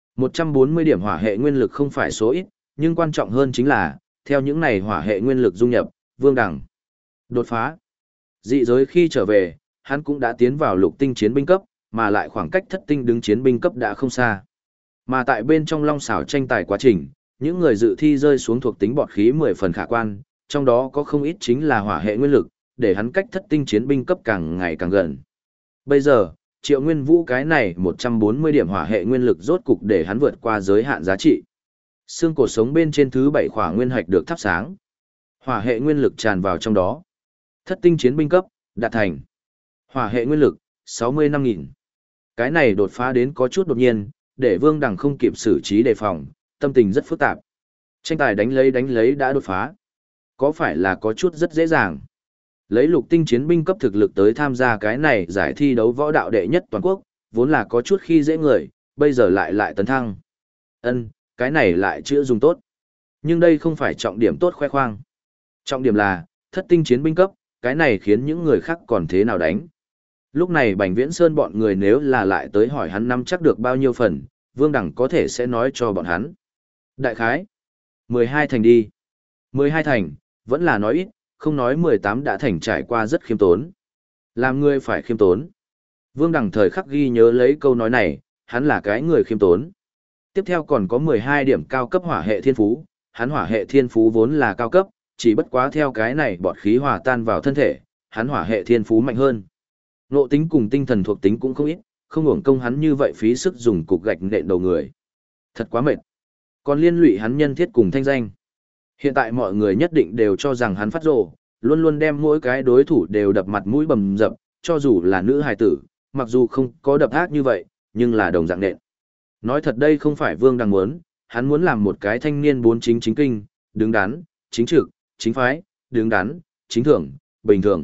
140 điểm hỏa hệ nguyên lực không phải số ít, nhưng quan trọng hơn chính là, theo những này hỏa hệ nguyên lực dung nhập, Vương Đằng đột phá. Dị giới khi trở về, hắn cũng đã tiến vào lục tinh chiến binh cấp, mà lại khoảng cách thất tinh đứng chiến binh cấp đã không xa. Mà tại bên trong long xảo tranh tài quá trình, những người dự thi rơi xuống thuộc tính bọt khí 10 phần khả quan, trong đó có không ít chính là hỏa hệ nguyên lực, để hắn cách thất tinh chiến binh cấp càng ngày càng gần. Bây giờ, Triệu Nguyên Vũ cái này 140 điểm hỏa hệ nguyên lực rốt cục để hắn vượt qua giới hạn giá trị. Xương cổ sống bên trên thứ 7 khỏa nguyên hạch được thắp sáng. Hỏa hệ nguyên lực tràn vào trong đó. Thất tinh chiến binh cấp, đạt thành. Hỏa hệ nguyên lực, 65.000. Cái này đột phá đến có chút đột nhiên, để Vương Đằng không kịp xử trí đề phòng, tâm tình rất phức tạp. Tranh tài đánh lấy đã đột phá. Có phải là có chút rất dễ dàng? Lấy lục tinh chiến binh cấp thực lực tới tham gia cái này giải thi đấu võ đạo đệ nhất toàn quốc, vốn là có chút khi dễ người, bây giờ lại tấn thăng. Cái này lại chưa dùng tốt. Nhưng đây không phải trọng điểm tốt khoe khoang. Trọng điểm là, thất tinh chiến binh cấp, cái này khiến những người khác còn thế nào đánh. Lúc này Bành Viễn Sơn bọn người nếu là lại tới hỏi hắn nắm chắc được bao nhiêu phần, Vương Đằng có thể sẽ nói cho bọn hắn. Đại khái, 12 thành đi. 12 thành, vẫn là nói ít, không nói 18 đã thành trải qua rất khiêm tốn. Làm người phải khiêm tốn. Vương Đằng thời khắc ghi nhớ lấy câu nói này, hắn là cái người khiêm tốn. Tiếp theo còn có 12 điểm cao cấp hỏa hệ thiên phú, hắn hỏa hệ thiên phú vốn là cao cấp, chỉ bất quá theo cái này bọt khí hòa tan vào thân thể, hắn hỏa hệ thiên phú mạnh hơn. Nộ tính cùng tinh thần thuộc tính cũng không ít, không hưởng công hắn như vậy phí sức dùng cục gạch nện đầu người. Thật quá mệt. Còn liên lụy hắn nhân thiết cùng thanh danh. Hiện tại mọi người nhất định đều cho rằng hắn phát rồ, luôn luôn đem mỗi cái đối thủ đều đập mặt mũi bầm dập, cho dù là nữ hài tử, mặc dù không có đập ác như vậy, nhưng là đồng dạng nện. Nói thật đây không phải Vương Đằng muốn, hắn muốn làm một cái thanh niên bốn chính chính kinh, đứng đắn, chính trực, chính phái, đứng đắn, chính thường, bình thường.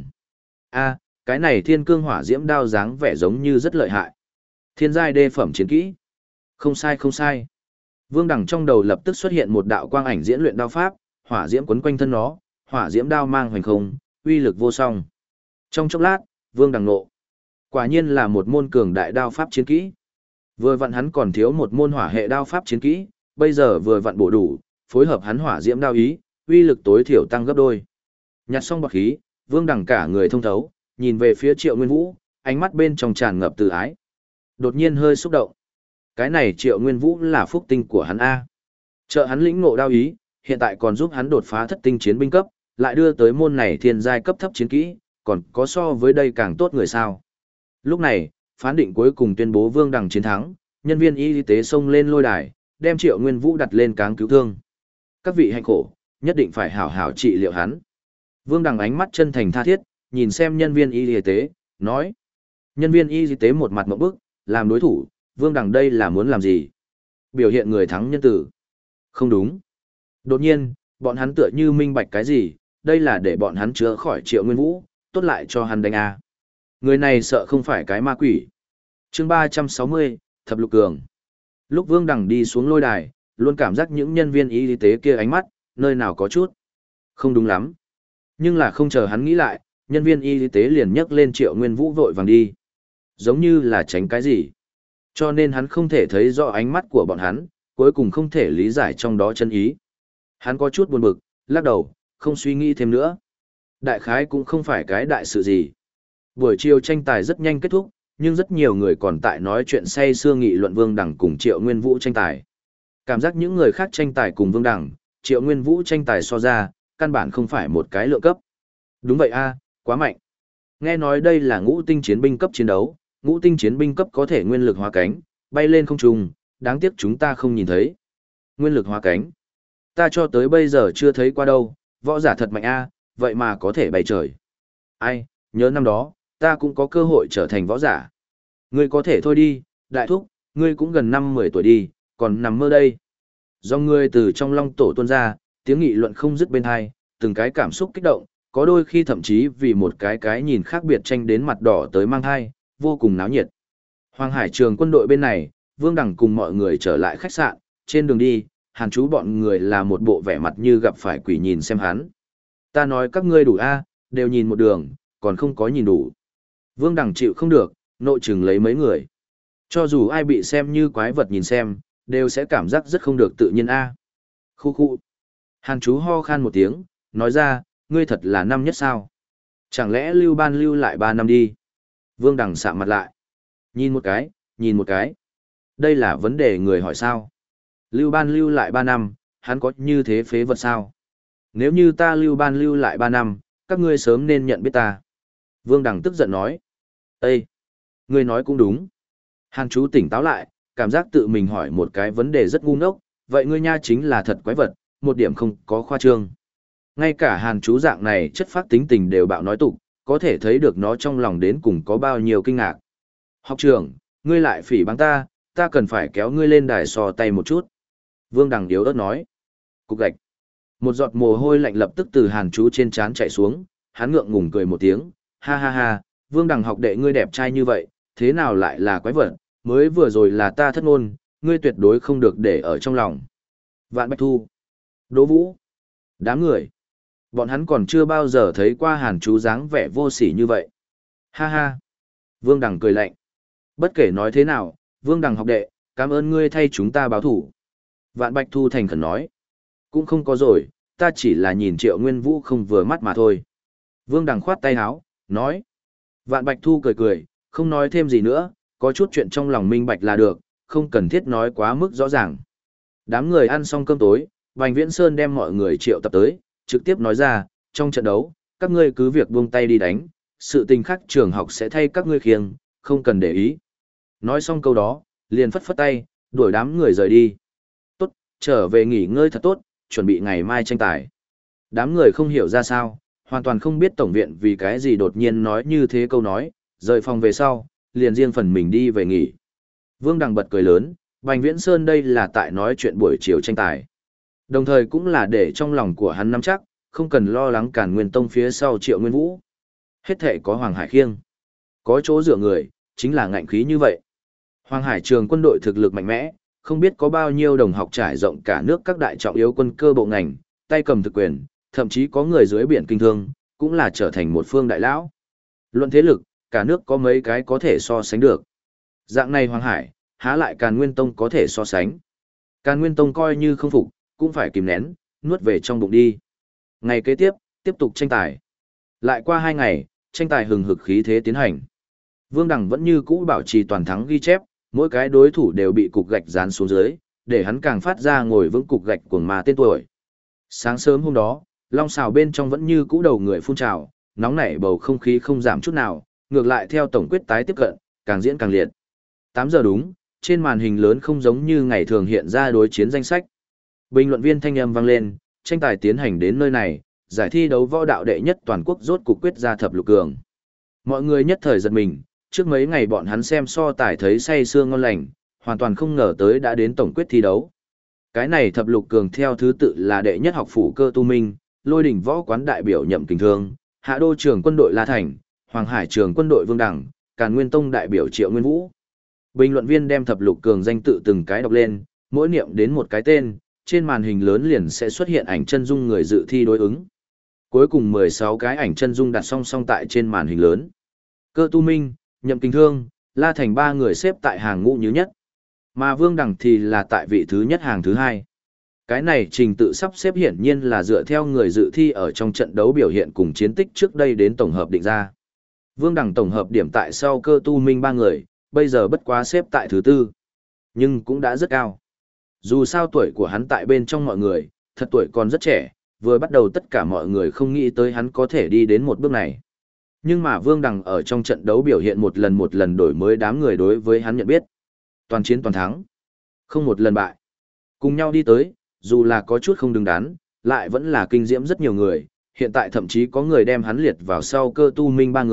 Cái này thiên cương hỏa diễm đao dáng vẻ giống như rất lợi hại. Thiên giai đê phẩm chiến kỹ. Không sai không sai. Vương Đằng trong đầu lập tức xuất hiện một đạo quang ảnh diễn luyện đao pháp, hỏa diễm quấn quanh thân nó, hỏa diễm đao mang hoành không, uy lực vô song. Trong chốc lát, Vương Đằng nộ. Quả nhiên là một môn cường đại đao pháp chiến kỹ. Vừa vặn hắn còn thiếu một môn hỏa hệ đao pháp chiến kỹ, bây giờ vừa vặn bổ đủ, phối hợp hắn hỏa diễm đao ý, uy lực tối thiểu tăng gấp đôi. Nhặt xong bọt khí, Vương Đằng cả người thông thấu, nhìn về phía Triệu Nguyên Vũ, ánh mắt bên trong tràn ngập từ ái. Đột nhiên hơi xúc động. Cái này Triệu Nguyên Vũ là phúc tinh của hắn A. Trợ hắn lĩnh ngộ đao ý, hiện tại còn giúp hắn đột phá thất tinh chiến binh cấp, lại đưa tới môn này thiên giai cấp thấp chiến kỹ, còn có so với đây càng tốt người sao. Lúc này, phán định cuối cùng tuyên bố Vương Đằng chiến thắng, nhân viên y tế xông lên lôi đài, đem Triệu Nguyên Vũ đặt lên cáng cứu thương. Các vị hạnh khổ, nhất định phải hảo hảo trị liệu hắn. Vương Đằng ánh mắt chân thành tha thiết, nhìn xem nhân viên y tế, nói. Nhân viên y tế một mặt ngộp bức, làm đối thủ, Vương Đằng đây là muốn làm gì? Biểu hiện người thắng nhân tử. Không đúng. Đột nhiên, bọn hắn tựa như minh bạch cái gì, đây là để bọn hắn chữa khỏi Triệu Nguyên Vũ, tốt lại cho hắn đánh A. Người này sợ không phải cái ma quỷ. Chương 360, Thập Lục Cường. Lúc Vương Đằng đi xuống lôi đài, luôn cảm giác những nhân viên y tế kia ánh mắt, nơi nào có chút không đúng lắm. Nhưng là không chờ hắn nghĩ lại, nhân viên y tế liền nhấc lên Triệu Nguyên Vũ vội vàng đi. Giống như là tránh cái gì. Cho nên hắn không thể thấy rõ ánh mắt của bọn hắn, cuối cùng không thể lý giải trong đó chân ý. Hắn có chút buồn bực, lắc đầu, không suy nghĩ thêm nữa. Đại khái cũng không phải cái đại sự gì. Buổi chiều tranh tài rất nhanh kết thúc, nhưng rất nhiều người còn tại nói chuyện say sưa nghị luận Vương Đằng cùng Triệu Nguyên Vũ tranh tài. Cảm giác những người khác tranh tài cùng Vương Đằng, Triệu Nguyên Vũ tranh tài so ra, căn bản không phải một cái lượng cấp. Đúng vậy a, quá mạnh. Nghe nói đây là ngũ tinh chiến binh cấp chiến đấu, ngũ tinh chiến binh cấp có thể nguyên lực hóa cánh, bay lên không trung, đáng tiếc chúng ta không nhìn thấy. Nguyên lực hóa cánh. Ta cho tới bây giờ chưa thấy qua đâu, võ giả thật mạnh a, vậy mà có thể bay trời. Ai, nhớ năm đó, ta cũng có cơ hội trở thành võ giả. Ngươi có thể thôi đi, đại thúc, ngươi cũng gần 50 tuổi đi, còn nằm mơ đây. Do ngươi từ trong long tổ tuôn ra, tiếng nghị luận không dứt bên hai, từng cái cảm xúc kích động, có đôi khi thậm chí vì một cái nhìn khác biệt tranh đến mặt đỏ tới mang hai, vô cùng náo nhiệt. Hoàng Hải Trường quân đội bên này, Vương Đằng cùng mọi người trở lại khách sạn, trên đường đi, Hàn Chú bọn người là một bộ vẻ mặt như gặp phải quỷ nhìn xem hắn. Ta nói các ngươi đủ a, đều nhìn một đường, còn không có nhìn đủ. Vương Đằng chịu không được, nội trừng lấy mấy người. Cho dù ai bị xem như quái vật nhìn xem, đều sẽ cảm giác rất không được tự nhiên a. Khu khu. Hàn Chú ho khan một tiếng, nói ra, ngươi thật là năm nhất sao? Chẳng lẽ lưu ban lưu lại 3 năm đi? Vương Đằng sạm mặt lại. Nhìn một cái. Đây là vấn đề người hỏi sao? Lưu ban lưu lại 3 năm, hắn có như thế phế vật sao? Nếu như ta lưu ban lưu lại 3 năm, các ngươi sớm nên nhận biết ta. Vương Đằng tức giận nói. Ê! Ngươi nói cũng đúng. Hàn Chú tỉnh táo lại, cảm giác tự mình hỏi một cái vấn đề rất ngu ngốc, vậy ngươi nha chính là thật quái vật, một điểm không có khoa trương. Ngay cả Hàn Chú dạng này chất phác tính tình đều bạo nói tục, có thể thấy được nó trong lòng đến cùng có bao nhiêu kinh ngạc. Học trưởng, ngươi lại phỉ báng ta cần phải kéo ngươi lên đài so tay một chút. Vương Đằng yếu ớt nói. Cục gạch. Một giọt mồ hôi lạnh lập tức từ Hàn Chú trên trán chạy xuống, hắn ngượng ngùng cười một tiếng, ha ha ha, Vương Đằng học đệ ngươi đẹp trai như vậy, thế nào lại là quái vật, mới vừa rồi là ta thất ngôn, ngươi tuyệt đối không được để ở trong lòng. Vạn Bạch Thu, Đỗ Vũ, đám người. Bọn hắn còn chưa bao giờ thấy qua Hàn Chú dáng vẻ vô sỉ như vậy. Ha ha. Vương Đằng cười lạnh. Bất kể nói thế nào, Vương Đằng học đệ, cảm ơn ngươi thay chúng ta báo thủ. Vạn Bạch Thu thành khẩn nói. Cũng không có rồi, ta chỉ là nhìn Triệu Nguyên Vũ không vừa mắt mà thôi. Vương Đằng khoát tay áo, nói. Vạn Bạch Thu cười cười, không nói thêm gì nữa, có chút chuyện trong lòng minh bạch là được, không cần thiết nói quá mức rõ ràng. Đám người ăn xong cơm tối, Bành Viễn Sơn đem mọi người triệu tập tới, trực tiếp nói ra, trong trận đấu, các ngươi cứ việc buông tay đi đánh, sự tình khác trường học sẽ thay các ngươi khiêng, không cần để ý. Nói xong câu đó, liền phất phất tay, đuổi đám người rời đi. Tốt, trở về nghỉ ngơi thật tốt, chuẩn bị ngày mai tranh tài. Đám người không hiểu ra sao, hoàn toàn không biết tổng viện vì cái gì đột nhiên nói như thế câu nói, rời phòng về sau, liền riêng phần mình đi về nghỉ. Vương Đằng bật cười lớn, Bành Viễn Sơn đây là tại nói chuyện buổi chiều tranh tài. Đồng thời cũng là để trong lòng của hắn nắm chắc, không cần lo lắng Càn Nguyên Tông phía sau Triệu Nguyên Vũ. Hết thể có Hoàng Hải khiêng. Có chỗ dựa người, chính là ngạnh khí như vậy. Hoàng Hải Trường quân đội thực lực mạnh mẽ, không biết có bao nhiêu đồng học trải rộng cả nước các đại trọng yếu quân cơ bộ ngành, tay cầm thực quyền, thậm chí có người dưới biển kinh thương, cũng là trở thành một phương đại lão. Luận thế lực, cả nước có mấy cái có thể so sánh được. Dạng này Hoàng Hải, há lại Càn Nguyên Tông có thể so sánh. Càn Nguyên Tông coi như không phục, cũng phải kìm nén, nuốt về trong bụng đi. Ngày kế tiếp, tiếp tục tranh tài. Lại qua 2 ngày, tranh tài hừng hực khí thế tiến hành. Vương Đằng vẫn như cũ bảo trì toàn thắng ghi chép, mỗi cái đối thủ đều bị cục gạch dán xuống dưới, để hắn càng phát ra ngồi vững cục gạch cuồng ma tên tuổi. Sáng sớm hôm đó, Long Sào bên trong vẫn như cũ đầu người phun trào, nóng nảy bầu không khí không giảm chút nào, ngược lại theo tổng quyết tái tiếp cận, càng diễn càng liệt. 8 giờ đúng, trên màn hình lớn không giống như ngày thường hiện ra đối chiến danh sách. Bình luận viên thanh âm vang lên, tranh tài tiến hành đến nơi này, giải thi đấu võ đạo đệ nhất toàn quốc rốt cục quyết ra thập lục cường. Mọi người nhất thời giật mình, trước mấy ngày bọn hắn xem so tài thấy say sưa ngon lành, hoàn toàn không ngờ tới đã đến tổng quyết thi đấu. Cái này thập lục cường theo thứ tự là đệ nhất học phủ Cơ Tu Minh, Lôi Đỉnh võ quán đại biểu Nhậm Kình Thương, Hạ Đô trưởng quân đội La Thành, Hoàng Hải trưởng quân đội Vương Đẳng, Càn Nguyên Tông đại biểu Triệu Nguyên Vũ. Bình luận viên đem thập lục cường danh tự từng cái đọc lên, mỗi niệm đến một cái tên, trên màn hình lớn liền sẽ xuất hiện ảnh chân dung người dự thi đối ứng. Cuối cùng 16 cái ảnh chân dung đặt song song tại trên màn hình lớn. Cơ Tu Minh, Nhậm Kình Thương, La Thành 3 người xếp tại hàng ngũ như nhất. Mà Vương Đằng thì là tại vị thứ nhất hàng thứ hai. Cái này trình tự sắp xếp hiển nhiên là dựa theo người dự thi ở trong trận đấu biểu hiện cùng chiến tích trước đây đến tổng hợp định ra. Vương Đằng tổng hợp điểm tại sau Cơ Tu Minh 3 người, bây giờ bất quá xếp tại thứ tư. Nhưng cũng đã rất cao. Dù sao tuổi của hắn tại bên trong mọi người, thật tuổi còn rất trẻ, vừa bắt đầu tất cả mọi người không nghĩ tới hắn có thể đi đến một bước này. Nhưng mà Vương Đằng ở trong trận đấu biểu hiện một lần đổi mới đám người đối với hắn nhận biết. Toàn chiến toàn thắng, không một lần bại. Cùng nhau đi tới, dù là có chút không đứng đắn, lại vẫn là kinh diễm rất nhiều người, hiện tại thậm chí có người đem hắn liệt vào sau Cơ Tu Minh 3 người,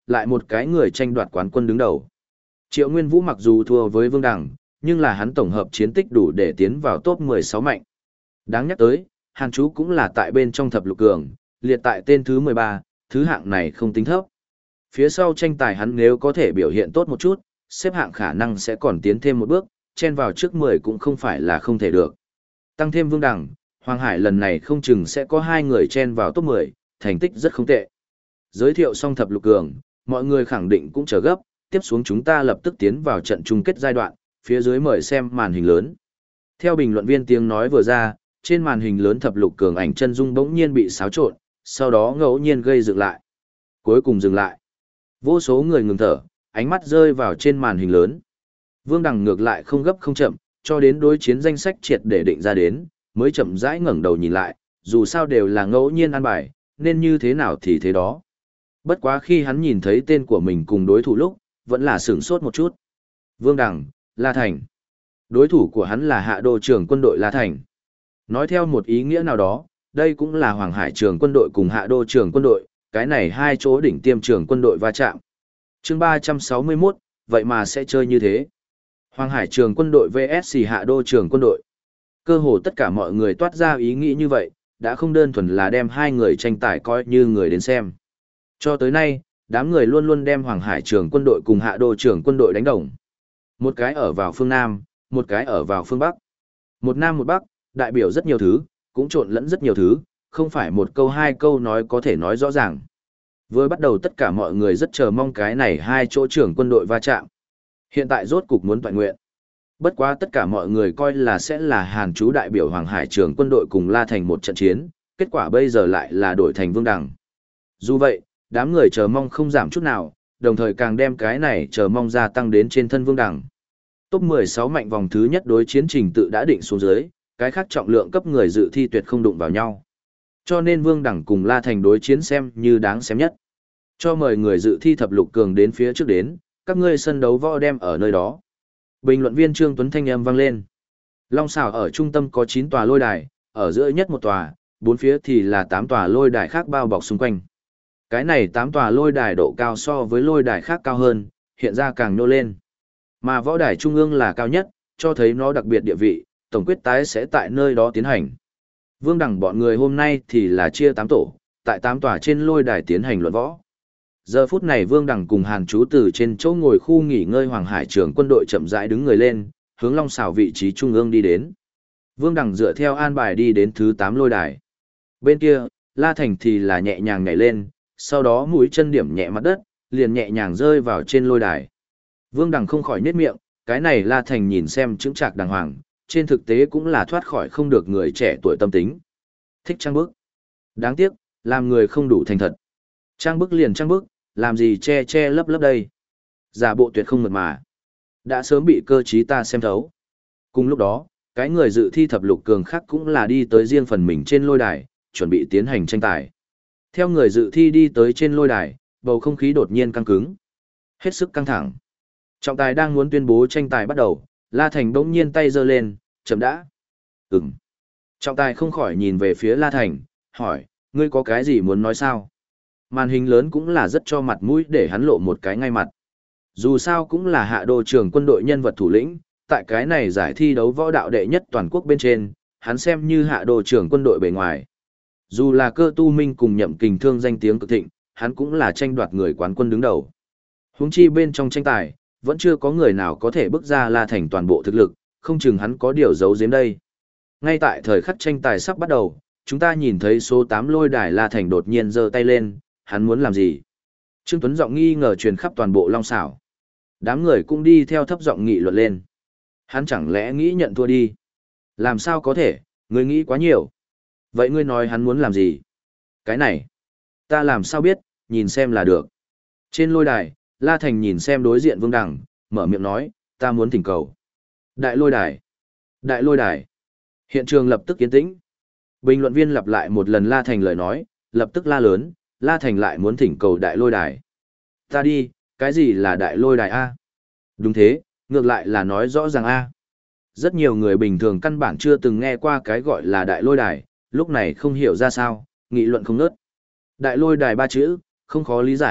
lại một cái người tranh đoạt quán quân đứng đầu. Triệu Nguyên Vũ mặc dù thua với Vương Đằng, nhưng là hắn tổng hợp chiến tích đủ để tiến vào top 16 mạnh. Đáng nhắc tới, Hàn Chú cũng là tại bên trong thập lục cường, liệt tại tên thứ 13, thứ hạng này không tính thấp. Phía sau tranh tài hắn nếu có thể biểu hiện tốt một chút, xếp hạng khả năng sẽ còn tiến thêm một bước, chen vào trước 10 cũng không phải là không thể được. Tăng thêm Vương Đằng, Hoàng Hải lần này không chừng sẽ có 2 người chen vào top 10, thành tích rất không tệ. Giới thiệu xong thập lục cường, mọi người khẳng định cũng chờ gấp, tiếp xuống chúng ta lập tức tiến vào trận chung kết giai đoạn, phía dưới mời xem màn hình lớn. Theo bình luận viên tiếng nói vừa ra, trên màn hình lớn thập lục cường ảnh chân dung bỗng nhiên bị xáo trộn, sau đó ngẫu nhiên gây dựng lại. Cuối cùng dừng lại. Vô số người ngừng thở, ánh mắt rơi vào trên màn hình lớn. Vương Đằng ngược lại không gấp không chậm, cho đến đối chiến danh sách triệt để định ra đến, mới chậm rãi ngẩng đầu nhìn lại, dù sao đều là ngẫu nhiên ăn bài, nên như thế nào thì thế đó. Bất quá khi hắn nhìn thấy tên của mình cùng đối thủ lúc, vẫn là sửng sốt một chút. Vương Đằng, La Thành. Đối thủ của hắn là Hạ Đô trưởng quân đội La Thành. Nói theo một ý nghĩa nào đó, đây cũng là Hoàng Hải trưởng quân đội cùng Hạ Đô trưởng quân đội, cái này hai chỗ đỉnh tiêm trưởng quân đội va chạm. Chương 361, vậy mà sẽ chơi như thế. Hoàng Hải trưởng quân đội vs Hạ Đô trưởng quân đội. Cơ hồ tất cả mọi người toát ra ý nghĩ như vậy, đã không đơn thuần là đem hai người tranh tài coi như người đến xem. Cho tới nay, đám người luôn luôn đem Hoàng Hải trưởng quân đội cùng Hạ Đô trưởng quân đội đánh đồng. Một cái ở vào phương Nam, một cái ở vào phương Bắc. Một Nam một Bắc, đại biểu rất nhiều thứ, cũng trộn lẫn rất nhiều thứ, không phải một câu hai câu nói có thể nói rõ ràng. Vừa bắt đầu tất cả mọi người rất chờ mong cái này hai chỗ trưởng quân đội va chạm. Hiện tại rốt cục muốn toàn nguyện. Bất quá tất cả mọi người coi là sẽ là Hàn Chú đại biểu Hoàng Hải trưởng quân đội cùng La Thành một trận chiến, kết quả bây giờ lại là đổi thành Vương Đằng. Dù vậy, đám người chờ mong không giảm chút nào, đồng thời càng đem cái này chờ mong gia tăng đến trên thân Vương Đằng. Top 16 mạnh vòng thứ nhất đối chiến trình tự đã định xuống dưới, cái khác trọng lượng cấp người dự thi tuyệt không đụng vào nhau. Cho nên Vương Đằng cùng La Thành đối chiến xem như đáng xem nhất. Cho mời người dự thi thập lục cường đến phía trước đến, các ngươi sân đấu võ đem ở nơi đó. Bình luận viên Trương Tuấn thanh âm vang lên. Long Xảo ở trung tâm có 9 tòa lôi đài, ở giữa nhất một tòa, bốn phía thì là 8 tòa lôi đài khác bao bọc xung quanh. Cái này 8 tòa lôi đài độ cao so với lôi đài khác cao hơn, hiện ra càng nô lên. Mà võ đài trung ương là cao nhất, cho thấy nó đặc biệt địa vị, tổng quyết tái sẽ tại nơi đó tiến hành. Vương Đằng bọn người hôm nay thì là chia 8 tổ, tại 8 tòa trên lôi đài tiến hành luận võ. Giờ phút này Vương Đằng cùng Hàn Chú từ trên chỗ ngồi khu nghỉ ngơi Hoàng Hải trưởng quân đội chậm rãi đứng người lên, hướng Long Xảo vị trí trung ương đi đến. Vương Đằng dựa theo an bài đi đến thứ 8 lôi đài. Bên kia, La Thành thì là nhẹ nhàng nhảy lên, sau đó mũi chân điểm nhẹ mặt đất, liền nhẹ nhàng rơi vào trên lôi đài. Vương Đằng không khỏi nhếch miệng, cái này La Thành nhìn xem chững chạc đàng hoàng, trên thực tế cũng là thoát khỏi không được người trẻ tuổi tâm tính. Thích trang bức. Đáng tiếc, làm người không đủ thành thật. Trang bức liền trang bức, làm gì che che lấp lấp đây. Giả bộ tuyệt không mượt mà. Đã sớm bị cơ trí ta xem thấu. Cùng lúc đó, cái người dự thi thập lục cường khác cũng là đi tới riêng phần mình trên lôi đài, chuẩn bị tiến hành tranh tài. Theo người dự thi đi tới trên lôi đài, bầu không khí đột nhiên căng cứng. Hết sức căng thẳng. Trọng tài đang muốn tuyên bố tranh tài bắt đầu, La Thành bỗng nhiên tay giơ lên, chậm đã. Ừm. Trọng tài không khỏi nhìn về phía La Thành, hỏi, ngươi có cái gì muốn nói sao? Màn hình lớn cũng là rất cho mặt mũi để hắn lộ một cái ngay mặt. Dù sao cũng là Hạ Đô trưởng quân đội nhân vật thủ lĩnh, tại cái này giải thi đấu võ đạo đệ nhất toàn quốc bên trên, hắn xem như Hạ Đô trưởng quân đội bề ngoài. Dù là Cơ Tu Minh cùng Nhậm Kình Thương danh tiếng cực thịnh, hắn cũng là tranh đoạt người quán quân đứng đầu. Huống chi bên trong tranh tài, vẫn chưa có người nào có thể bước ra La Thành toàn bộ thực lực, không chừng hắn có điều giấu giếm đây. Ngay tại thời khắc tranh tài sắp bắt đầu, chúng ta nhìn thấy số 8 lôi đài La Thành đột nhiên giơ tay lên, hắn muốn làm gì? Trương Tuấn giọng nghi ngờ truyền khắp toàn bộ Long Xảo. Đám người cũng đi theo thấp giọng nghị luận lên. Hắn chẳng lẽ nghĩ nhận thua đi? Làm sao có thể, ngươi nghĩ quá nhiều. Vậy ngươi nói hắn muốn làm gì? Cái này, ta làm sao biết, nhìn xem là được. Trên lôi đài, La Thành nhìn xem đối diện Vương Đằng, mở miệng nói, ta muốn thỉnh cầu. Đại lôi đài. Đại lôi đài. Hiện trường lập tức yên tĩnh. Bình luận viên lặp lại một lần La Thành lời nói, lập tức la lớn, La Thành lại muốn thỉnh cầu đại lôi đài. Ta đi, cái gì là đại lôi đài A? Đúng thế, ngược lại là nói rõ ràng A. Rất nhiều người bình thường căn bản chưa từng nghe qua cái gọi là đại lôi đài, lúc này không hiểu ra sao, nghị luận không nớt. Đại lôi đài ba chữ, không khó lý giải,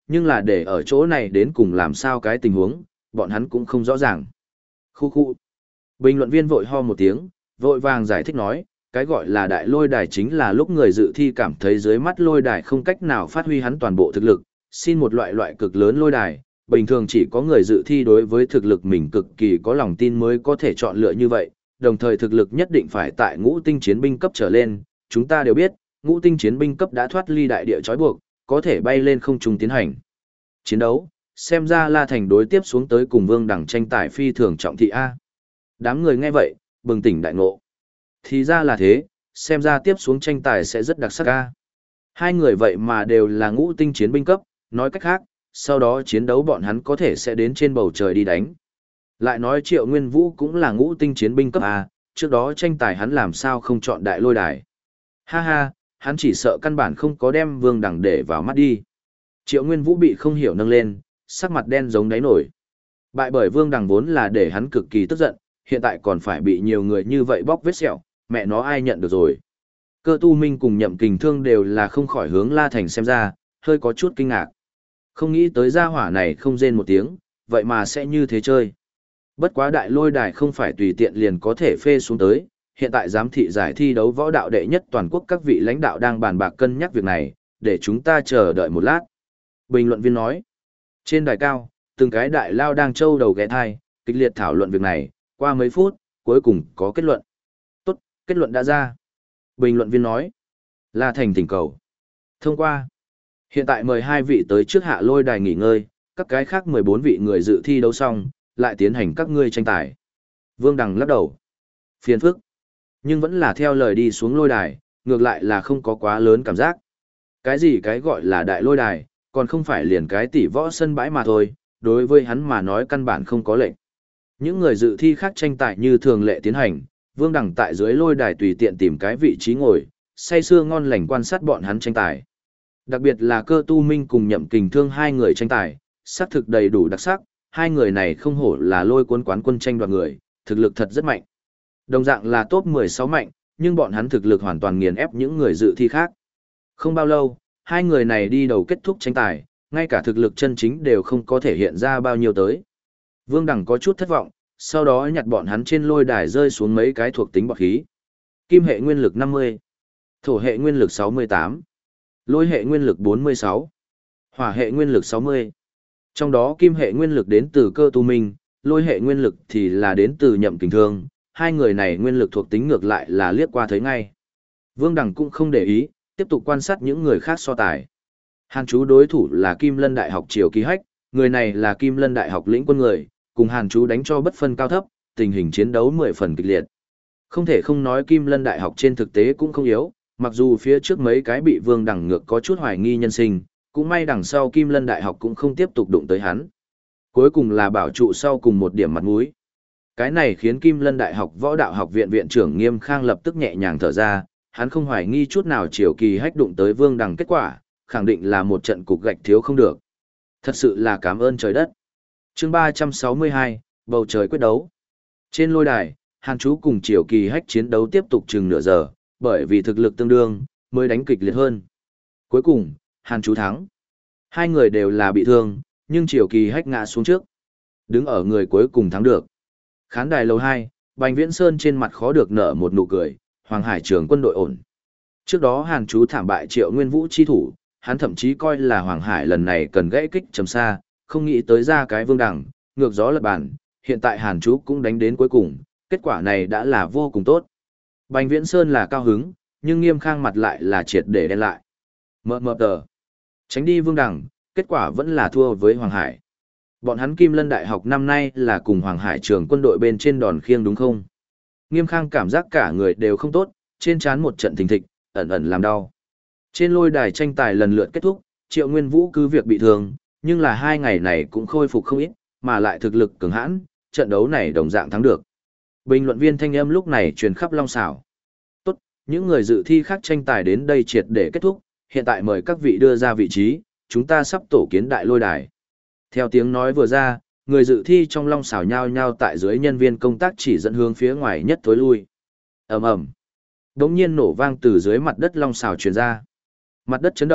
nhưng là để ở chỗ này đến cùng làm sao cái tình huống, bọn hắn cũng không rõ ràng. Khu khu. Bình luận viên vội ho một tiếng, vội vàng giải thích nói, cái gọi là đại lôi đài chính là lúc người dự thi cảm thấy dưới mắt lôi đài không cách nào phát huy hắn toàn bộ thực lực, xin một loại cực lớn lôi đài, bình thường chỉ có người dự thi đối với thực lực mình cực kỳ có lòng tin mới có thể chọn lựa như vậy, đồng thời thực lực nhất định phải tại ngũ tinh chiến binh cấp trở lên, chúng ta đều biết, ngũ tinh chiến binh cấp đã thoát ly đại địa trói buộc, có thể bay lên không trung tiến hành chiến đấu, xem ra La Thành đối tiếp xuống tới cùng Vương Đẳng tranh tài phi thường trọng thị A. Đám người nghe vậy, bừng tỉnh đại ngộ. Thì ra là thế, xem ra tiếp xuống tranh tài sẽ rất đặc sắc A. Hai người vậy mà đều là ngũ tinh chiến binh cấp, nói cách khác, sau đó chiến đấu bọn hắn có thể sẽ đến trên bầu trời đi đánh. Lại nói Triệu Nguyên Vũ cũng là ngũ tinh chiến binh cấp A, trước đó tranh tài hắn làm sao không chọn đại lôi đài. Ha ha, hắn chỉ sợ căn bản không có đem Vương Đẳng để vào mắt đi. Triệu Nguyên Vũ bị không hiểu nâng lên, sắc mặt đen giống đáy nổi. Bại bởi Vương Đằng vốn là để hắn cực kỳ tức giận, hiện tại còn phải bị nhiều người như vậy bóc vết sẹo, mẹ nó ai nhận được rồi. Cơ Tu Minh cùng Nhậm Kình Thương đều là không khỏi hướng La Thành xem ra, hơi có chút kinh ngạc. Không nghĩ tới gia hỏa này không rên một tiếng, vậy mà sẽ như thế chơi. Bất quá đại lôi đài không phải tùy tiện liền có thể phê xuống tới, hiện tại giám thị giải thi đấu võ đạo đệ nhất toàn quốc các vị lãnh đạo đang bàn bạc cân nhắc việc này, để chúng ta chờ đợi một lát. Bình luận viên nói, trên đài cao, từng cái đại lao đang trâu đầu ghé thai, kịch liệt thảo luận việc này, qua mấy phút, cuối cùng có kết luận. Tốt, kết luận đã ra. Bình luận viên nói, La Thành thỉnh cầu. Thông qua. Hiện tại mời hai vị tới trước hạ lôi đài nghỉ ngơi, các cái khác 14 vị người dự thi đấu xong, lại tiến hành các ngươi tranh tài. Vương Đằng lắc đầu. Phiền phức. Nhưng vẫn là theo lời đi xuống lôi đài, ngược lại là không có quá lớn cảm giác. Cái gì cái gọi là đại lôi đài, còn không phải liền cái tỷ võ sân bãi mà thôi, đối với hắn mà nói căn bản không có lệnh. Những người dự thi khác tranh tài như thường lệ tiến hành, Vương Đằng tại dưới lôi đài tùy tiện tìm cái vị trí ngồi, say sưa ngon lành quan sát bọn hắn tranh tài. Đặc biệt là Cơ Tu Minh cùng Nhậm Kình Thương hai người tranh tài, xác thực đầy đủ đặc sắc, hai người này không hổ là lôi cuốn quán quân tranh đoạt người, thực lực thật rất mạnh. Đồng dạng là top 16 mạnh, nhưng bọn hắn thực lực hoàn toàn nghiền ép những người dự thi khác. Không bao lâu, hai người này đi đầu kết thúc tranh tài, ngay cả thực lực chân chính đều không có thể hiện ra bao nhiêu tới. Vương Đằng có chút thất vọng, sau đó nhặt bọn hắn trên lôi đài rơi xuống mấy cái thuộc tính bọt khí. Kim hệ nguyên lực 50, thổ hệ nguyên lực 68, lôi hệ nguyên lực 46, hỏa hệ nguyên lực 60. Trong đó kim hệ nguyên lực đến từ Cơ Tu Minh, lôi hệ nguyên lực thì là đến từ Nhậm Kình Thương, hai người này nguyên lực thuộc tính ngược lại là liếc qua thấy ngay. Vương Đằng cũng không để ý, tiếp tục quan sát những người khác so tài. Hàn Chú đối thủ là Kim Lân Đại học Triều Kỳ Hách, người này là Kim Lân Đại học lĩnh quân người, cùng Hàn Chú đánh cho bất phân cao thấp, tình hình chiến đấu 10 phần kịch liệt. Không thể không nói Kim Lân Đại học trên thực tế cũng không yếu, mặc dù phía trước mấy cái bị Vương Đằng ngược có chút hoài nghi nhân sinh, cũng may đằng sau Kim Lân Đại học cũng không tiếp tục đụng tới hắn. Cuối cùng là bảo trụ sau cùng một điểm mặt mũi. Cái này khiến Kim Lân Đại học Võ đạo học viện viện trưởng Nghiêm Khang lập tức nhẹ nhàng thở ra, hắn không hoài nghi chút nào Triều Kỳ Hách đụng tới Vương Đằng kết quả, khẳng định là một trận cục gạch thiếu không được. Thật sự là cảm ơn trời đất. Chương 362, bầu trời quyết đấu. Trên lôi đài, Hàn Chú cùng Triều Kỳ Hách chiến đấu tiếp tục chừng nửa giờ, bởi vì thực lực tương đương, mới đánh kịch liệt hơn. Cuối cùng, Hàn Chú thắng. Hai người đều là bị thương, nhưng Triều Kỳ Hách ngã xuống trước. Đứng ở người cuối cùng thắng được. Khán đài lầu 2, Bành Viễn Sơn trên mặt khó được nở một nụ cười, Hoàng Hải Trường quân đội ổn. Trước đó Hàn Chú thảm bại Triệu Nguyên Vũ chi thủ, hắn thậm chí coi là Hoàng Hải lần này cần gãy kích trầm xa, không nghĩ tới ra cái Vương Đằng, ngược gió lật bàn, hiện tại Hàn Chú cũng đánh đến cuối cùng, kết quả này đã là vô cùng tốt. Bành Viễn Sơn là cao hứng, nhưng Nghiêm Khang mặt lại là triệt để đen lại. Mờ tờ. Tránh đi Vương Đằng, kết quả vẫn là thua với Hoàng Hải. Bọn hắn Kim Lân Đại học năm nay là cùng Hoàng Hải Trường quân đội bên trên đòn khiêng đúng không? Nghiêm Khang cảm giác cả người đều không tốt, trên trán một trận thình thịch, ẩn ẩn làm đau. Trên lôi đài tranh tài lần lượt kết thúc, Triệu Nguyên Vũ cứ việc bị thương, nhưng là 2 ngày này cũng khôi phục không ít, mà lại thực lực cường hãn, trận đấu này đồng dạng thắng được. Bình luận viên thanh âm lúc này truyền khắp Long Xảo. Tốt, những người dự thi khác tranh tài đến đây triệt để kết thúc, hiện tại mời các vị đưa ra vị trí, chúng ta sắp tổ kiến đại lôi đài. Theo tiếng nói vừa ra, người dự thi trong Long Xảo nhao nhao tại dưới nhân viên công tác chỉ dẫn hướng phía ngoài nhất thối lui. Ầm ầm. Đột nhiên nổ vang từ dưới mặt đất Long Xảo truyền ra. Mặt đất chấn động,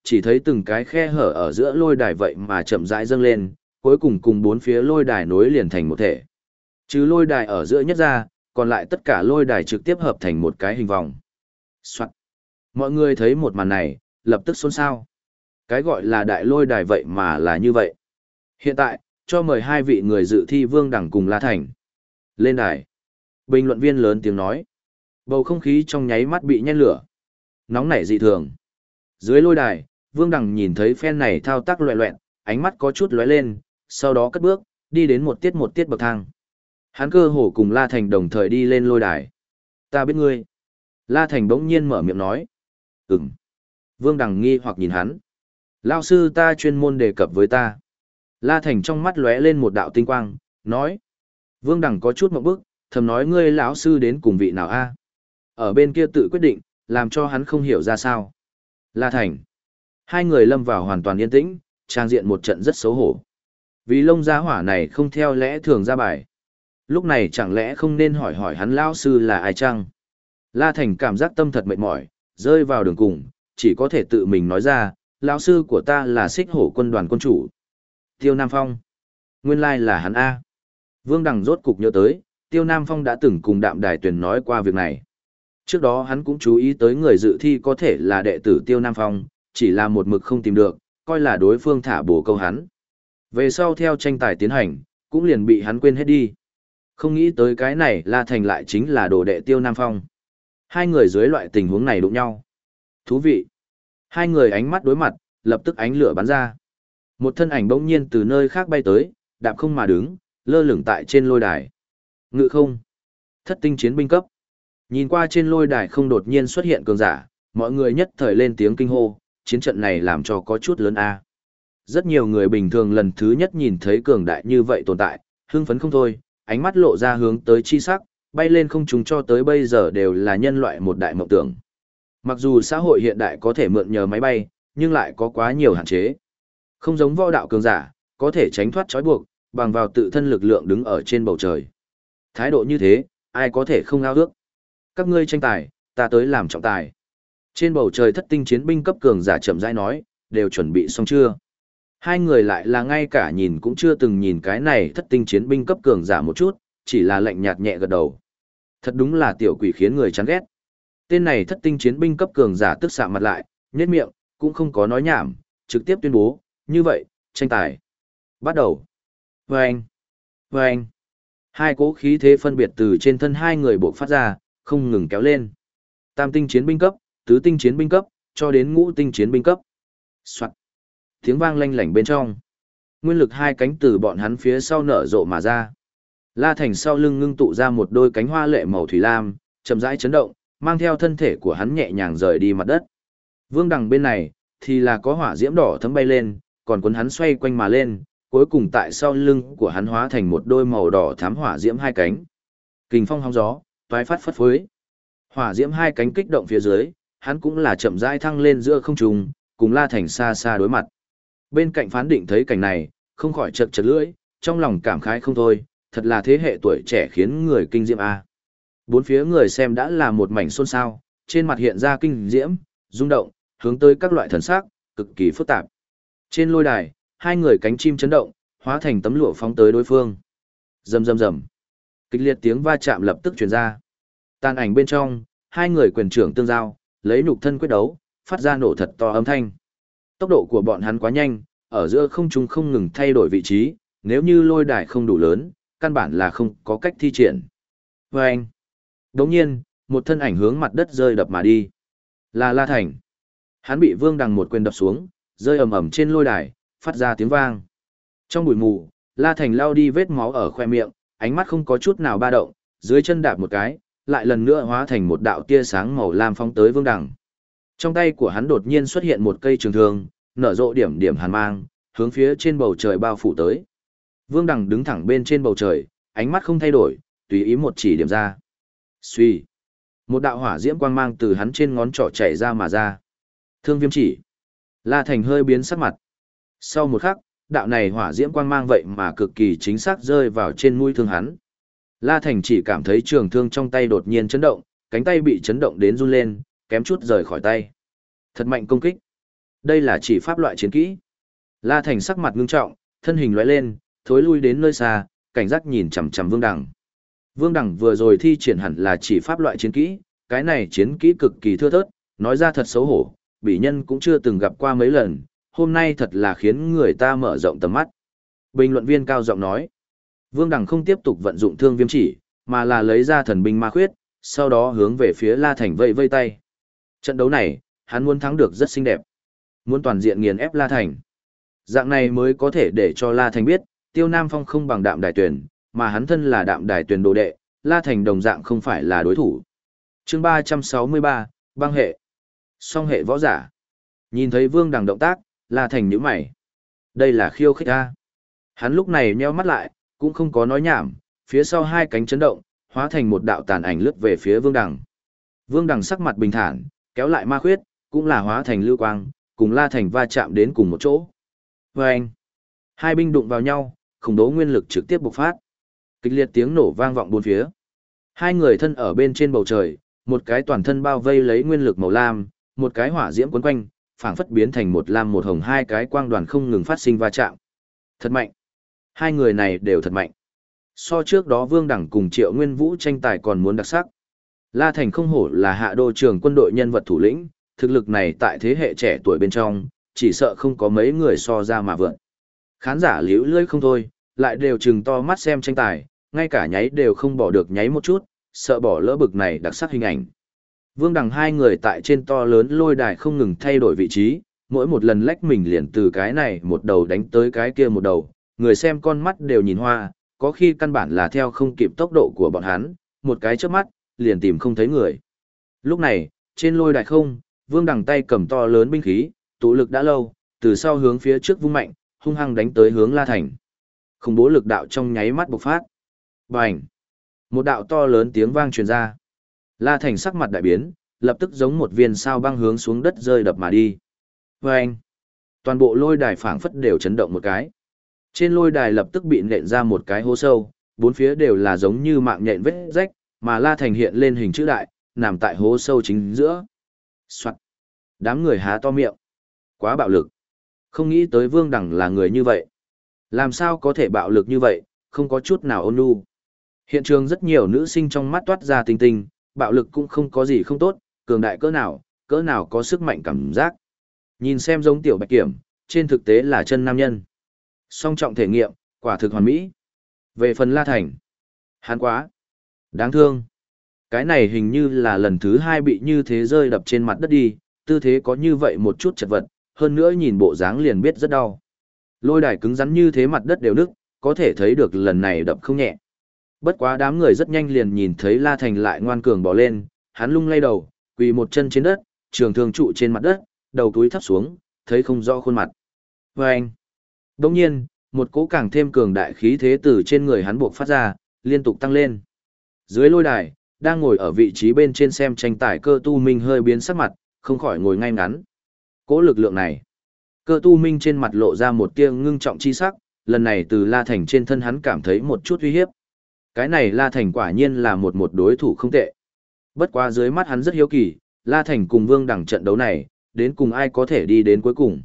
chỉ thấy từng cái khe hở ở giữa lôi đài vậy mà chậm rãi dâng lên, cuối cùng cùng bốn phía lôi đài nối liền thành một thể. Trừ lôi đài ở giữa nhất ra, còn lại tất cả lôi đài trực tiếp hợp thành một cái hình vòng. Soạn. Mọi người thấy một màn này, lập tức xôn xao. Cái gọi là đại lôi đài vậy mà là như vậy. Hiện tại, cho mời hai vị người dự thi Vương Đẳng cùng La Thành. Lên đài. Bình luận viên lớn tiếng nói. Bầu không khí trong nháy mắt bị nhen lửa. Nóng nảy dị thường. Dưới lôi đài, Vương Đằng nhìn thấy phen này thao tác loẹ loẹn, ánh mắt có chút lóe lên, sau đó cất bước, đi đến một tiết bậc thang. Hắn cơ hồ cùng La Thành đồng thời đi lên lôi đài. Ta biết ngươi. La Thành bỗng nhiên mở miệng nói. Ừm. Vương Đằng nghi hoặc nhìn hắn. Lao sư ta chuyên môn đề cập với ta. La Thành trong mắt lóe lên một đạo tinh quang, nói. Vương Đằng có chút mộng bức, thầm nói ngươi lão sư đến cùng vị nào a? Ở bên kia tự quyết định, làm cho hắn không hiểu ra sao. La Thành. Hai người lâm vào hoàn toàn yên tĩnh, trang diện một trận rất xấu hổ. Vì lông giá hỏa này không theo lẽ thường ra bài. Lúc này chẳng lẽ không nên hỏi hỏi hắn lão sư là ai chăng? La Thành cảm giác tâm thật mệt mỏi, rơi vào đường cùng, chỉ có thể tự mình nói ra, lão sư của ta là Xích Hổ quân đoàn quân chủ. Tiêu Nam Phong. Nguyên lai là hắn A. Vương Đằng rốt cục nhớ tới, Tiêu Nam Phong đã từng cùng Đạm Đài Tuyền nói qua việc này. Trước đó hắn cũng chú ý tới người dự thi có thể là đệ tử Tiêu Nam Phong, chỉ là một mực không tìm được, coi là đối phương thả bổ câu hắn. Về sau theo tranh tài tiến hành, cũng liền bị hắn quên hết đi. Không nghĩ tới cái này La Thành lại chính là đồ đệ Tiêu Nam Phong. Hai người dưới loại tình huống này đụng nhau. Thú vị. Hai người ánh mắt đối mặt, lập tức ánh lửa bắn ra. Một thân ảnh bỗng nhiên từ nơi khác bay tới, đạp không mà đứng, lơ lửng tại trên lôi đài. Ngự không. Thất tinh chiến binh cấp. Nhìn qua trên lôi đài không đột nhiên xuất hiện cường giả, mọi người nhất thời lên tiếng kinh hô, chiến trận này làm cho có chút lớn a. Rất nhiều người bình thường lần thứ nhất nhìn thấy cường đại như vậy tồn tại, hưng phấn không thôi, ánh mắt lộ ra hướng tới chi sắc, bay lên không trung cho tới bây giờ đều là nhân loại một đại mộng tưởng. Mặc dù xã hội hiện đại có thể mượn nhờ máy bay, nhưng lại có quá nhiều hạn chế. Không giống võ đạo cường giả, có thể tránh thoát trói buộc, bằng vào tự thân lực lượng đứng ở trên bầu trời. Thái độ như thế, ai có thể không ao ước. Các ngươi tranh tài, ta tới làm trọng tài. Trên bầu trời thất tinh chiến binh cấp cường giả chậm rãi nói, đều chuẩn bị xong chưa? Hai người lại là ngay cả nhìn cũng chưa từng nhìn cái này thất tinh chiến binh cấp cường giả một chút, chỉ là lạnh nhạt nhẹ gật đầu. Thật đúng là tiểu quỷ khiến người chán ghét. Tên này thất tinh chiến binh cấp cường giả tức sạm mặt lại, nhếch miệng, cũng không có nói nhảm, trực tiếp tuyên bố, như vậy, tranh tài. Bắt đầu. Vâng! Vâng! Hai cỗ khí thế phân biệt từ trên thân hai người bộc phát ra, không ngừng kéo lên. Tam tinh chiến binh cấp, tứ tinh chiến binh cấp, cho đến ngũ tinh chiến binh cấp. Soạt. Tiếng vang lanh lảnh bên trong. Nguyên lực hai cánh từ bọn hắn phía sau nở rộ mà ra. La Thành sau lưng ngưng tụ ra một đôi cánh hoa lệ màu thủy lam, chậm rãi chấn động, mang theo thân thể của hắn nhẹ nhàng rời đi mặt đất. Vương Đằng bên này, thì là có hỏa diễm đỏ thấm bay lên, còn cuốn hắn xoay quanh mà lên, cuối cùng tại sau lưng của hắn hóa thành một đôi màu đỏ thắm hỏa diễm hai cánh. Kình phong hóng gió, toái phát phất phới. Hỏa diễm hai cánh kích động phía dưới, hắn cũng là chậm rãi thăng lên giữa không trung, cùng La Thành xa xa đối mặt. Bên cạnh phán định thấy cảnh này, không khỏi chật chật lưỡi, trong lòng cảm khái không thôi, thật là thế hệ tuổi trẻ khiến người kinh diễm a. Bốn phía người xem đã là một mảnh xôn xao, trên mặt hiện ra kinh diễm, rung động, hướng tới các loại thần sắc, cực kỳ phức tạp. Trên lôi đài, hai người cánh chim chấn động, hóa thành tấm lụa phóng tới đối phương. Rầm rầm rầm. Kịch liệt tiếng va chạm lập tức truyền ra. Tàn ảnh bên trong, hai người quyền trưởng tương giao, lấy nhục thân quyết đấu, phát ra nổ thật to âm thanh. Tốc độ của bọn hắn quá nhanh, ở giữa không trung không ngừng thay đổi vị trí, nếu như lôi đài không đủ lớn, căn bản là không có cách thi triển. Vâng! Đồng nhiên, một thân ảnh hướng mặt đất rơi đập mà đi. Là La Thành. Hắn bị Vương Đằng một quyền đập xuống, rơi ầm ầm trên lôi đài, phát ra tiếng vang. Trong bụi mù, La Thành lao đi vết máu ở khoe miệng, ánh mắt không có chút nào ba động, dưới chân đạp một cái, lại lần nữa hóa thành một đạo tia sáng màu lam phóng tới Vương Đằng. Trong tay của hắn đột nhiên xuất hiện một cây trường thương, nở rộ điểm điểm hàn mang, hướng phía trên bầu trời bao phủ tới. Vương Đằng đứng thẳng bên trên bầu trời, ánh mắt không thay đổi, tùy ý một chỉ điểm ra. Xuy. Một đạo hỏa diễm quang mang từ hắn trên ngón trỏ chảy ra mà ra. Thương viêm chỉ. La Thành hơi biến sắc mặt. Sau một khắc, đạo này hỏa diễm quang mang vậy mà cực kỳ chính xác rơi vào trên mũi thương hắn. La Thành chỉ cảm thấy trường thương trong tay đột nhiên chấn động, cánh tay bị chấn động đến run lên, kém chút rời khỏi tay. Thật mạnh công kích. Đây là chỉ pháp loại chiến kỹ. La Thành sắc mặt ngưng trọng, thân hình lóe lên, thối lui đến nơi xa, cảnh giác nhìn chằm chằm Vương Đằng. Vương Đằng vừa rồi thi triển hẳn là chỉ pháp loại chiến kỹ, cái này chiến kỹ cực kỳ thưa thớt, nói ra thật xấu hổ, bị nhân cũng chưa từng gặp qua mấy lần, hôm nay thật là khiến người ta mở rộng tầm mắt. Bình luận viên cao giọng nói, Vương Đằng không tiếp tục vận dụng thương viêm chỉ, mà là lấy ra thần binh ma khuyết, sau đó hướng về phía La Thành vây vây tay. Trận đấu này, hắn muốn thắng được rất xinh đẹp, muốn toàn diện nghiền ép La Thành. Dạng này mới có thể để cho La Thành biết, Tiêu Nam Phong không bằng Đạm Đài Tuyền, mà hắn thân là Đạm Đài Tuyền đồ đệ, La Thành đồng dạng không phải là đối thủ. Chương 363, băng hệ. Song hệ võ giả. Nhìn thấy Vương Đằng động tác, La Thành nhíu mày. Đây là khiêu khích a. Hắn lúc này nheo mắt lại, cũng không có nói nhảm, phía sau hai cánh chấn động, hóa thành một đạo tàn ảnh lướt về phía Vương Đằng. Vương Đằng sắc mặt bình thản, kéo lại ma khuyết, cũng là hóa thành lưu quang, cùng La Thành va chạm đến cùng một chỗ. Vâng! Hai binh đụng vào nhau, khủng bố nguyên lực trực tiếp bộc phát. Kịch liệt tiếng nổ vang vọng bốn phía. Hai người thân ở bên trên bầu trời, một cái toàn thân bao vây lấy nguyên lực màu lam, một cái hỏa diễm quấn quanh, phảng phất biến thành một lam một hồng, hai cái quang đoàn không ngừng phát sinh va chạm. Thật mạnh. Hai người này đều thật mạnh. So trước đó Vương Đẳng cùng Triệu Nguyên Vũ tranh tài còn muốn đặc sắc. La Thành không hổ là hạ đô trường quân đội nhân vật thủ lĩnh, thực lực này tại thế hệ trẻ tuổi bên trong, chỉ sợ không có mấy người so ra mà vượn. Khán giả liễu lưỡi không thôi, lại đều trừng to mắt xem tranh tài, ngay cả nháy đều không bỏ được nháy một chút, sợ bỏ lỡ bực này đặc sắc hình ảnh. Vương Đằng hai người tại trên to lớn lôi đài không ngừng thay đổi vị trí, mỗi một lần lách mình liền từ cái này một đầu đánh tới cái kia một đầu, người xem con mắt đều nhìn hoa, có khi căn bản là theo không kịp tốc độ của bọn hắn, một cái chớp mắt, liền tìm không thấy người. Lúc này, trên lôi đài không, Vương Đằng tay cầm to lớn binh khí, tụ lực đã lâu, từ sau hướng phía trước vung mạnh, hung hăng đánh tới hướng La Thành. Khủng bố lực đạo trong nháy mắt bộc phát. Bành! Một đạo to lớn tiếng vang truyền ra. La Thành sắc mặt đại biến, lập tức giống một viên sao băng hướng xuống đất rơi đập mà đi. Bành! Toàn bộ lôi đài phảng phất đều chấn động một cái. Trên lôi đài lập tức bị nện ra một cái hố sâu, bốn phía đều là giống như mạng nhện vết rách, mà La Thành hiện lên hình chữ đại, nằm tại hố sâu chính giữa. Soạt! Đám người há to miệng. Quá bạo lực. Không nghĩ tới Vương Đằng là người như vậy. Làm sao có thể bạo lực như vậy, không có chút nào ôn nhu. Hiện trường rất nhiều nữ sinh trong mắt toát ra tinh tinh, bạo lực cũng không có gì không tốt, cường đại cỡ nào có sức mạnh cảm giác. Nhìn xem giống tiểu bạch kiểm, trên thực tế là chân nam nhân. Song trọng thể nghiệm, quả thực hoàn mỹ. Về phần La Thành, hắn quá đáng thương. Cái này hình như là lần thứ hai bị như thế rơi đập trên mặt đất đi, tư thế có như vậy một chút chật vật, hơn nữa nhìn bộ dáng liền biết rất đau. Lôi đài cứng rắn như thế mặt đất đều nứt, có thể thấy được lần này đập không nhẹ. Bất quá đám người rất nhanh liền nhìn thấy La Thành lại ngoan cường bỏ lên, hắn lung lay đầu, quỳ một chân trên đất, trường thương trụ trên mặt đất, đầu túi thấp xuống, thấy không rõ khuôn mặt. Vâng! Đồng nhiên, một cỗ càng thêm cường đại khí thế từ trên người hắn buộc phát ra, liên tục tăng lên. Dưới lôi đài, đang ngồi ở vị trí bên trên xem tranh tài Cơ Tu Minh hơi biến sắc mặt, không khỏi ngồi ngay ngắn. Cỗ lực lượng này. Cơ Tu Minh trên mặt lộ ra một tia ngưng trọng chi sắc, lần này từ La Thành trên thân hắn cảm thấy một chút uy hiếp. Cái này La Thành quả nhiên là một đối thủ không tệ. Bất quá dưới mắt hắn rất hiếu kỳ, La Thành cùng Vương Đằng trận đấu này, đến cùng ai có thể đi đến cuối cùng.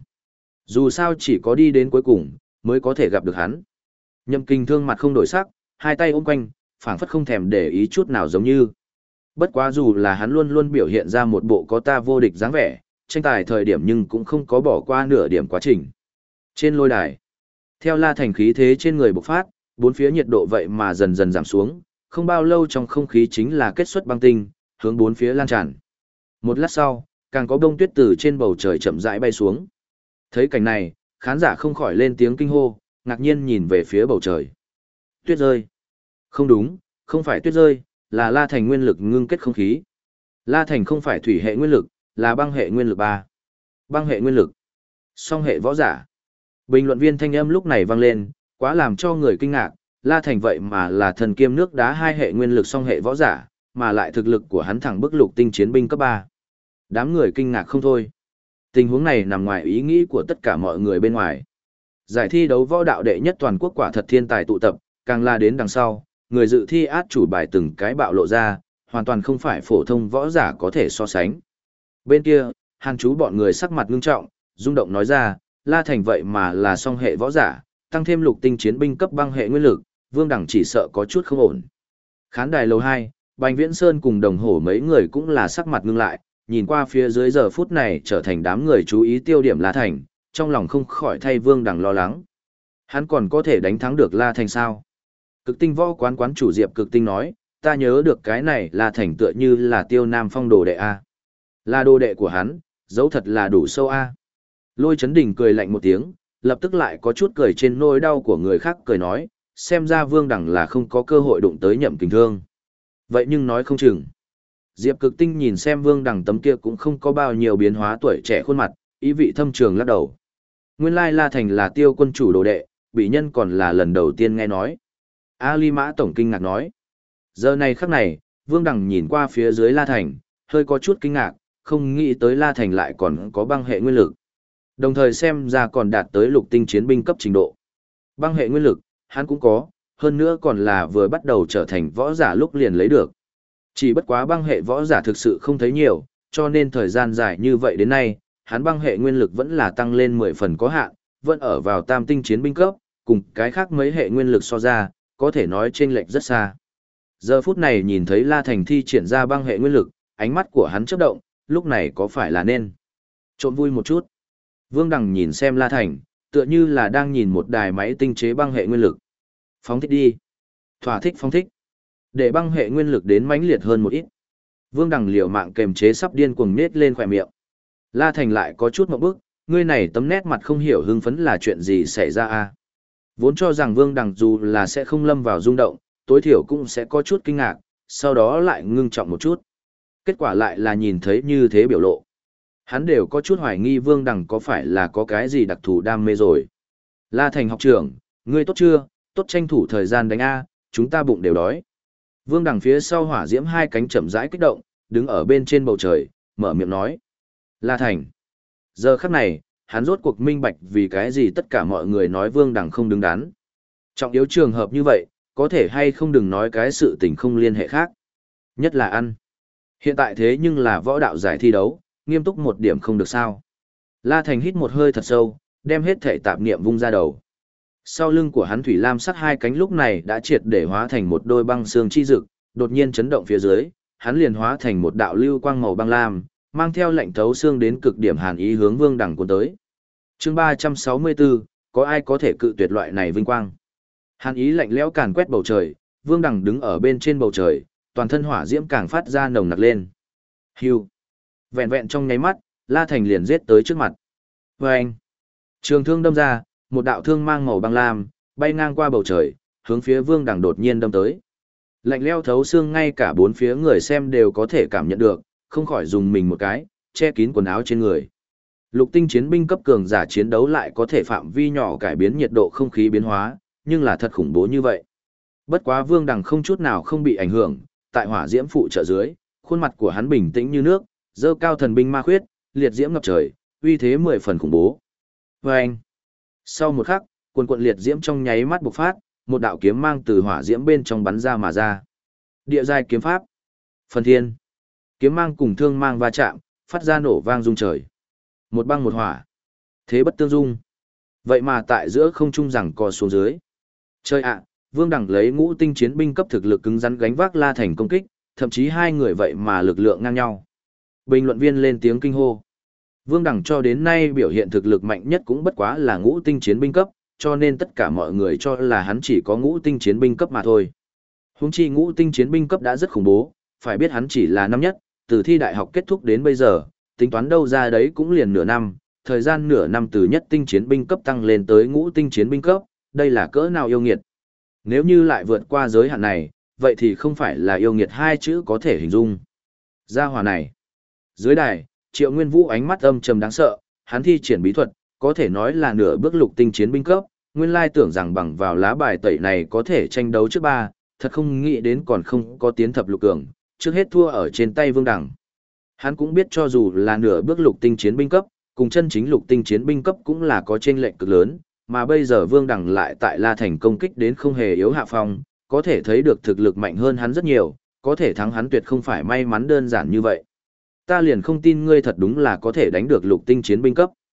Dù sao chỉ có đi đến cuối cùng, mới có thể gặp được hắn. Nhậm Kình Thương mặt không đổi sắc, hai tay ôm quanh, phảng phất không thèm để ý chút nào giống như. Bất quá dù là hắn luôn luôn biểu hiện ra một bộ có ta vô địch dáng vẻ, tranh tài thời điểm nhưng cũng không có bỏ qua nửa điểm quá trình. Trên lôi đài, theo La Thành khí thế trên người bộc phát, bốn phía nhiệt độ vậy mà dần dần giảm xuống, không bao lâu trong không khí chính là kết xuất băng tinh, hướng bốn phía lan tràn. Một lát sau, càng có bông tuyết từ trên bầu trời chậm rãi bay xuống. Thấy cảnh này, khán giả không khỏi lên tiếng kinh hô, ngạc nhiên nhìn về phía bầu trời. Tuyết rơi. Không đúng, không phải tuyết rơi, là La Thành nguyên lực ngưng kết không khí. La Thành không phải thủy hệ nguyên lực, là băng hệ nguyên lực 3. Băng hệ nguyên lực. Song hệ võ giả. Bình luận viên thanh âm lúc này vang lên, quá làm cho người kinh ngạc, La Thành vậy mà là thần kiêm nước đá 2 hệ nguyên lực song hệ võ giả, mà lại thực lực của hắn thẳng bức lục tinh chiến binh cấp 3. Đám người kinh ngạc không thôi. Tình huống này nằm ngoài ý nghĩ của tất cả mọi người bên ngoài. Giải thi đấu võ đạo đệ nhất toàn quốc quả thật thiên tài tụ tập, càng là đến đằng sau, người dự thi át chủ bài từng cái bạo lộ ra, hoàn toàn không phải phổ thông võ giả có thể so sánh. Bên kia, Hàn Chú bọn người sắc mặt ngưng trọng, rung động nói ra, La Thành vậy mà là song hệ võ giả, tăng thêm lục tinh chiến binh cấp băng hệ nguyên lực, Vương Đằng chỉ sợ có chút không ổn. Khán đài lầu 2, Bành Viễn Sơn cùng đồng hổ mấy người cũng là sắc mặt ngưng lại, nhìn qua phía dưới giờ phút này trở thành đám người chú ý tiêu điểm La Thành, trong lòng không khỏi thay Vương Đằng lo lắng. Hắn còn có thể đánh thắng được La Thành sao? Cực tinh võ quán quán chủ Diệp Cực tinh nói, ta nhớ được cái này La Thành tựa như là Tiêu Nam Phong đồ đệ A. Là đồ đệ của hắn, dấu thật là đủ sâu A. Lôi Chấn Đình cười lạnh một tiếng, lập tức lại có chút cười trên nỗi đau của người khác cười nói, xem ra Vương Đằng là không có cơ hội đụng tới Nhậm Kình Thương. Vậy nhưng nói không chừng. Diệp Cực tinh nhìn xem Vương Đằng tấm kia cũng không có bao nhiêu biến hóa tuổi trẻ khuôn mặt, ý vị thâm trường lắc đầu. Nguyên lai La Thành là Tiêu quân chủ đồ đệ, bị nhân còn là lần đầu tiên nghe nói. Ali Mã Tổng kinh ngạc nói. Giờ này khắc này, Vương Đằng nhìn qua phía dưới La Thành, hơi có chút kinh ngạc, không nghĩ tới La Thành lại còn có băng hệ nguyên lực. Đồng thời xem ra còn đạt tới lục tinh chiến binh cấp trình độ. Băng hệ nguyên lực, hắn cũng có, hơn nữa còn là vừa bắt đầu trở thành võ giả lúc liền lấy được. Chỉ bất quá băng hệ võ giả thực sự không thấy nhiều, cho nên thời gian dài như vậy đến nay, hắn băng hệ nguyên lực vẫn là tăng lên 10 phần có hạn, vẫn ở vào tam tinh chiến binh cấp, cùng cái khác mấy hệ nguyên lực so ra, có thể nói chênh lệch rất xa. Giờ phút này nhìn thấy La Thành thi triển ra băng hệ nguyên lực, ánh mắt của hắn chớp động, lúc này có phải là nên trộm vui một chút. Vương Đằng nhìn xem La Thành, tựa như là đang nhìn một đài máy tinh chế băng hệ nguyên lực. Phóng thích đi. Thỏa thích phóng thích. Để băng hệ nguyên lực đến mãnh liệt hơn một ít. Vương Đằng liều mạng kềm chế sắp điên cuồng nết lên khỏe miệng. La Thành lại có chút ngượng bức, ngươi này tấm nét mặt không hiểu hưng phấn là chuyện gì xảy ra a? Vốn cho rằng Vương Đằng dù là sẽ không lâm vào rung động, tối thiểu cũng sẽ có chút kinh ngạc, sau đó lại ngưng trọng một chút. Kết quả lại là nhìn thấy như thế biểu lộ. Hắn đều có chút hoài nghi Vương Đằng có phải là có cái gì đặc thù đam mê rồi. La Thành học trưởng, ngươi tốt chưa, tốt tranh thủ thời gian đánh A, chúng ta bụng đều đói. Vương Đằng phía sau hỏa diễm hai cánh chậm rãi kích động, đứng ở bên trên bầu trời, mở miệng nói. La Thành. Giờ khắc này, hắn rốt cuộc minh bạch vì cái gì tất cả mọi người nói Vương Đằng không đứng đắn. Trọng yếu trường hợp như vậy, có thể hay không đừng nói cái sự tình không liên hệ khác. Nhất là ăn. Hiện tại thế nhưng là võ đạo giải thi đấu, nghiêm túc một điểm không được sao. La Thành hít một hơi thật sâu, đem hết thể tạp niệm vung ra đầu. Sau lưng của hắn thủy lam sắc hai cánh lúc này đã triệt để hóa thành một đôi băng xương chi dực, đột nhiên chấn động phía dưới, hắn liền hóa thành một đạo lưu quang màu băng lam, mang theo lệnh thấu xương đến cực điểm hàn ý hướng Vương Đằng cuốn tới. Chương 364, có ai có thể cự tuyệt loại này vinh quang? Hàn ý lạnh lẽo càn quét bầu trời, Vương Đằng đứng ở bên trên bầu trời, toàn thân hỏa diễm càng phát ra nồng nặc lên. Hưu. Vẹn vẹn trong nháy mắt, La Thành liền giết tới trước mặt. Vâng! Trường thương đâm ra, một đạo thương mang màu băng lam, bay ngang qua bầu trời, hướng phía Vương Đằng đột nhiên đâm tới. Lạnh lẽo thấu xương ngay cả bốn phía người xem đều có thể cảm nhận được, không khỏi dùng mình một cái, che kín quần áo trên người. Lục tinh chiến binh cấp cường giả chiến đấu lại có thể phạm vi nhỏ cải biến nhiệt độ không khí biến hóa, nhưng là thật khủng bố như vậy. Bất quá Vương Đằng không chút nào không bị ảnh hưởng, tại hỏa diễm phụ trợ dưới, khuôn mặt của hắn bình tĩnh như nước, dơ cao thần binh ma khuyết, liệt diễm ngập trời, uy thế 10 phần khủng bố. Vâng! Sau một khắc, quần quận liệt diễm trong nháy mắt bộc phát, một đạo kiếm mang từ hỏa diễm bên trong bắn ra mà ra. Địa giai kiếm pháp. Phần thiên. Kiếm mang cùng thương mang va chạm, phát ra nổ vang rung trời. Một băng một hỏa. Thế bất tương dung. Vậy mà tại giữa không trung rằng co xuống dưới. Chơi ạ, Vương Đằng lấy ngũ tinh chiến binh cấp thực lực cứng rắn gánh vác La Thành công kích, thậm chí hai người vậy mà lực lượng ngang nhau. Bình luận viên lên tiếng kinh hô. Vương Đằng cho đến nay biểu hiện thực lực mạnh nhất cũng bất quá là ngũ tinh chiến binh cấp, cho nên tất cả mọi người cho là hắn chỉ có ngũ tinh chiến binh cấp mà thôi. Huống chi ngũ tinh chiến binh cấp đã rất khủng bố, phải biết hắn chỉ là năm nhất, từ thi đại học kết thúc đến bây giờ, tính toán đâu ra đấy cũng liền nửa năm, thời gian nửa năm từ nhất tinh chiến binh cấp tăng lên tới ngũ tinh chiến binh cấp, đây là cỡ nào yêu nghiệt. Nếu như lại vượt qua giới hạn này, vậy thì không phải là yêu nghiệt hai chữ có thể hình dung. Gia hỏa này. Dưới đài, Triệu Nguyên Vũ ánh mắt âm trầm đáng sợ, hắn thi triển bí thuật, có thể nói là nửa bước lục tinh chiến binh cấp, nguyên lai tưởng rằng bằng vào lá bài tẩy này có thể tranh đấu trước ba, thật không nghĩ đến còn không có tiến thập lục cường, trước hết thua ở trên tay Vương Đằng. Hắn cũng biết cho dù là nửa bước lục tinh chiến binh cấp, cùng chân chính lục tinh chiến binh cấp cũng là có chênh lệch cực lớn, mà bây giờ Vương Đằng lại tại La Thành công kích đến không hề yếu hạ phong, có thể thấy được thực lực mạnh hơn hắn rất nhiều, có thể thắng hắn tuyệt không phải may mắn đơn giản như vậy. Ta liền không tin ngươi thật đúng là có thể đánh được lục tinh chiến binh cấp.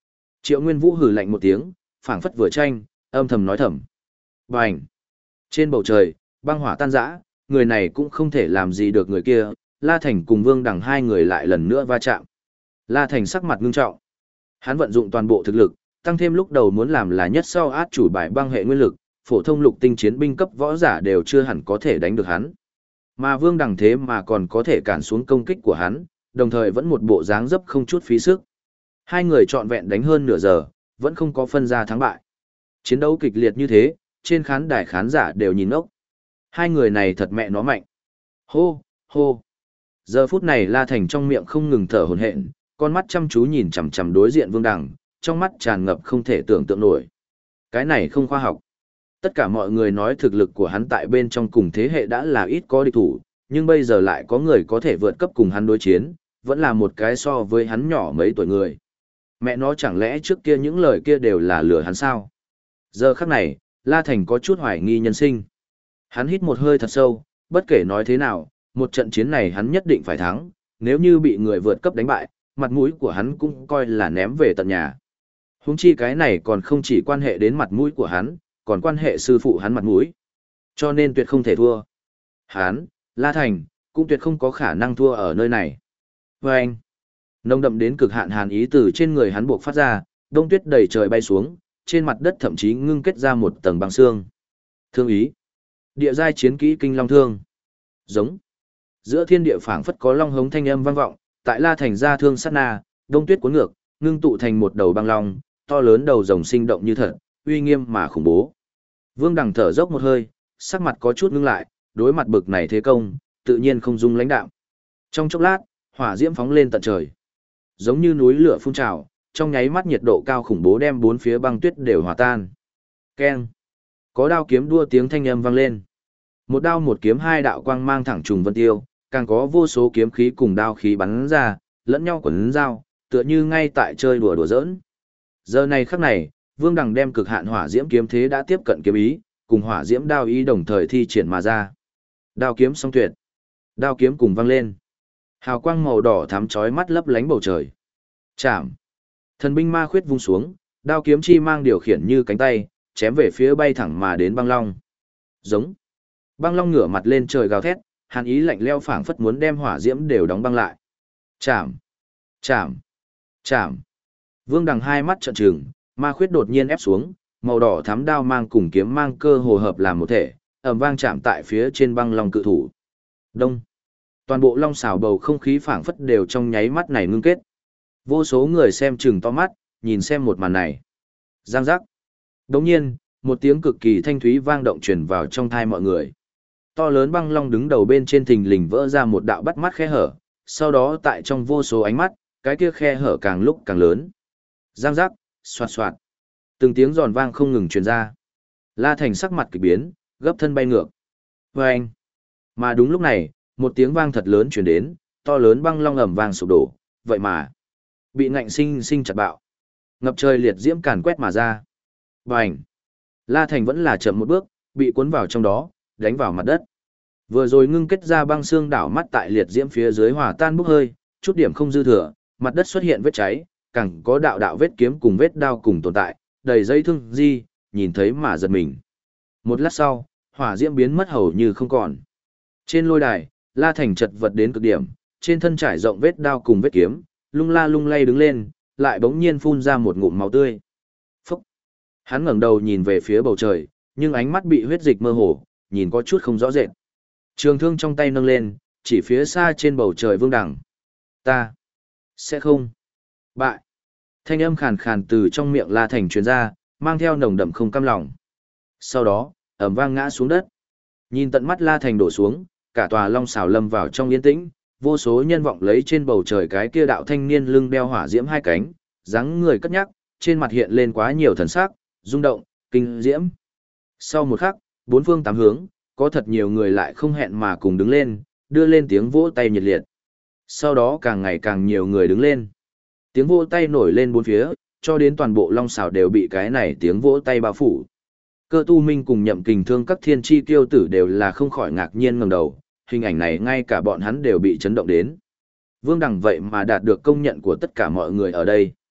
Triệu Nguyên Vũ hừ lạnh một tiếng, phảng phất vừa tranh, âm thầm nói thầm. Bành! Trên bầu trời, băng hỏa tan rã, người này cũng không thể làm gì được người kia, La Thành cùng Vương Đằng hai người lại lần nữa va chạm. La Thành sắc mặt ngưng trọng. Hắn vận dụng toàn bộ thực lực, tăng thêm lúc đầu muốn làm là nhất sau át chủ bài băng hệ nguyên lực, phổ thông lục tinh chiến binh cấp võ giả đều chưa hẳn có thể đánh được hắn. Mà Vương Đằng thế mà còn có thể cản xuống công kích của hắn, đồng thời vẫn một bộ dáng dấp không chút phí sức. Hai người trọn vẹn đánh hơn nửa giờ, vẫn không có phân ra thắng bại. Chiến đấu kịch liệt như thế, trên khán đài khán giả đều nhìn ốc. Hai người này thật mẹ nó mạnh. Hô, hô. Giờ phút này La Thành trong miệng không ngừng thở hổn hển, con mắt chăm chú nhìn chằm chằm đối diện Vương Đằng, trong mắt tràn ngập không thể tưởng tượng nổi. Cái này không khoa học. Tất cả mọi người nói thực lực của hắn tại bên trong cùng thế hệ đã là ít có địch thủ, nhưng bây giờ lại có người có thể vượt cấp cùng hắn đối chiến, vẫn là một cái so với hắn nhỏ mấy tuổi người. Mẹ nó chẳng lẽ trước kia những lời kia đều là lừa hắn sao? Giờ khắc này, La Thành có chút hoài nghi nhân sinh. Hắn hít một hơi thật sâu, bất kể nói thế nào, một trận chiến này hắn nhất định phải thắng, nếu như bị người vượt cấp đánh bại, mặt mũi của hắn cũng coi là ném về tận nhà. Huống chi cái này còn không chỉ quan hệ đến mặt mũi của hắn, còn quan hệ sư phụ hắn mặt mũi. Cho nên tuyệt không thể thua. Hắn, La Thành, cũng tuyệt không có khả năng thua ở nơi này. Và anh, nồng đậm đến cực hạn hàn ý từ trên người hắn buộc phát ra, đông tuyết đầy trời bay xuống, trên mặt đất thậm chí ngưng kết ra một tầng băng xương. Thương ý. Địa giai chiến kỹ kinh long thương. Giống. Giữa thiên địa phảng phất có long hống thanh âm vang vọng, tại La Thành ra thương sát na, đông tuyết cuốn ngược, ngưng tụ thành một đầu băng long, to lớn đầu rồng sinh động như thật, uy nghiêm mà khủng bố. Vương Đằng thở dốc một hơi, sắc mặt có chút ngưng lại, đối mặt bực này thế công, tự nhiên không dung lãnh đạm. Trong chốc lát, hỏa diễm phóng lên tận trời. Giống như núi lửa phun trào, trong nháy mắt nhiệt độ cao khủng bố đem bốn phía băng tuyết đều hòa tan. Keng. Có đao kiếm đua tiếng thanh âm vang lên. Một đao một kiếm hai đạo quang mang thẳng trùng vân tiêu, càng có vô số kiếm khí cùng đao khí bắn ra, lẫn nhau quấn dao, tựa như ngay tại chơi đùa đùa giỡn. Giờ này khắc này, Vương Đằng đem cực hạn hỏa diễm kiếm thế đã tiếp cận kiếm ý, cùng hỏa diễm đao ý đồng thời thi triển mà ra. Đao kiếm song tuyệt. Đao kiếm cùng vang lên. Hào quang màu đỏ thắm chói mắt lấp lánh bầu trời. Chạm. Thần binh ma khuyết vung xuống, đao kiếm chi mang điều khiển như cánh tay, chém về phía bay thẳng mà đến băng long. Giống. Băng long ngửa mặt lên trời gào thét, hàn ý lạnh lẽo phảng phất muốn đem hỏa diễm đều đóng băng lại. Chạm. Chạm. Chạm. Vương Đằng hai mắt trợn trừng, ma khuyết đột nhiên ép xuống, màu đỏ thắm đao mang cùng kiếm mang cơ hồ hợp làm một thể, ầm vang chạm tại phía trên băng long cự thủ. Đông. Toàn bộ long xào bầu không khí phảng phất đều trong nháy mắt này ngưng kết. Vô số người xem chừng to mắt, nhìn xem một màn này. Giang giác. Đồng nhiên, một tiếng cực kỳ thanh thúy vang động truyền vào trong thai mọi người. To lớn băng long đứng đầu bên trên thình lình vỡ ra một đạo bắt mắt khe hở, sau đó tại trong vô số ánh mắt, cái kia khe hở càng lúc càng lớn. Giang giác, xoạt xoạt. Từng tiếng giòn vang không ngừng truyền ra. La Thành sắc mặt kỳ biến, gấp thân bay ngược. Vâng! Mà đúng lúc này, một tiếng vang thật lớn truyền đến, to lớn băng long ầm vang sụp đổ, vậy mà bị ngạnh sinh sinh chặt bạo. Ngập trời liệt diễm càn quét mà ra. Bành! La Thành vẫn là chậm một bước, bị cuốn vào trong đó, đánh vào mặt đất. Vừa rồi ngưng kết ra băng xương đảo mắt tại liệt diễm phía dưới hòa tan bốc hơi, chút điểm không dư thừa, mặt đất xuất hiện vết cháy, càng có đạo đạo vết kiếm cùng vết đao cùng tồn tại, đầy dây thương di, nhìn thấy mà giật mình. Một lát sau, hỏa diễm biến mất hầu như không còn. Trên lôi đài, La Thành chật vật đến cực điểm, trên thân trải rộng vết đao cùng vết kiếm, lung la lung lay đứng lên, lại bỗng nhiên phun ra một ngụm máu tươi. Phúc! Hắn ngẩng đầu nhìn về phía bầu trời, nhưng ánh mắt bị huyết dịch mơ hồ, nhìn có chút không rõ rệt. Trường thương trong tay nâng lên, chỉ phía xa trên bầu trời Vương Đằng. Ta sẽ không bại. Thanh âm khàn khàn từ trong miệng La Thành truyền ra, mang theo nồng đậm không cam lòng. Sau đó, ầm vang ngã xuống đất. Nhìn tận mắt La Thành đổ xuống, cả tòa long xào lâm vào trong yên tĩnh, vô số nhân vọng lấy trên bầu trời cái kia đạo thanh niên lưng đeo hỏa diễm hai cánh, dáng người cất nhắc, trên mặt hiện lên quá nhiều thần sắc, rung động, kinh diễm. Sau một khắc, bốn phương tám hướng, có thật nhiều người lại không hẹn mà cùng đứng lên, đưa lên tiếng vỗ tay nhiệt liệt. Sau đó càng ngày càng nhiều người đứng lên. Tiếng vỗ tay nổi lên bốn phía, cho đến toàn bộ long xào đều bị cái này tiếng vỗ tay bao phủ. Cơ tu minh cùng Nhậm Kình Thương các thiên chi tiêu tử đều là không khỏi ngạc nhiên ngẩng đầu, hình ảnh này ngay cả bọn hắn đều bị chấn động đến. Vương Đằng vậy mà đạt được công nhận của tất cả mọi người ở đây.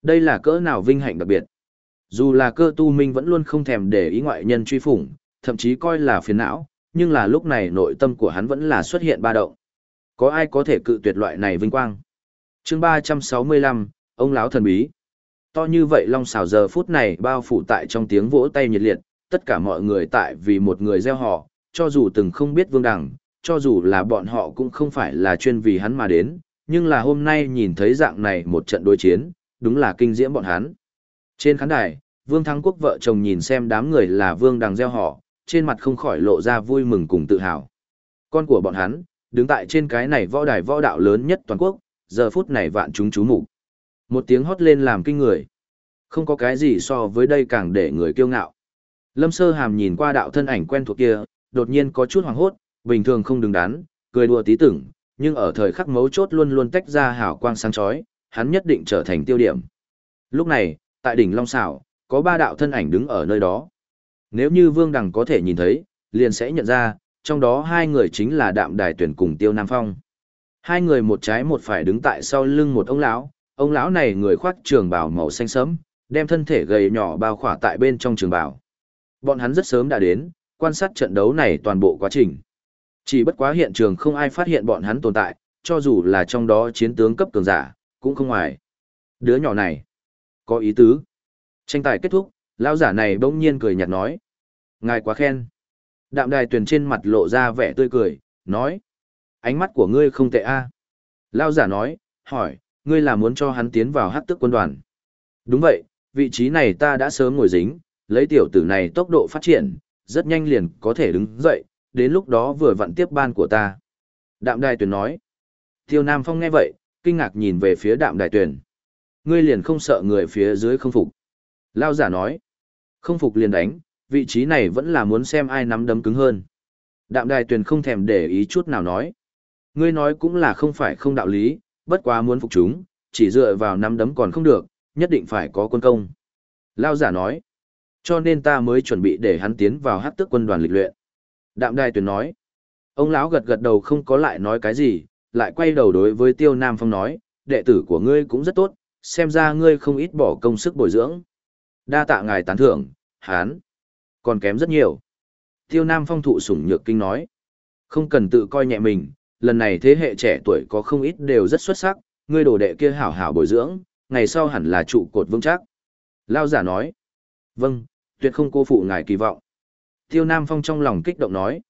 Đây là cỡ nào vinh hạnh đặc biệt. Dù là Cơ Tu Minh vẫn luôn không thèm để ý ngoại nhân truy phủng, thậm chí coi là phiền não, nhưng là lúc này nội tâm của hắn vẫn là xuất hiện ba động. Có ai có thể cự tuyệt loại này vinh quang? Chương 365, ông lão thần bí. To như vậy long xào giờ phút này bao phủ tại trong tiếng vỗ tay nhiệt liệt, tất cả mọi người tại vì một người gieo họ, cho dù từng không biết Vương Đằng, cho dù là bọn họ cũng không phải là chuyên vì hắn mà đến, nhưng là hôm nay nhìn thấy dạng này một trận đối chiến, đúng là kinh diễm bọn hắn. Trên khán đài, Vương Thắng Quốc vợ chồng nhìn xem đám người là Vương Đằng gieo họ, trên mặt không khỏi lộ ra vui mừng cùng tự hào. Con của bọn hắn, đứng tại trên cái này võ đài võ đạo lớn nhất toàn quốc, giờ phút này vạn chúng chú mục. Một tiếng hót lên làm kinh người. Không có cái gì so với đây càng để người kiêu ngạo. Lâm Sơ Hàm nhìn qua đạo thân ảnh quen thuộc kia, đột nhiên có chút hoảng hốt, bình thường không đứng đắn, cười đùa tí tưởng, nhưng ở thời khắc mấu chốt luôn luôn tách ra hào quang sáng chói, hắn nhất định trở thành tiêu điểm. Lúc này, tại đỉnh Long Sảo, có ba đạo thân ảnh đứng ở nơi đó. Nếu như Vương Đằng có thể nhìn thấy, liền sẽ nhận ra, trong đó hai người chính là Đạm Đài Tuyển cùng Tiêu Nam Phong. Hai người một trái một phải đứng tại sau lưng một ông lão này người khoác trường bào màu xanh sẫm, đem thân thể gầy nhỏ bao khỏa tại bên trong trường bào. Bọn hắn rất sớm đã đến, quan sát trận đấu này toàn bộ quá trình. Chỉ bất quá hiện trường không ai phát hiện bọn hắn tồn tại, cho dù là trong đó chiến tướng cấp cường giả, cũng không ngoài. Đứa nhỏ này, có ý tứ. Tranh tài kết thúc, lão giả này bỗng nhiên cười nhạt nói. Ngài quá khen. Đạm Đài Tuyền trên mặt lộ ra vẻ tươi cười, nói. Ánh mắt của ngươi không tệ a. Lão giả nói, hỏi, ngươi là muốn cho hắn tiến vào Hắc Tước quân đoàn. Đúng vậy, vị trí này ta đã sớm ngồi dính, lấy tiểu tử này tốc độ phát triển, rất nhanh liền có thể đứng dậy, đến lúc đó vừa vặn tiếp ban của ta. Đạm Đài Tuyền nói. Tiêu Nam Phong nghe vậy, kinh ngạc nhìn về phía Đạm Đài Tuyền. Ngươi liền không sợ người phía dưới không phục. Lão giả nói. Không phục liền đánh, vị trí này vẫn là muốn xem ai nắm đấm cứng hơn. Đạm Đài Tuyền không thèm để ý chút nào nói. Ngươi nói cũng là không phải không đạo lý, bất quá muốn phục chúng, chỉ dựa vào nắm đấm còn không được, nhất định phải có quân công. Lão giả nói. Cho nên ta mới chuẩn bị để hắn tiến vào Hắc Tước quân đoàn lịch luyện. Đạm Đài Tuyền nói. Ông lão gật gật đầu không có lại nói cái gì, lại quay đầu đối với Tiêu Nam Phong nói, đệ tử của ngươi cũng rất tốt, xem ra ngươi không ít bỏ công sức bồi dưỡng. Đa tạ ngài tán thưởng, hán. Còn kém rất nhiều. Tiêu Nam Phong thụ sủng nhược kinh nói. Không cần tự coi nhẹ mình, lần này thế hệ trẻ tuổi có không ít đều rất xuất sắc, ngươi đồ đệ kia hảo hảo bồi dưỡng, ngày sau hẳn là trụ cột vững chắc. Lão giả nói. Vâng, tuyệt không cô phụ ngài kỳ vọng. Tiêu Nam Phong trong lòng kích động nói.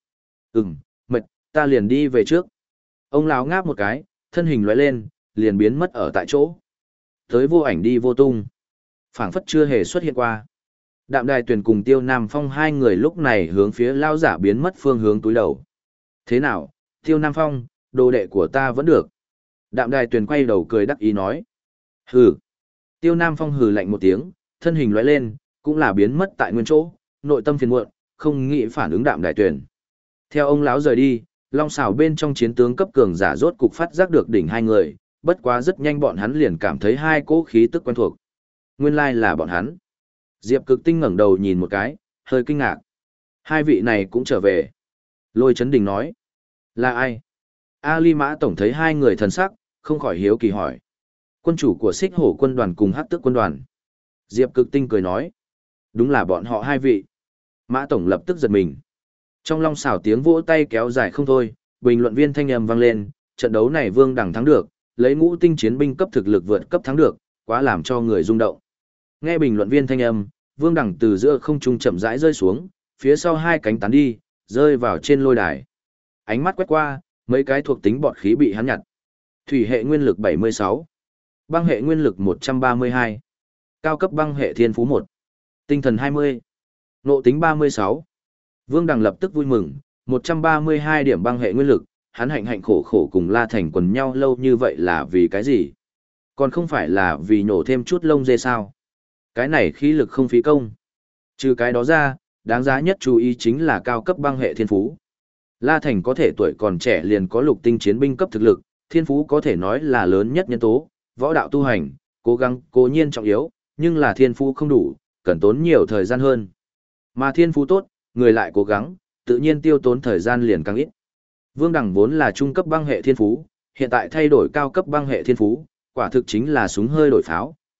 Mệt, ta liền đi về trước. Ông lão ngáp một cái, thân hình lóe lên, liền biến mất ở tại chỗ. Tới vô ảnh đi vô tung. Phảng phất chưa hề xuất hiện qua. Đạm Đài Tuyền cùng Tiêu Nam Phong hai người lúc này hướng phía lão giả biến mất phương hướng túi đầu. Thế nào, Tiêu Nam Phong, đồ đệ của ta vẫn được. Đạm Đài Tuyền quay đầu cười đắc ý nói. Hừ. Tiêu Nam Phong hừ lạnh một tiếng, thân hình lóe lên, cũng là biến mất tại nguyên chỗ, nội tâm phiền muộn, không nghĩ phản ứng Đạm Đài Tuyền. Theo ông lão rời đi, long xảo bên trong chiến tướng cấp cường giả rốt cục phát giác được đỉnh hai người, bất quá rất nhanh bọn hắn liền cảm thấy hai cỗ khí tức quen thuộc. Nguyên lai là bọn hắn. Diệp Cực Tinh ngẩng đầu nhìn một cái, hơi kinh ngạc. Hai vị này cũng trở về. Lôi Chấn Đình nói. Là ai? Ali Mã Tổng thấy hai người thần sắc, không khỏi hiếu kỳ hỏi. Quân chủ của Xích Hổ quân đoàn cùng Hắc Tước quân đoàn. Diệp Cực Tinh cười nói. Đúng là bọn họ hai vị. Mã Tổng lập tức giật mình. Trong long xảo tiếng vỗ tay kéo dài không thôi, bình luận viên thanh âm vang lên, trận đấu này Vương Đằng thắng được, lấy ngũ tinh chiến binh cấp thực lực vượt cấp thắng được, quá làm cho người rung động. Nghe bình luận viên thanh âm, Vương Đằng từ giữa không trung chậm rãi rơi xuống, phía sau hai cánh tán đi, rơi vào trên lôi đài. Ánh mắt quét qua, mấy cái thuộc tính bọt khí bị hắn nhặt. Thủy hệ nguyên lực 76, băng hệ nguyên lực 132, cao cấp băng hệ thiên phú 1, tinh thần 20, nộ tính 36. Vương Đằng lập tức vui mừng, 132 điểm băng hệ nguyên lực, hắn hạnh hạnh khổ khổ cùng La Thành quần nhau lâu như vậy là vì cái gì? Còn không phải là vì nhổ thêm chút lông dê sao? Cái này khí lực không phí công. Trừ cái đó ra, đáng giá nhất chú ý chính là cao cấp băng hệ thiên phú. La Thành có thể tuổi còn trẻ liền có lục tinh chiến binh cấp thực lực, thiên phú có thể nói là lớn nhất nhân tố, võ đạo tu hành, cố gắng cố nhiên trọng yếu, nhưng là thiên phú không đủ, cần tốn nhiều thời gian hơn. Mà thiên phú tốt, người lại cố gắng, tự nhiên tiêu tốn thời gian liền càng ít. Vương Đằng vốn là trung cấp băng hệ thiên phú, hiện tại thay đổi cao cấp băng hệ thiên phú, quả thực chính là súng hơi đổi pháo,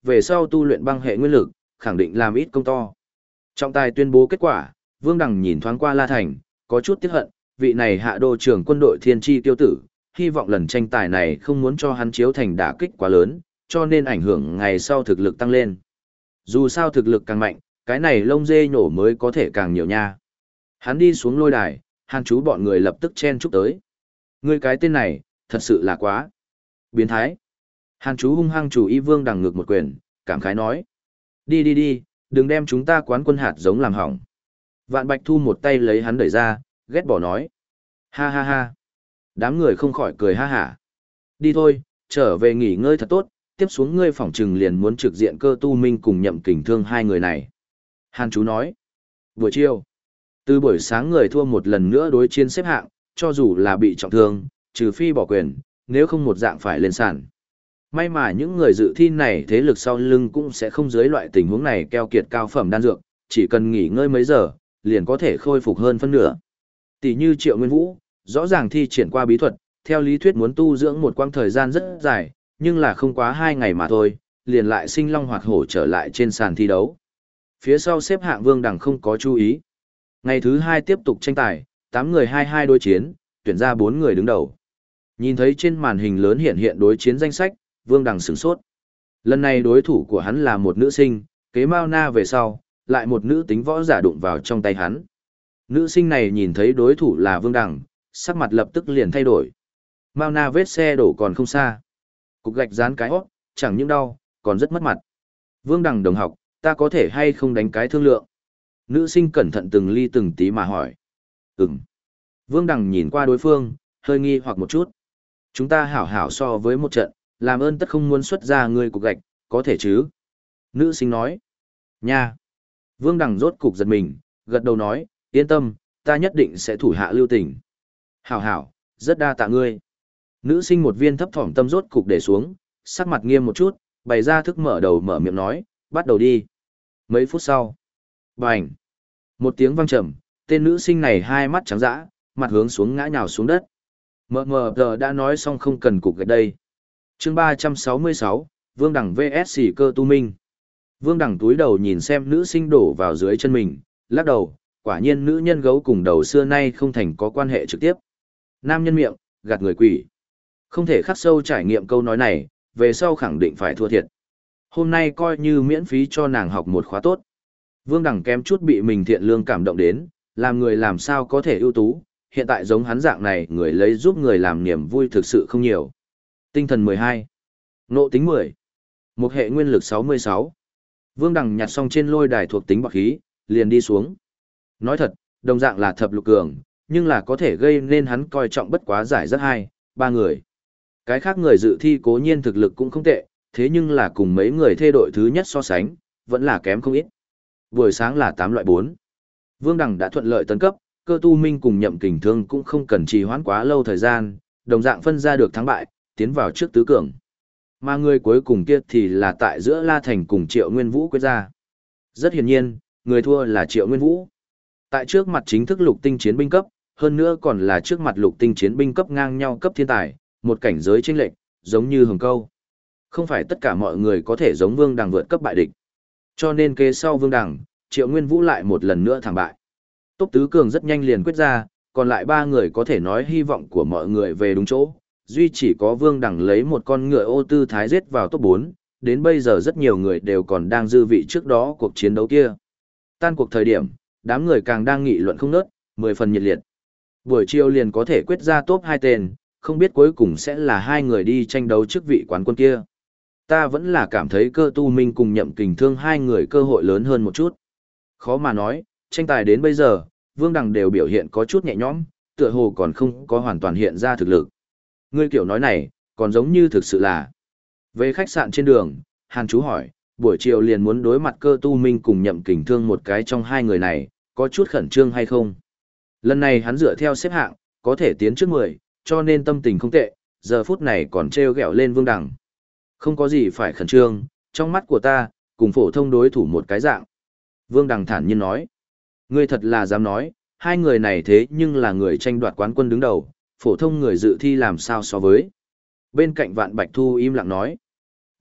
về sau tu luyện băng hệ nguyên lực, khẳng định làm ít công to. Trọng tài tuyên bố kết quả, Vương Đằng nhìn thoáng qua La Thành, có chút tiếc hận, vị này hạ đô trưởng quân đội thiên tri tiêu tử, hy vọng lần tranh tài này không muốn cho hắn chiếu thành đả kích quá lớn, cho nên ảnh hưởng ngày sau thực lực tăng lên. Dù sao thực lực càng mạnh, cái này lông dê nhổ mới có thể càng nhiều nha. Hắn đi xuống lôi đài, Hàn chú bọn người lập tức chen chúc tới. Ngươi cái tên này, thật sự là quá biến thái. Hàn chú hung hăng chủ y Vương Đằng ngược một quyền, cảm khái nói. Đi đi đi, đừng đem chúng ta quán quân hạt giống làm hỏng. Vạn Bạch Thu một tay lấy hắn đẩy ra, ghét bỏ nói. Ha ha ha. Đám người không khỏi cười ha hả. Đi thôi, trở về nghỉ ngơi thật tốt, tiếp xuống ngươi phỏng trừng liền muốn trực diện Cơ Tu Minh cùng Nhậm Kình Thương hai người này. Hàn chú nói. Buổi chiều, từ buổi sáng người thua một lần nữa đối chiến xếp hạng, cho dù là bị trọng thương, trừ phi bỏ quyền, nếu không một dạng phải lên sàn. May mà những người dự thi này thế lực sau lưng cũng sẽ không dưới loại tình huống này keo kiệt cao phẩm đan dược, chỉ cần nghỉ ngơi mấy giờ, liền có thể khôi phục hơn phân nửa. Tỷ như Triệu Nguyên Vũ, rõ ràng thi triển qua bí thuật, theo lý thuyết muốn tu dưỡng một quãng thời gian rất dài, nhưng là không quá 2 ngày mà thôi, liền lại sinh long hoạt hổ trở lại trên sàn thi đấu. Phía sau xếp hạng Vương Đằng không có chú ý. Ngày thứ 2 tiếp tục tranh tài, 8 người 22 đối chiến, tuyển ra 4 người đứng đầu. Nhìn thấy trên màn hình lớn hiện đối chiến danh sách, Vương Đằng sửng sốt. Lần này đối thủ của hắn là một nữ sinh, kế Mao Na về sau, lại một nữ tính võ giả đụng vào trong tay hắn. Nữ sinh này nhìn thấy đối thủ là Vương Đằng, sắc mặt lập tức liền thay đổi. Mao Na vết xe đổ còn không xa. Cục gạch dán cái hót, chẳng những đau, còn rất mất mặt. Vương Đằng đồng học, ta có thể hay không đánh cái thương lượng? Nữ sinh cẩn thận từng ly từng tí mà hỏi. Ừm. Vương Đằng nhìn qua đối phương, hơi nghi hoặc một chút. Chúng ta hảo hảo so với một trận, làm ơn tất không muốn xuất ra ngươi cục gạch, có thể chứ? Nữ sinh nói. Nha. Vương Đằng rốt cục giật mình, gật đầu nói, yên tâm, ta nhất định sẽ thủ hạ lưu tình. Hảo hảo, rất đa tạ ngươi. Nữ sinh một viên thấp thỏm tâm rốt cục để xuống, sắc mặt nghiêm một chút, bày ra thức mở đầu mở miệng nói, bắt đầu đi. Mấy phút sau. Bành. Một tiếng vang trầm, tên nữ sinh này hai mắt trắng dã, mặt hướng xuống ngã nhào xuống đất. Mờ mờ giờ đã nói xong không cần cục gạch đây. Chương 366, Vương Đằng vs Cơ Tu Minh. Vương Đằng túi đầu nhìn xem nữ sinh đổ vào dưới chân mình, lắc đầu, quả nhiên nữ nhân gấu cùng đầu xưa nay không thành có quan hệ trực tiếp. Nam nhân miệng, gạt người quỷ. Không thể khắc sâu trải nghiệm câu nói này, về sau khẳng định phải thua thiệt. Hôm nay coi như miễn phí cho nàng học một khóa tốt. Vương Đằng kém chút bị mình thiện lương cảm động đến, làm người làm sao có thể ưu tú, hiện tại giống hắn dạng này người lấy giúp người làm niềm vui thực sự không nhiều. Tinh thần 12, nộ tính 10, một hệ nguyên lực 66. Vương Đằng nhặt xong trên lôi đài thuộc tính bạc khí, liền đi xuống. Nói thật, đồng dạng là thập lục cường, nhưng là có thể gây nên hắn coi trọng bất quá giải rất 2, 3 người. Cái khác người dự thi cố nhiên thực lực cũng không tệ, thế nhưng là cùng mấy người thê đội thứ nhất so sánh, vẫn là kém không ít. Buổi sáng là 8 loại 4. Vương Đằng đã thuận lợi tấn cấp, Cơ Tu Minh cùng Nhậm Kình Thương cũng không cần trì hoãn quá lâu thời gian, đồng dạng phân ra được thắng bại, tiến vào trước tứ cường. Mà người cuối cùng kia thì là tại giữa La Thành cùng Triệu Nguyên Vũ quyết ra. Rất hiển nhiên, người thua là Triệu Nguyên Vũ. Tại trước mặt chính thức lục tinh chiến binh cấp, hơn nữa còn là trước mặt lục tinh chiến binh cấp ngang nhau cấp thiên tài, một cảnh giới chênh lệch, giống như hồng câu. Không phải tất cả mọi người có thể giống Vương Đằng vượt cấp bại địch. Cho nên kế sau Vương Đằng, Triệu Nguyên Vũ lại một lần nữa thảm bại. Top tứ cường rất nhanh liền quyết ra, còn lại 3 người có thể nói hy vọng của mọi người về đúng chỗ. Duy chỉ có Vương Đằng lấy một con ngựa ô tư thái giết vào top 4, đến bây giờ rất nhiều người đều còn đang dư vị trước đó cuộc chiến đấu kia. Tan cuộc thời điểm, đám người càng đang nghị luận không ngớt, 10 phần nhiệt liệt. Buổi chiều liền có thể quyết ra top 2 tên, không biết cuối cùng sẽ là 2 người đi tranh đấu chức vị quán quân kia. Ta vẫn là cảm thấy Cơ Tu Minh cùng Nhậm Kình Thương 2 người cơ hội lớn hơn một chút. Khó mà nói, tranh tài đến bây giờ, Vương Đằng đều biểu hiện có chút nhẹ nhõm, tựa hồ còn không có hoàn toàn hiện ra thực lực. Ngươi kiểu nói này, còn giống như thực sự là. Về khách sạn trên đường, Hàn Chú hỏi, buổi chiều liền muốn đối mặt Cơ Tu Minh cùng Nhậm Kình Thương một cái trong 2 người này, có chút khẩn trương hay không? Lần này hắn dựa theo xếp hạng, có thể tiến trước 10, cho nên tâm tình không tệ, giờ phút này còn trêu ghẹo lên Vương Đằng. Không có gì phải khẩn trương, trong mắt của ta, cùng phổ thông đối thủ một cái dạng. Vương Đằng thản nhiên nói, ngươi thật là dám nói, 2 người này thế nhưng là người tranh đoạt quán quân đứng đầu, phổ thông người dự thi làm sao so với. Bên cạnh Vạn Bạch Thu im lặng nói,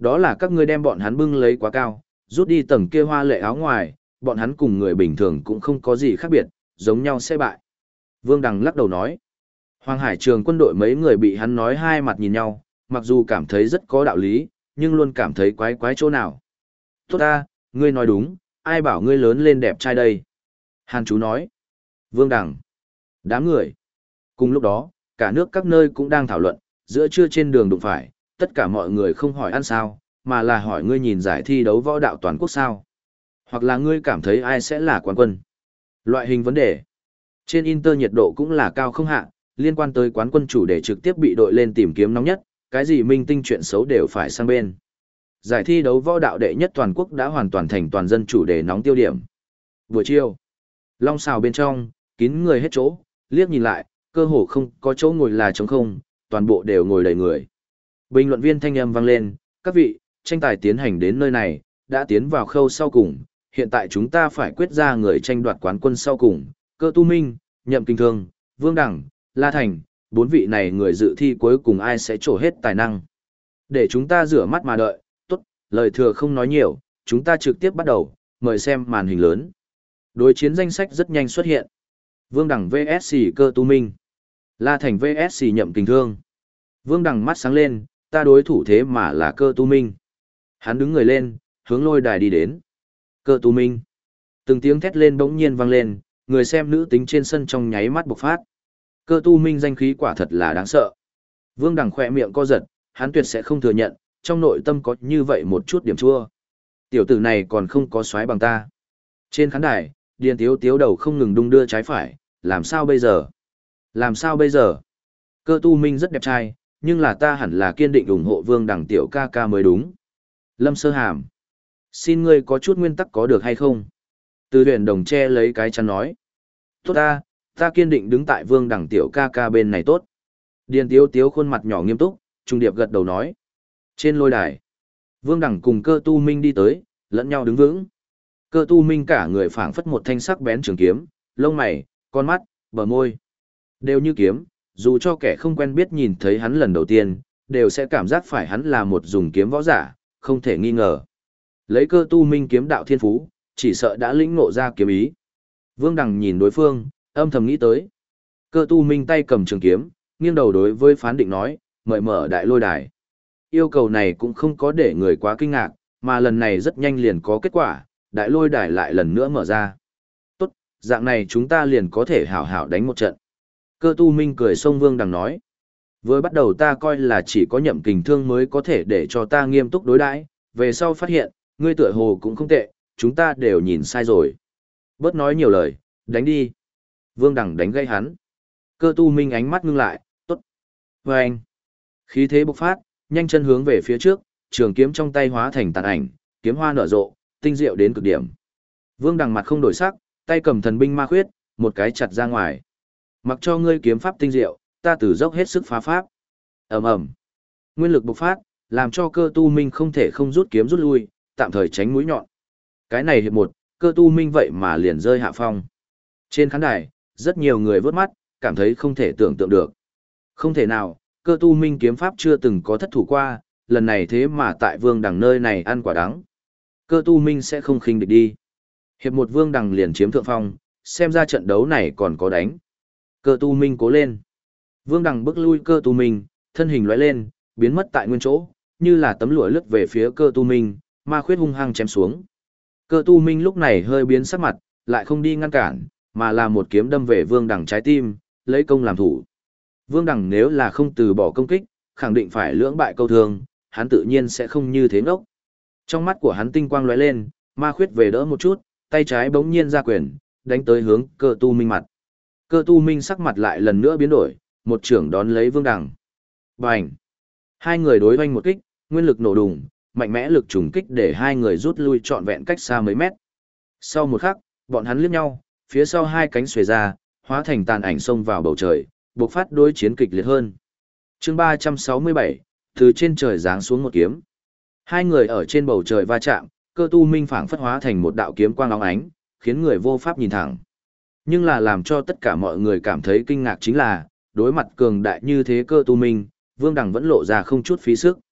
Đó là các ngươi đem bọn hắn bưng lấy quá cao, rút đi tầng kia hoa lệ áo ngoài, bọn hắn cùng người bình thường cũng không có gì khác biệt, giống nhau sẽ bại. Vương Đằng lắc đầu nói. Hoàng Hải Trường quân đội mấy người bị hắn nói hai mặt nhìn nhau, mặc dù cảm thấy rất có đạo lý, nhưng luôn cảm thấy quái quái chỗ nào. Tốt ta, ngươi nói đúng, ai bảo ngươi lớn lên đẹp trai đây? Hàn chú nói. Vương Đằng. Đám người. Cùng lúc đó, cả nước các nơi cũng đang thảo luận, giữa trưa trên đường đụng phải, tất cả mọi người không hỏi ăn sao, mà là hỏi ngươi nhìn giải thi đấu võ đạo toàn quốc sao. Hoặc là ngươi cảm thấy ai sẽ là quán quân. Loại hình vấn đề. Trên Inter nhiệt độ cũng là cao không hạ, liên quan tới quán quân chủ đề trực tiếp bị đội lên tìm kiếm nóng nhất, cái gì minh tinh chuyện xấu đều phải sang bên. Giải thi đấu võ đạo đệ nhất toàn quốc đã hoàn toàn thành toàn dân chủ đề nóng tiêu điểm. Buổi chiều, long xào bên trong, kín người hết chỗ, liếc nhìn lại, cơ hồ không có chỗ ngồi là trống không, toàn bộ đều ngồi đầy người. Bình luận viên thanh âm vang lên, các vị, tranh tài tiến hành đến nơi này, đã tiến vào khâu sau cùng, hiện tại chúng ta phải quyết ra người tranh đoạt quán quân sau cùng, Cơ Tu Minh, Nhậm Kinh Thương, Vương Đẳng, La Thành, bốn vị này người dự thi cuối cùng ai sẽ trổ hết tài năng. Để chúng ta rửa mắt mà đợi, tốt, lời thừa không nói nhiều, chúng ta trực tiếp bắt đầu, mời xem màn hình lớn. Đối chiến danh sách rất nhanh xuất hiện. Vương Đẳng vs Cơ Tu Minh, La Thành vs Nhậm Kinh Thương. Vương Đẳng mắt sáng lên, ta đối thủ thế mà là Cơ Tu Minh. Hắn đứng người lên, hướng lôi đài đi đến. Cơ Tu Minh. Từng tiếng thét lên bỗng nhiên vang lên, người xem nữ tính trên sân trong nháy mắt bộc phát. Cơ Tu Minh danh khí quả thật là đáng sợ. Vương Đằng khỏe miệng co giật, hắn tuyệt sẽ không thừa nhận, trong nội tâm có như vậy một chút điểm chua. Tiểu tử này còn không có xoáy bằng ta. Trên khán đài, Điền Tiếu Tiếu đầu không ngừng đung đưa trái phải, làm sao bây giờ? Làm sao bây giờ? Cơ Tu Minh rất đẹp trai, nhưng là ta hẳn là kiên định ủng hộ Vương Đằng tiểu ca ca mới đúng. Lâm Sơ Hàm. Xin ngươi có chút nguyên tắc có được hay không? Từ huyền đồng che lấy cái chắn nói. Tốt ta kiên định đứng tại Vương Đằng tiểu ca ca bên này tốt. Điền Tiếu Tiếu khuôn mặt nhỏ nghiêm túc, trung điệp gật đầu nói. Trên lôi đài, Vương Đằng cùng Cơ Tu Minh đi tới, lẫn nhau đứng vững. Cơ Tu Minh cả người phảng phất một thanh sắc bén trường kiếm, lông mày, con mắt, bờ môi. Đều như kiếm, dù cho kẻ không quen biết nhìn thấy hắn lần đầu tiên, đều sẽ cảm giác phải hắn là một dùng kiếm võ giả, không thể nghi ngờ. Lấy Cơ Tu Minh kiếm đạo thiên phú, chỉ sợ đã lĩnh ngộ ra kiếm ý. Vương Đằng nhìn đối phương, âm thầm nghĩ tới. Cơ Tu Minh tay cầm trường kiếm, nghiêng đầu đối với phán định nói, mời mở đại lôi đài. Yêu cầu này cũng không có để người quá kinh ngạc, mà lần này rất nhanh liền có kết quả, đại lôi đài lại lần nữa mở ra. Tốt, dạng này chúng ta liền có thể hảo hảo đánh một trận. Cơ Tu Minh cười xông Vương Đằng nói. Với bắt đầu ta coi là chỉ có Nhậm Kình Thương mới có thể để cho ta nghiêm túc đối đãi, về sau phát hiện, ngươi tựa hồ cũng không tệ, chúng ta đều nhìn sai rồi. Bớt nói nhiều lời, đánh đi. Vương Đằng đánh gây hắn. Cơ Tu Minh ánh mắt ngưng lại, tốt. Và anh. Khí thế bộc phát, nhanh chân hướng về phía trước, trường kiếm trong tay hóa thành tàn ảnh, kiếm hoa nở rộ, tinh diệu đến cực điểm. Vương Đằng mặt không đổi sắc, tay cầm thần binh ma khuyết, một cái chặt ra ngoài. Mặc cho ngươi kiếm pháp tinh diệu, ta từ dốc hết sức phá pháp. Ầm ầm. Nguyên lực bộc phát, làm cho Cơ Tu Minh không thể không rút kiếm rút lui, tạm thời tránh mũi nhọn. Cái này hiệp một, Cơ Tu Minh vậy mà liền rơi hạ phong. Trên khán đài, rất nhiều người vớt mắt, cảm thấy không thể tưởng tượng được. Không thể nào, Cơ Tu Minh kiếm pháp chưa từng có thất thủ qua, lần này thế mà tại Vương Đằng nơi này ăn quả đắng. Cơ Tu Minh sẽ không khinh địch đi. Hiệp một Vương Đằng liền chiếm thượng phong, xem ra trận đấu này còn có đánh. Cơ Tu Minh cố lên. Vương Đằng bước lui Cơ Tu Minh, thân hình lóe lên, biến mất tại nguyên chỗ, như là tấm lụa lướt về phía Cơ Tu Minh, ma khuyết hung hăng chém xuống. Cơ Tu Minh lúc này hơi biến sắc mặt, lại không đi ngăn cản, mà là một kiếm đâm về Vương Đằng trái tim, lấy công làm thủ. Vương Đằng nếu là không từ bỏ công kích, khẳng định phải lưỡng bại câu thương, hắn tự nhiên sẽ không như thế ngốc. Trong mắt của hắn tinh quang lóe lên, ma khuyết về đỡ một chút, tay trái bỗng nhiên ra quyền, đánh tới hướng Cơ Tu Minh mặt. Cơ Tu Minh sắc mặt lại lần nữa biến đổi, một trưởng đón lấy Vương Đằng. Bành! Hai người đối hoanh một kích, nguyên lực nổ đùng, mạnh mẽ lực trùng kích để hai người rút lui trọn vẹn cách xa mấy mét. Sau một khắc, bọn hắn liếc nhau, phía sau hai cánh xuề ra, hóa thành tàn ảnh xông vào bầu trời, bộc phát đối chiến kịch liệt hơn. Chương 367, từ trên trời giáng xuống một kiếm. Hai người ở trên bầu trời va chạm, Cơ Tu Minh phảng phất hóa thành một đạo kiếm quang óng ánh, khiến người vô pháp nhìn thẳng. Nhưng là làm cho tất cả mọi người cảm thấy kinh ngạc chính là, đối mặt cường đại như thế Cơ Tu Minh, Vương Đằng vẫn lộ ra không chút phí sức.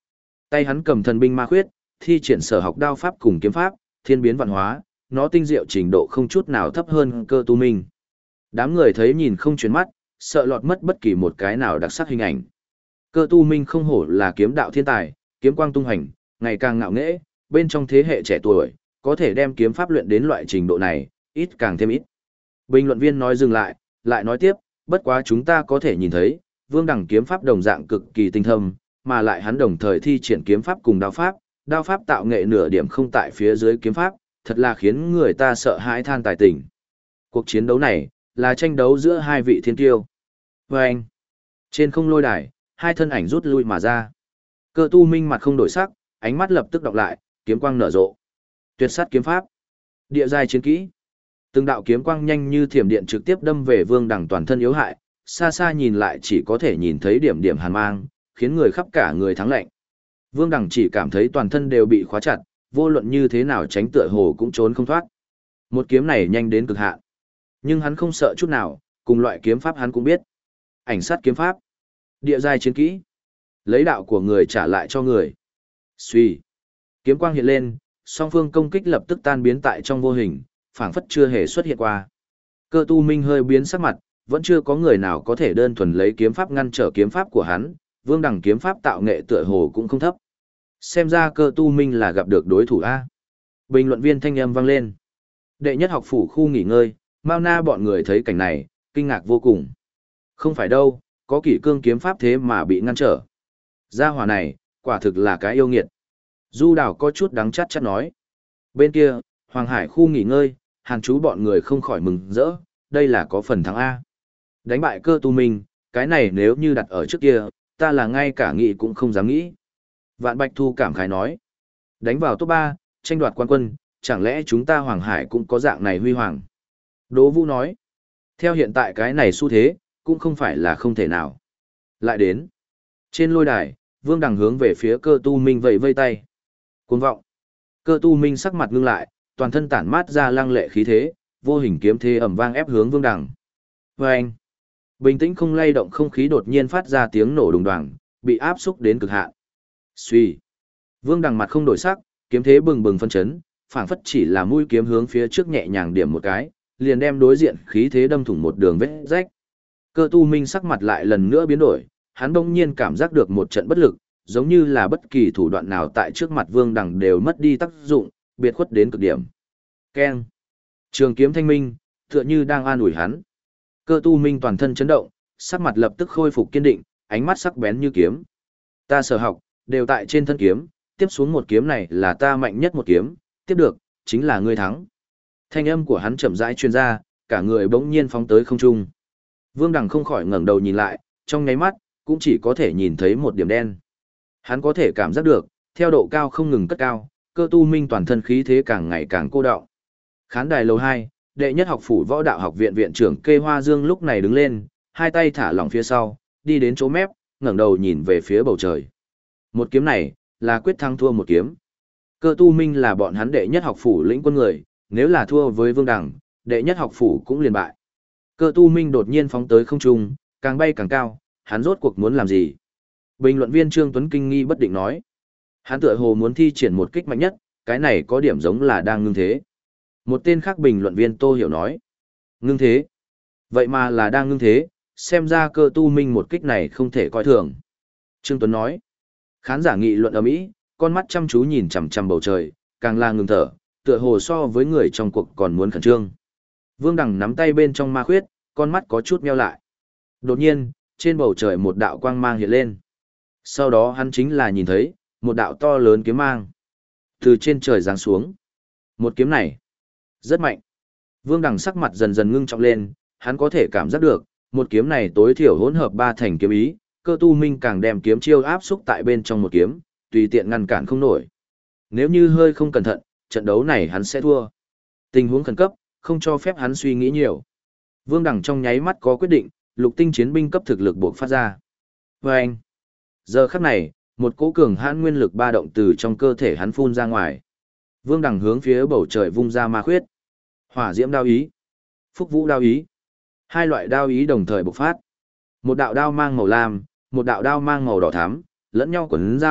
Tay hắn cầm thần binh ma khuyết, thi triển sở học đao pháp cùng kiếm pháp, thiên biến vạn hóa, nó tinh diệu trình độ không chút nào thấp hơn cơ tu minh. Đám người thấy nhìn không chuyển mắt, sợ lọt mất bất kỳ một cái nào đặc sắc hình ảnh. Cơ tu minh không hổ là kiếm đạo thiên tài, kiếm quang tung hành, ngày càng ngạo nghễ, bên trong thế hệ trẻ tuổi, có thể đem kiếm pháp luyện đến loại trình độ này, ít càng thêm ít. Bình luận viên nói dừng lại nói tiếp, bất quá chúng ta có thể nhìn thấy, Vương Đằng kiếm pháp đồng dạng cực kỳ tinh thâm, mà lại hắn đồng thời thi triển kiếm pháp cùng đao pháp tạo nghệ nửa điểm không tại phía dưới kiếm pháp, thật là khiến người ta sợ hãi than tài tình. Cuộc chiến đấu này, là tranh đấu giữa hai vị thiên tiêu. Và anh, trên không lôi đài, hai thân ảnh rút lui mà ra. Cơ tu minh mặt không đổi sắc, ánh mắt lập tức đọc lại, kiếm quang nở rộ. Tuyệt sát kiếm pháp, địa giai chiến kỹ. Từng đạo kiếm quang nhanh như thiểm điện trực tiếp đâm về Vương Đằng toàn thân yếu hại, xa xa nhìn lại chỉ có thể nhìn thấy điểm điểm hàn mang, khiến người khắp cả người thắng lạnh. Vương Đằng chỉ cảm thấy toàn thân đều bị khóa chặt, vô luận như thế nào tránh tựa hồ cũng trốn không thoát. Một kiếm này nhanh đến cực hạn, nhưng hắn không sợ chút nào, cùng loại kiếm pháp hắn cũng biết. Ảnh sát kiếm pháp, địa giai chiến kỹ, lấy đạo của người trả lại cho người. Suy, kiếm quang hiện lên, song phương công kích lập tức tan biến tại trong vô hình, phảng phất chưa hề xuất hiện qua. Cơ tu minh hơi biến sắc mặt, vẫn chưa có người nào có thể đơn thuần lấy kiếm pháp ngăn trở kiếm pháp của hắn, Vương Đằng kiếm pháp tạo nghệ tựa hồ cũng không thấp. Xem ra cơ tu minh là gặp được đối thủ A. Bình luận viên thanh âm vang lên. Đệ nhất học phủ khu nghỉ ngơi, Mao Na bọn người thấy cảnh này, kinh ngạc vô cùng. Không phải đâu, có kỷ cương kiếm pháp thế mà bị ngăn trở. Gia hỏa này, quả thực là cái yêu nghiệt. Du Đào có chút đắng chát chát nói. Bên kia, Hoàng Hải khu nghỉ ngơi, Hàn Chú bọn người không khỏi mừng rỡ, đây là có phần thắng A. Đánh bại cơ tu minh, cái này nếu như đặt ở trước kia, ta là ngay cả nghĩ cũng không dám nghĩ. Vạn Bạch Thu cảm khái nói. Đánh vào top 3, tranh đoạt quan quân, chẳng lẽ chúng ta Hoàng Hải cũng có dạng này huy hoàng? Đỗ Vũ nói. Theo hiện tại cái này xu thế, cũng không phải là không thể nào. Lại đến. Trên lôi đài, Vương Đằng hướng về phía cơ tu minh vẫy vây tay. Cuồng vọng. Cơ tu minh sắc mặt ngưng lại, toàn thân tản mát ra lăng lệ khí thế, vô hình kiếm thế ầm vang ép hướng Vương Đằng. Vâng! Bình tĩnh không lay động không khí đột nhiên phát ra tiếng nổ đùng đoàng, bị áp xúc đến cực hạn. Suy! Vương Đằng mặt không đổi sắc, kiếm thế bừng bừng phân chấn, phảng phất chỉ là mũi kiếm hướng phía trước nhẹ nhàng điểm một cái, liền đem đối diện khí thế đâm thủng một đường vết rách. Cơ tu minh sắc mặt lại lần nữa biến đổi, hắn bỗng nhiên cảm giác được một trận bất lực, giống như là bất kỳ thủ đoạn nào tại trước mặt Vương Đằng đều mất đi tác dụng, biệt khuất đến cực điểm. Keng. Trường kiếm thanh minh, tựa như đang an ủi hắn. Cơ tu minh toàn thân chấn động, sắc mặt lập tức khôi phục kiên định, ánh mắt sắc bén như kiếm. Ta sở học, đều tại trên thân kiếm, tiếp xuống một kiếm này là ta mạnh nhất một kiếm, tiếp được, chính là ngươi thắng. Thanh âm của hắn chậm rãi truyền ra, cả người bỗng nhiên phóng tới không trung. Vương Đằng không khỏi ngẩng đầu nhìn lại, trong nháy mắt, cũng chỉ có thể nhìn thấy một điểm đen. Hắn có thể cảm giác được, theo độ cao không ngừng cất cao, cơ tu minh toàn thân khí thế càng ngày càng cô đọng. Khán đài lầu 2, đệ nhất học phủ võ đạo học viện viện trưởng Kê Hoa Dương lúc này đứng lên, hai tay thả lỏng phía sau, đi đến chỗ mép, ngẩng đầu nhìn về phía bầu trời. Một kiếm này, là quyết thắng thua một kiếm. Cơ tu minh là bọn hắn đệ nhất học phủ lĩnh quân người, nếu là thua với Vương Đằng, đệ nhất học phủ cũng liền bại. Cơ tu minh đột nhiên phóng tới không trung, càng bay càng cao, hắn rốt cuộc muốn làm gì? Bình luận viên Trương Tuấn kinh nghi bất định nói. Hắn tựa hồ muốn thi triển một kích mạnh nhất, cái này có điểm giống là đang ngưng thế. Một tên khác bình luận viên Tô Hiểu nói. Ngưng thế? Vậy mà là đang ngưng thế, xem ra cơ tu minh một kích này không thể coi thường. Trương Tuấn nói. Khán giả nghị luận ầm ĩ, con mắt chăm chú nhìn chằm chằm bầu trời, càng là ngừng thở, tựa hồ so với người trong cuộc còn muốn khẩn trương. Vương Đằng nắm tay bên trong ma khuyết, con mắt có chút meo lại. Đột nhiên, trên bầu trời một đạo quang mang hiện lên. Sau đó hắn chính là nhìn thấy, một đạo to lớn kiếm mang. Từ trên trời giáng xuống. Một kiếm này, rất mạnh. Vương Đằng sắc mặt dần dần ngưng trọng lên, hắn có thể cảm giác được, một kiếm này tối thiểu hỗn hợp ba thành kiếm ý, cơ tu minh càng đem kiếm chiêu áp xúc tại bên trong một kiếm, tùy tiện ngăn cản không nổi. Nếu như hơi không cẩn thận, trận đấu này hắn sẽ thua. Tình huống khẩn cấp, không cho phép hắn suy nghĩ nhiều. Vương Đằng trong nháy mắt có quyết định, lục tinh chiến binh cấp thực lực buộc phát ra. Và anh, giờ khắc này, một cỗ cường hãn nguyên lực ba động từ trong cơ thể hắn phun ra ngoài. Vương Đằng hướng phía bầu trời vung ra ma khuyết. Hỏa diễm đao ý, phúc vũ đao ý. Hai loại đao ý đồng thời bộc phát. Một đạo đao mang màu lam, một đạo đao mang màu đỏ thắm, lẫn nhau quấn dao,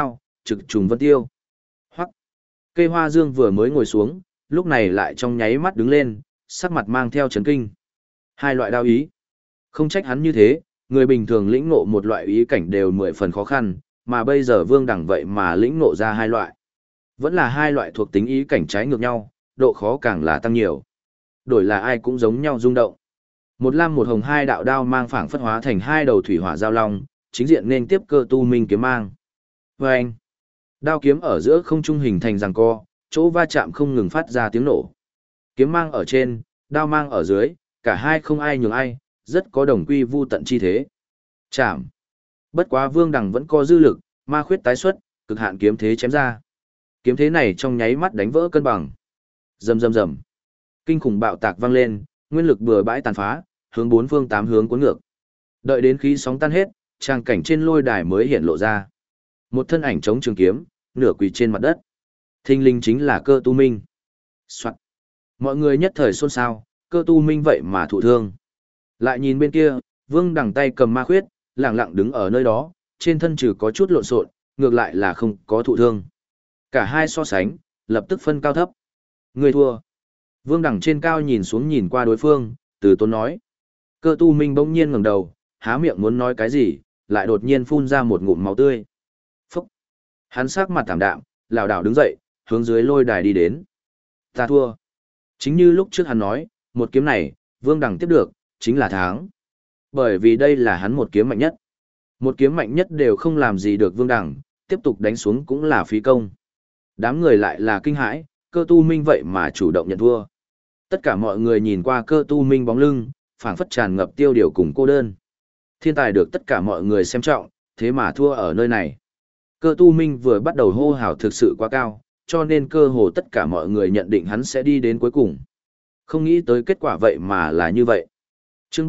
trực trùng vân tiêu. Hoắc. Cây Hoa Dương vừa mới ngồi xuống, lúc này lại trong nháy mắt đứng lên, sắc mặt mang theo chấn kinh. Hai loại đao ý. Không trách hắn như thế, người bình thường lĩnh ngộ một loại ý cảnh đều 10 phần khó khăn, mà bây giờ Vương Đẳng vậy mà lĩnh ngộ ra hai loại. Vẫn là hai loại thuộc tính ý cảnh trái ngược nhau, độ khó càng là tăng nhiều. Đổi là ai cũng giống nhau rung động. Một lam một hồng hai đạo đao mang phảng phất hóa thành hai đầu thủy hỏa giao long, chính diện nên tiếp Cơ Tu Minh kiếm mang. Vâng! Đao kiếm ở giữa không trung hình thành giằng co, chỗ va chạm không ngừng phát ra tiếng nổ. Kiếm mang ở trên, đao mang ở dưới, cả hai không ai nhường ai, rất có đồng quy vu tận chi thế. Chạm! Bất quá Vương Đằng vẫn có dư lực, ma khuyết tái xuất, cực hạn kiếm thế chém ra. Kiếm thế này trong nháy mắt đánh vỡ cân bằng. Rầm rầm rầm. Kinh khủng bạo tạc vang lên, nguyên lực bừa bãi tàn phá, hướng bốn phương tám hướng cuốn ngược. Đợi đến khí sóng tan hết, trang cảnh trên lôi đài mới hiện lộ ra. Một thân ảnh chống trường kiếm, nửa quỳ trên mặt đất. Thinh linh chính là Cơ Tu Minh. Soạn. Mọi người nhất thời xôn xao, Cơ Tu Minh vậy mà thụ thương. Lại nhìn bên kia, Vương Đằng tay cầm ma khuyết, lặng lặng đứng ở nơi đó, trên thân trừ có chút lộn xộn, ngược lại là không có thụ thương. Cả hai so sánh, lập tức phân cao thấp. Người thua. Vương Đằng trên cao nhìn xuống nhìn qua đối phương, từ tốn nói. Cơ Tu Minh bỗng nhiên ngẩng đầu, há miệng muốn nói cái gì, lại đột nhiên phun ra một ngụm máu tươi. Phúc! Hắn sắc mặt thảm đạm, lảo đảo đứng dậy, hướng dưới lôi đài đi đến. Ta thua. Chính như lúc trước hắn nói, một kiếm này, Vương Đằng tiếp được, chính là thắng. Bởi vì đây là hắn một kiếm mạnh nhất. Một kiếm mạnh nhất đều không làm gì được Vương Đằng, tiếp tục đánh xuống cũng là phí công. Đám người lại là kinh hãi, Cơ Tu Minh vậy mà chủ động nhận thua. Tất cả mọi người nhìn qua Cơ Tu Minh bóng lưng, phảng phất tràn ngập tiêu điều cùng cô đơn. Thiên tài được tất cả mọi người xem trọng, thế mà thua ở nơi này. Cơ Tu Minh vừa bắt đầu hô hào thực sự quá cao, cho nên cơ hồ tất cả mọi người nhận định hắn sẽ đi đến cuối cùng. Không nghĩ tới kết quả vậy mà là như vậy. Chương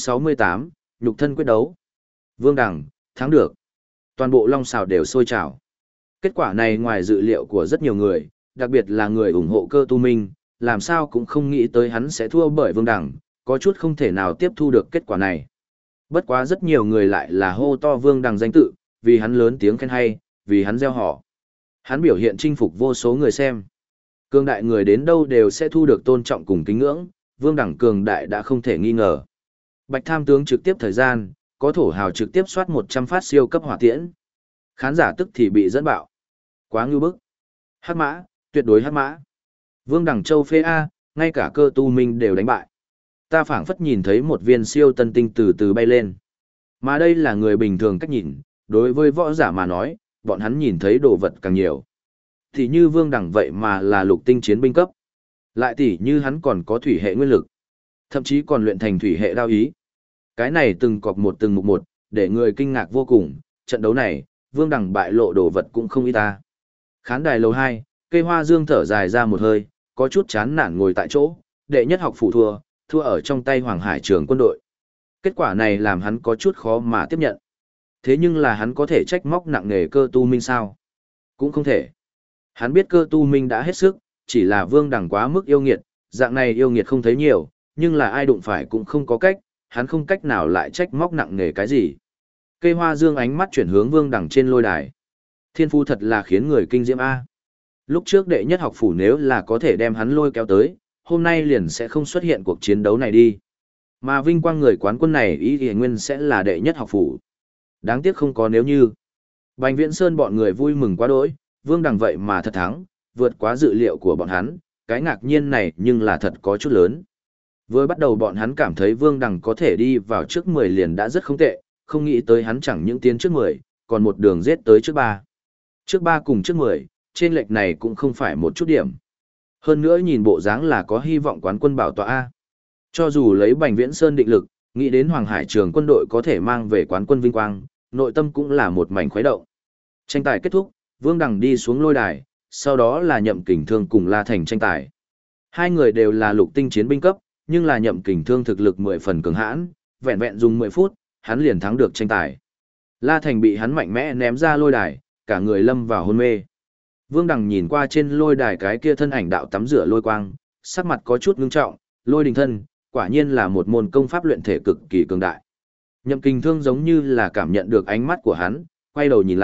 368, nhục thân quyết đấu. Vương Đằng, thắng được. Toàn bộ long xào đều sôi trào. Kết quả này ngoài dự liệu của rất nhiều người, đặc biệt là người ủng hộ Cơ Tu Minh, làm sao cũng không nghĩ tới hắn sẽ thua bởi Vương Đằng, có chút không thể nào tiếp thu được kết quả này. Bất quá rất nhiều người lại là hô to Vương Đằng danh tự, vì hắn lớn tiếng khen hay, vì hắn gieo họ. Hắn biểu hiện chinh phục vô số người xem. Cường đại người đến đâu đều sẽ thu được tôn trọng cùng kính ngưỡng, Vương Đằng cường đại đã không thể nghi ngờ. Bạch Tham tướng trực tiếp thời gian, có thổ hào trực tiếp soát 100 phát siêu cấp hỏa tiễn. Khán giả tức thì bị dẫn bạo. Quá ngưu bức. Hắc mã, tuyệt đối hắc mã. Vương Đằng châu phê A, ngay cả Cơ Tu Minh đều đánh bại. Ta phảng phất nhìn thấy một viên siêu tân tinh từ từ bay lên. Mà đây là người bình thường cách nhìn, đối với võ giả mà nói, bọn hắn nhìn thấy đồ vật càng nhiều. Thì như Vương Đằng vậy mà là lục tinh chiến binh cấp. Lại tỉ như hắn còn có thủy hệ nguyên lực. Thậm chí còn luyện thành thủy hệ đao ý. Cái này từng cọc một từng mục một, để người kinh ngạc vô cùng. Trận đấu này, Vương Đằng bại lộ đồ vật cũng không ít ta. Khán đài lầu 2, Cây Hoa Dương thở dài ra một hơi, có chút chán nản ngồi tại chỗ, đệ nhất học phủ thua, thua ở trong tay Hoàng Hải Trường quân đội. Kết quả này làm hắn có chút khó mà tiếp nhận. Thế nhưng là hắn có thể trách móc nặng nề Cơ Tu Minh sao? Cũng không thể. Hắn biết Cơ Tu Minh đã hết sức, chỉ là Vương Đằng quá mức yêu nghiệt, dạng này yêu nghiệt không thấy nhiều, nhưng là ai đụng phải cũng không có cách, hắn không cách nào lại trách móc nặng nề cái gì. Cây Hoa Dương ánh mắt chuyển hướng Vương Đằng trên lôi đài. Thiên phu thật là khiến người kinh diễm A. Lúc trước đệ nhất học phủ nếu là có thể đem hắn lôi kéo tới, hôm nay liền sẽ không xuất hiện cuộc chiến đấu này đi. Mà vinh quang người quán quân này ý thì nguyên sẽ là đệ nhất học phủ. Đáng tiếc không có nếu như. Bành Viễn Sơn bọn người vui mừng quá đỗi, Vương Đằng vậy mà thật thắng, vượt quá dự liệu của bọn hắn, cái ngạc nhiên này nhưng là thật có chút lớn. Vừa bắt đầu bọn hắn cảm thấy Vương Đằng có thể đi vào trước 10 liền đã rất không tệ, không nghĩ tới hắn chẳng những tiến trước 10, còn một đường giết tới trước 3. Trước 3 cùng trước 10, trên lệch này cũng không phải một chút điểm. Hơn nữa nhìn bộ dáng là có hy vọng quán quân bảo tọa A. Cho dù lấy Bành Viễn Sơn định lực, nghĩ đến Hoàng Hải Trường quân đội có thể mang về quán quân vinh quang, nội tâm cũng là một mảnh khuấy động. Tranh tài kết thúc, Vương Đằng đi xuống lôi đài, sau đó là Nhậm Kình Thương cùng La Thành tranh tài. Hai người đều là lục tinh chiến binh cấp, nhưng là Nhậm Kình Thương thực lực 10 phần cường hãn, vẹn vẹn dùng 10 phút, hắn liền thắng được tranh tài. La Thành bị hắn mạnh mẽ ném ra lôi đài, cả người lâm vào hôn mê. Vương Đằng nhìn qua trên lôi đài cái kia thân ảnh đạo tắm rửa lôi quang, sắc mặt có chút ngưng trọng, lôi đình thân, quả nhiên là một môn công pháp luyện thể cực kỳ cường đại. Nhậm Kình Thương giống như là cảm nhận được ánh mắt của hắn, quay đầu nhìn lại,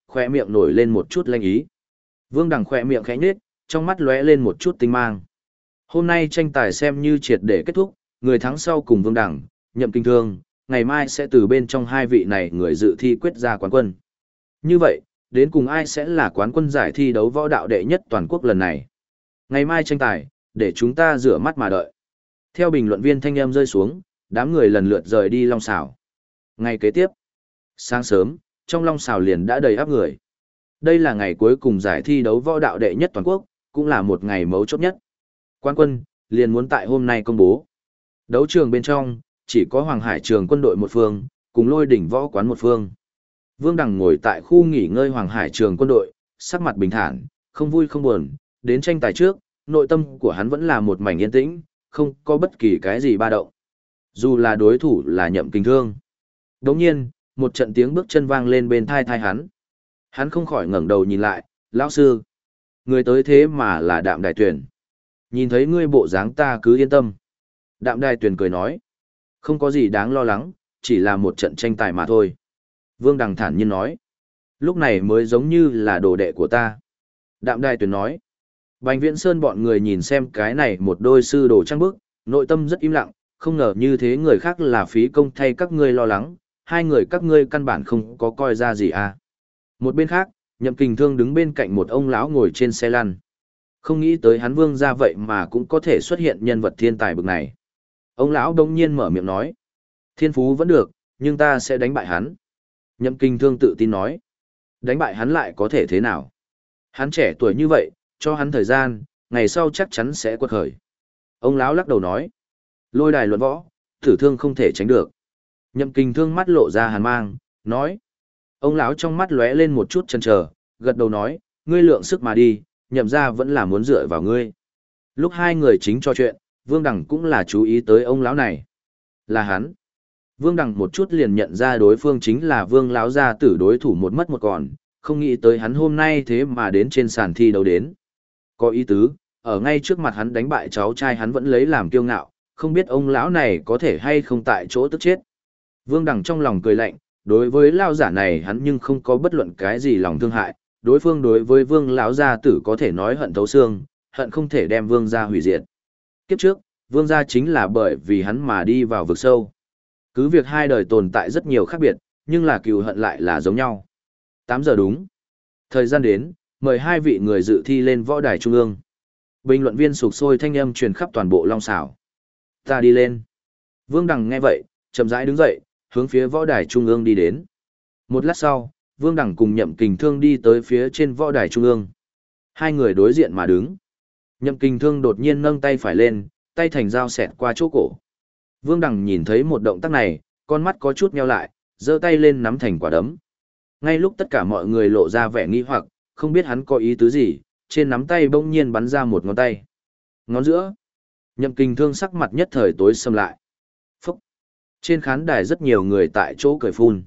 khoe miệng nổi lên một chút lanh ý. Vương Đằng khoe miệng khẽ nhếch, trong mắt lóe lên một chút tinh mang. Hôm nay tranh tài xem như triệt để kết thúc, người thắng sau cùng Vương Đằng, Nhậm Kinh Thương, ngày mai sẽ từ bên trong hai vị này người dự thi quyết ra quán quân. Như vậy, đến cùng ai sẽ là quán quân giải thi đấu võ đạo đệ nhất toàn quốc lần này? Ngày mai tranh tài, để chúng ta rửa mắt mà đợi. Theo bình luận viên thanh âm rơi xuống, đám người lần lượt rời đi Long Xảo. Ngày kế tiếp, sáng sớm, trong Long Xảo liền đã đầy áp người. Đây là ngày cuối cùng giải thi đấu võ đạo đệ nhất toàn quốc, cũng là một ngày mấu chốt nhất. Quán quân, liền muốn tại hôm nay công bố. Đấu trường bên trong, chỉ có Hoàng Hải trường quân đội một phương, cùng Lôi Đỉnh võ quán một phương. Vương Đằng ngồi tại khu nghỉ ngơi Hoàng Hải trường quân đội, sắc mặt bình thản, không vui không buồn, đến tranh tài trước, nội tâm của hắn vẫn là một mảnh yên tĩnh, không có bất kỳ cái gì ba động. Dù là đối thủ là Nhậm Kinh Thương. Đồng nhiên, một trận tiếng bước chân vang lên bên thai hắn. Hắn không khỏi ngẩng đầu nhìn lại, lão sư. Người tới thế mà là Đạm Đài Tuyền. Nhìn thấy ngươi bộ dáng ta cứ yên tâm. Đạm Đài Tuyền cười nói. Không có gì đáng lo lắng, chỉ là một trận tranh tài mà thôi. Vương Đằng thản nhiên nói. Lúc này mới giống như là đồ đệ của ta. Đạm Đài Tuyền nói. Bành Viễn Sơn bọn người nhìn xem cái này một đôi sư đồ trăng bức, nội tâm rất im lặng, không ngờ như thế người khác là phí công thay các ngươi lo lắng, hai người các ngươi căn bản không có coi ra gì à. Một bên khác, Nhậm Kình Thương đứng bên cạnh một ông lão ngồi trên xe lăn. Không nghĩ tới hắn Vương ra vậy mà cũng có thể xuất hiện nhân vật thiên tài bực này. Ông lão đông nhiên mở miệng nói. Thiên phú vẫn được, nhưng ta sẽ đánh bại hắn. Nhậm Kình Thương tự tin nói. Đánh bại hắn lại có thể thế nào? Hắn trẻ tuổi như vậy, cho hắn thời gian, ngày sau chắc chắn sẽ quật khởi. Ông lão lắc đầu nói. Lôi đài luận võ, tử thương không thể tránh được. Nhậm Kình Thương mắt lộ ra hàn mang, nói. Ông lão trong mắt lóe lên một chút chần chờ, gật đầu nói, ngươi lượng sức mà đi, Nhậm ra vẫn là muốn dựa vào ngươi. Lúc hai người chính trò chuyện, Vương Đằng cũng là chú ý tới ông lão này. Là hắn. Vương Đằng một chút liền nhận ra đối phương chính là Vương lão gia tử đối thủ một mất một còn, không nghĩ tới hắn hôm nay thế mà đến trên sàn thi đấu đến. Có ý tứ, ở ngay trước mặt hắn đánh bại cháu trai hắn vẫn lấy làm kiêu ngạo, không biết ông lão này có thể hay không tại chỗ tức chết. Vương Đằng trong lòng cười lạnh, đối với lão giả này hắn nhưng không có bất luận cái gì lòng thương hại, đối phương đối với Vương lão gia tử có thể nói hận thấu xương, hận không thể đem Vương gia hủy diệt. Kiếp trước, Vương gia chính là bởi vì hắn mà đi vào vực sâu. Cứ việc hai đời tồn tại rất nhiều khác biệt, nhưng là cừu hận lại là giống nhau. 8 giờ đúng. Thời gian đến, mời hai vị người dự thi lên võ đài trung ương. Bình luận viên sục sôi thanh âm truyền khắp toàn bộ Long Xảo. Ta đi lên. Vương Đằng nghe vậy, chậm rãi đứng dậy, hướng phía võ đài trung ương đi đến. Một lát sau, Vương Đằng cùng Nhậm Kình Thương đi tới phía trên võ đài trung ương. Hai người đối diện mà đứng. Nhậm Kình Thương đột nhiên nâng tay phải lên, tay thành dao xẹt qua chỗ cổ. Vương Đằng nhìn thấy một động tác này, con mắt có chút nheo lại, giơ tay lên nắm thành quả đấm. Ngay lúc tất cả mọi người lộ ra vẻ nghi hoặc, không biết hắn có ý tứ gì, trên nắm tay bỗng nhiên bắn ra một ngón tay. Ngón giữa. Nhậm Kình Thương sắc mặt nhất thời tối sầm lại. Phúc. Trên khán đài rất nhiều người tại chỗ cười phun.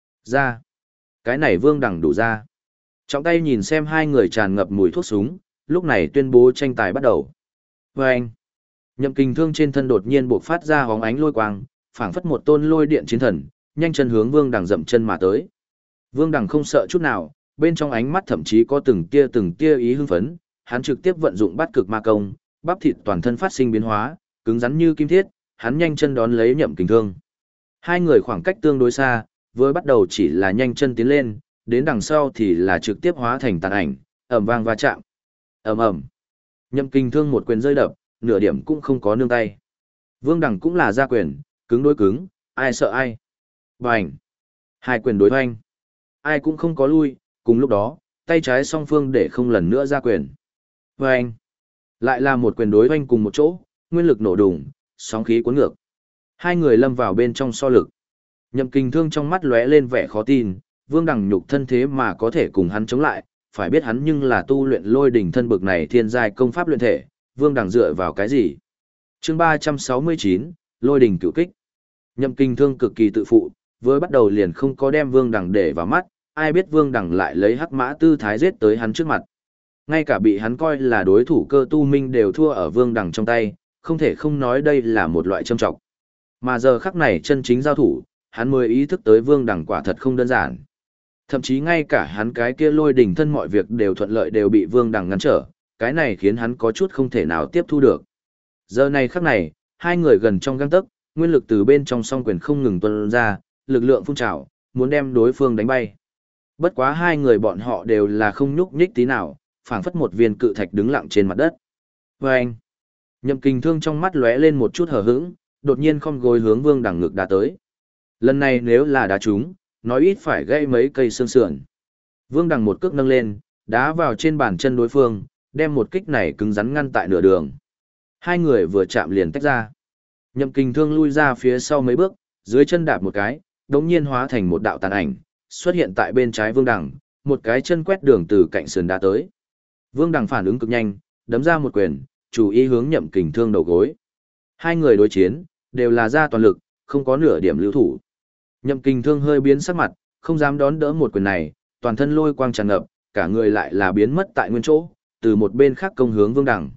Ra. Cái này Vương Đằng đủ ra. Trọng tay nhìn xem hai người tràn ngập mùi thuốc súng, lúc này tuyên bố tranh tài bắt đầu. Vâng. Nhậm Kình Thương trên thân đột nhiên bộc phát ra hóng ánh lôi quang, phảng phất một tôn lôi điện chiến thần, nhanh chân hướng Vương Đằng dậm chân mà tới. Vương Đằng không sợ chút nào, bên trong ánh mắt thậm chí có từng tia ý hưng phấn, hắn trực tiếp vận dụng bát cực ma công, bắp thịt toàn thân phát sinh biến hóa, cứng rắn như kim thiết, hắn nhanh chân đón lấy Nhậm Kình Thương. Hai người khoảng cách tương đối xa, vừa bắt đầu chỉ là nhanh chân tiến lên, đến đằng sau thì là trực tiếp hóa thành tàn ảnh, ầm vang va chạm. Ầm ầm. Nhậm Kình Thương một quyền rơi đập, nửa điểm cũng không có nương tay. Vương Đằng cũng là ra quyền, cứng đối cứng, ai sợ ai. Bành. Hai quyền đối hoành. Ai cũng không có lui, cùng lúc đó, tay trái song phương để không lần nữa ra quyền. Hoành. Lại là một quyền đối hoành cùng một chỗ, nguyên lực nổ đùng, sóng khí cuốn ngược. Hai người lâm vào bên trong so lực. Nhậm Kình Thương trong mắt lóe lên vẻ khó tin, Vương Đằng nhục thân thế mà có thể cùng hắn chống lại, phải biết hắn nhưng là tu luyện lôi đỉnh thân bực này thiên giai công pháp luyện thể, Vương Đằng dựa vào cái gì? Chương 369, Lôi đỉnh cửu kích. Nhậm Kình Thương cực kỳ tự phụ, với bắt đầu liền không có đem Vương Đằng để vào mắt, ai biết Vương Đằng lại lấy hắc mã tư thái giết tới hắn trước mặt. Ngay cả bị hắn coi là đối thủ Cơ Tu Minh đều thua ở Vương Đằng trong tay, không thể không nói đây là một loại châm trọng. Mà giờ khắc này chân chính giao thủ, hắn mới ý thức tới Vương Đằng quả thật không đơn giản. Thậm chí ngay cả hắn cái kia lôi đỉnh thân mọi việc đều thuận lợi đều bị Vương Đằng ngăn trở, cái này khiến hắn có chút không thể nào tiếp thu được. Giờ này khắc này, hai người gần trong gang tấc, nguyên lực từ bên trong song quyền không ngừng tuôn ra, lực lượng phun trào, muốn đem đối phương đánh bay. Bất quá hai người bọn họ đều là không nhúc nhích tí nào, phảng phất một viên cự thạch đứng lặng trên mặt đất. Và anh, Nhậm Kình Thương trong mắt lóe lên một chút hờ hững, đột nhiên khom gối hướng Vương Đằng ngực đá tới. Lần này nếu là đá trúng, nói ít phải gãy mấy cây xương sườn. Vương Đằng một cước nâng lên, đá vào trên bàn chân đối phương, đem một kích này cứng rắn ngăn tại nửa đường. Hai người vừa chạm liền tách ra. Nhậm Kình Thương lui ra phía sau mấy bước, dưới chân đạp một cái, đống nhiên hóa thành một đạo tàn ảnh, xuất hiện tại bên trái Vương Đằng, một cái chân quét đường từ cạnh sườn đá tới. Vương Đằng phản ứng cực nhanh, đấm ra một quyền, chủ ý hướng Nhậm Kình Thương đầu gối. Hai người đối chiến, đều là ra toàn lực, không có nửa điểm lưu thủ. Nhậm Kình Thương hơi biến sắc mặt, không dám đón đỡ một quyền này, toàn thân lôi quang tràn ngập, cả người lại là biến mất tại nguyên chỗ, từ một bên khác công hướng Vương Đằng.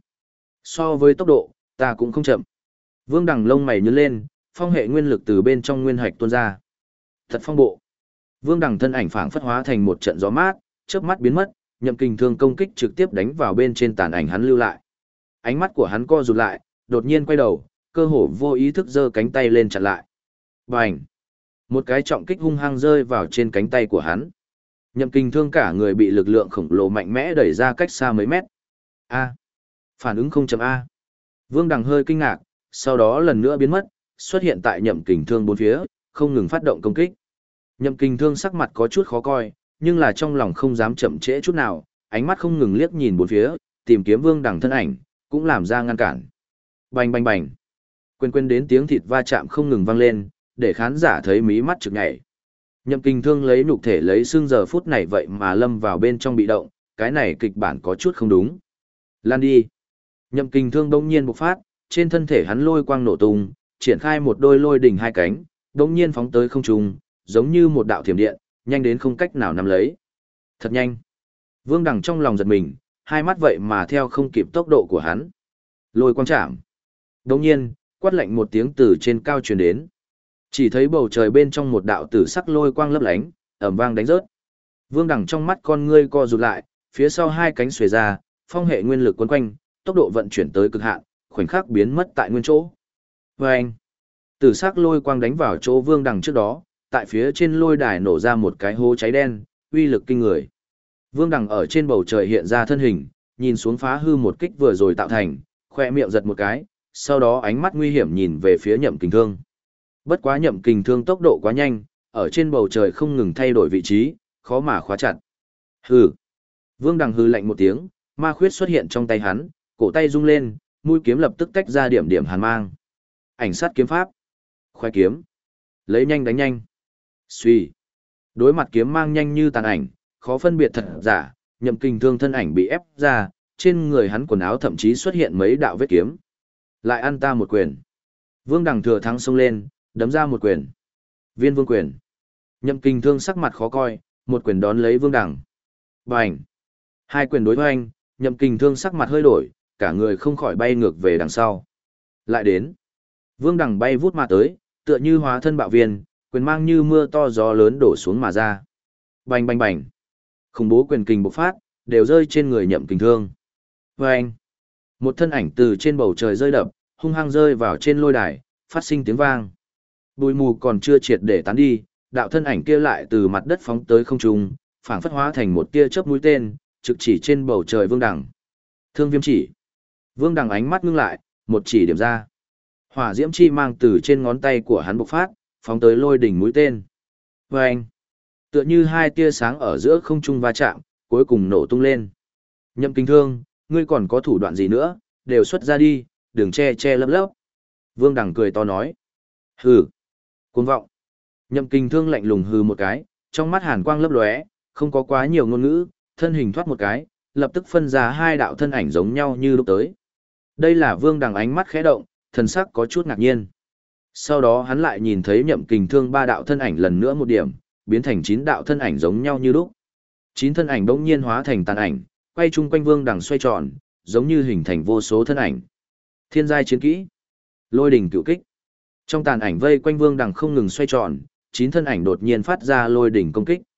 So với tốc độ, ta cũng không chậm. Vương Đằng lông mày nhướng lên, phong hệ nguyên lực từ bên trong nguyên hạch tuôn ra. Thật phong bộ. Vương Đằng thân ảnh phảng phất hóa thành một trận gió mát, chớp mắt biến mất, Nhậm Kình Thương công kích trực tiếp đánh vào bên trên tàn ảnh hắn lưu lại. Ánh mắt của hắn co rụt lại, đột nhiên quay đầu, cơ hồ vô ý thức giơ cánh tay lên chặn lại. Bành! Một cái trọng kích hung hăng rơi vào trên cánh tay của hắn. Nhậm Kình Thương cả người bị lực lượng khổng lồ mạnh mẽ đẩy ra cách xa mấy mét. A! Phản ứng 0.A. Vương Đằng hơi kinh ngạc, sau đó lần nữa biến mất, xuất hiện tại Nhậm Kình Thương bốn phía, không ngừng phát động công kích. Nhậm Kình Thương sắc mặt có chút khó coi, nhưng là trong lòng không dám chậm trễ chút nào, ánh mắt không ngừng liếc nhìn bốn phía, tìm kiếm Vương Đằng thân ảnh, cũng làm ra ngăn cản. Bành bành bành. Quên đến tiếng thịt va chạm không ngừng vang lên, để khán giả thấy mí mắt trực nhảy. Nhậm Kình Thương lấy nhục thể lấy xương giờ phút này vậy mà lâm vào bên trong bị động, cái này kịch bản có chút không đúng. Lan đi. Nhậm Kình Thương đông nhiên bộc phát, trên thân thể hắn lôi quang nổ tung, triển khai một đôi lôi đỉnh hai cánh, đông nhiên phóng tới không trung, giống như một đạo thiểm điện, nhanh đến không cách nào nắm lấy. Thật nhanh. Vương Đằng trong lòng giật mình, hai mắt vậy mà theo không kịp tốc độ của hắn. Lôi quang chạm. Đông nhiên, quát lạnh một tiếng từ trên cao truyền đến. Chỉ thấy bầu trời bên trong một đạo tử sắc lôi quang lấp lánh, ầm vang đánh rớt. Vương Đằng trong mắt con ngươi co rụt lại, phía sau hai cánh xuề ra, phong hệ nguyên lực quấn quanh, tốc độ vận chuyển tới cực hạn, khoảnh khắc biến mất tại nguyên chỗ. Vâng! Tử sắc lôi quang đánh vào chỗ Vương Đằng trước đó, tại phía trên lôi đài nổ ra một cái hố cháy đen, uy lực kinh người. Vương Đằng ở trên bầu trời hiện ra thân hình, nhìn xuống phá hư một kích vừa rồi tạo thành, khoe miệng giật một cái, sau đó ánh mắt nguy hiểm nhìn về phía Nhậm Kình Thương. Bất quá Nhậm Kình Thương tốc độ quá nhanh, ở trên bầu trời không ngừng thay đổi vị trí, khó mà khóa chặt. Hừ. Vương Đằng hừ lạnh một tiếng, ma khuyết xuất hiện trong tay hắn, cổ tay rung lên, mũi kiếm lập tức tách ra điểm điểm hàn mang. Ảnh sát kiếm pháp. Khoai kiếm. Lấy nhanh đánh nhanh. Suy. Đối mặt kiếm mang nhanh như tàn ảnh, khó phân biệt thật giả, Nhậm Kình Thương thân ảnh bị ép ra, trên người hắn quần áo thậm chí xuất hiện mấy đạo vết kiếm. Lại ăn ta một quyền. Vương Đằng thừa thắng xông lên, đấm ra một quyền. Viên Vương quyền. Nhậm Kình Thương sắc mặt khó coi, một quyền đón lấy Vương Đằng. Bành. Hai quyền đối hoành, Nhậm Kình Thương sắc mặt hơi đổi, cả người không khỏi bay ngược về đằng sau. Lại đến. Vương Đằng bay vút mà tới, tựa như hóa thân bạo viên, quyền mang như mưa to gió lớn đổ xuống mà ra. Bành bành bành. Khủng bố quyền kình bộc phát, đều rơi trên người Nhậm Kình Thương. Vâng! Một thân ảnh từ trên bầu trời rơi đập, hung hăng rơi vào trên lôi đài, phát sinh tiếng vang. Bụi mù còn chưa triệt để tán đi, đạo thân ảnh kia lại từ mặt đất phóng tới không trung, phảng phất hóa thành một tia chớp mũi tên, trực chỉ trên bầu trời Vương Đằng. Thương viêm chỉ. Vương Đằng ánh mắt ngưng lại, một chỉ điểm ra. Hỏa diễm chi mang từ trên ngón tay của hắn bộc phát, phóng tới lôi đỉnh mũi tên. Vâng! Tựa như hai tia sáng ở giữa không trung va chạm, cuối cùng nổ tung lên. Nhậm Kình Thương, ngươi còn có thủ đoạn gì nữa, đều xuất ra đi, đừng che che lấp lấp. Vương Đằng cười to nói. Hừ, cuồng vọng. Nhậm Kình Thương lạnh lùng hừ một cái, trong mắt hàn quang lấp lóe, không có quá nhiều ngôn ngữ, thân hình thoát một cái, lập tức phân ra hai đạo thân ảnh giống nhau như lúc tới. Đây là Vương Đằng ánh mắt khẽ động, thần sắc có chút ngạc nhiên. Sau đó hắn lại nhìn thấy Nhậm Kình Thương ba đạo thân ảnh lần nữa một điểm, biến thành 9 đạo thân ảnh giống nhau như lúc. 9 thân ảnh bỗng nhiên hóa thành tàn ảnh, quay chung quanh Vương Đằng xoay tròn, giống như hình thành vô số thân ảnh. Thiên giai chiến kỹ, Lôi đỉnh cựu kích. Trong tàn ảnh vây quanh Vương Đằng không ngừng xoay tròn, 9 thân ảnh đột nhiên phát ra lôi đỉnh công kích.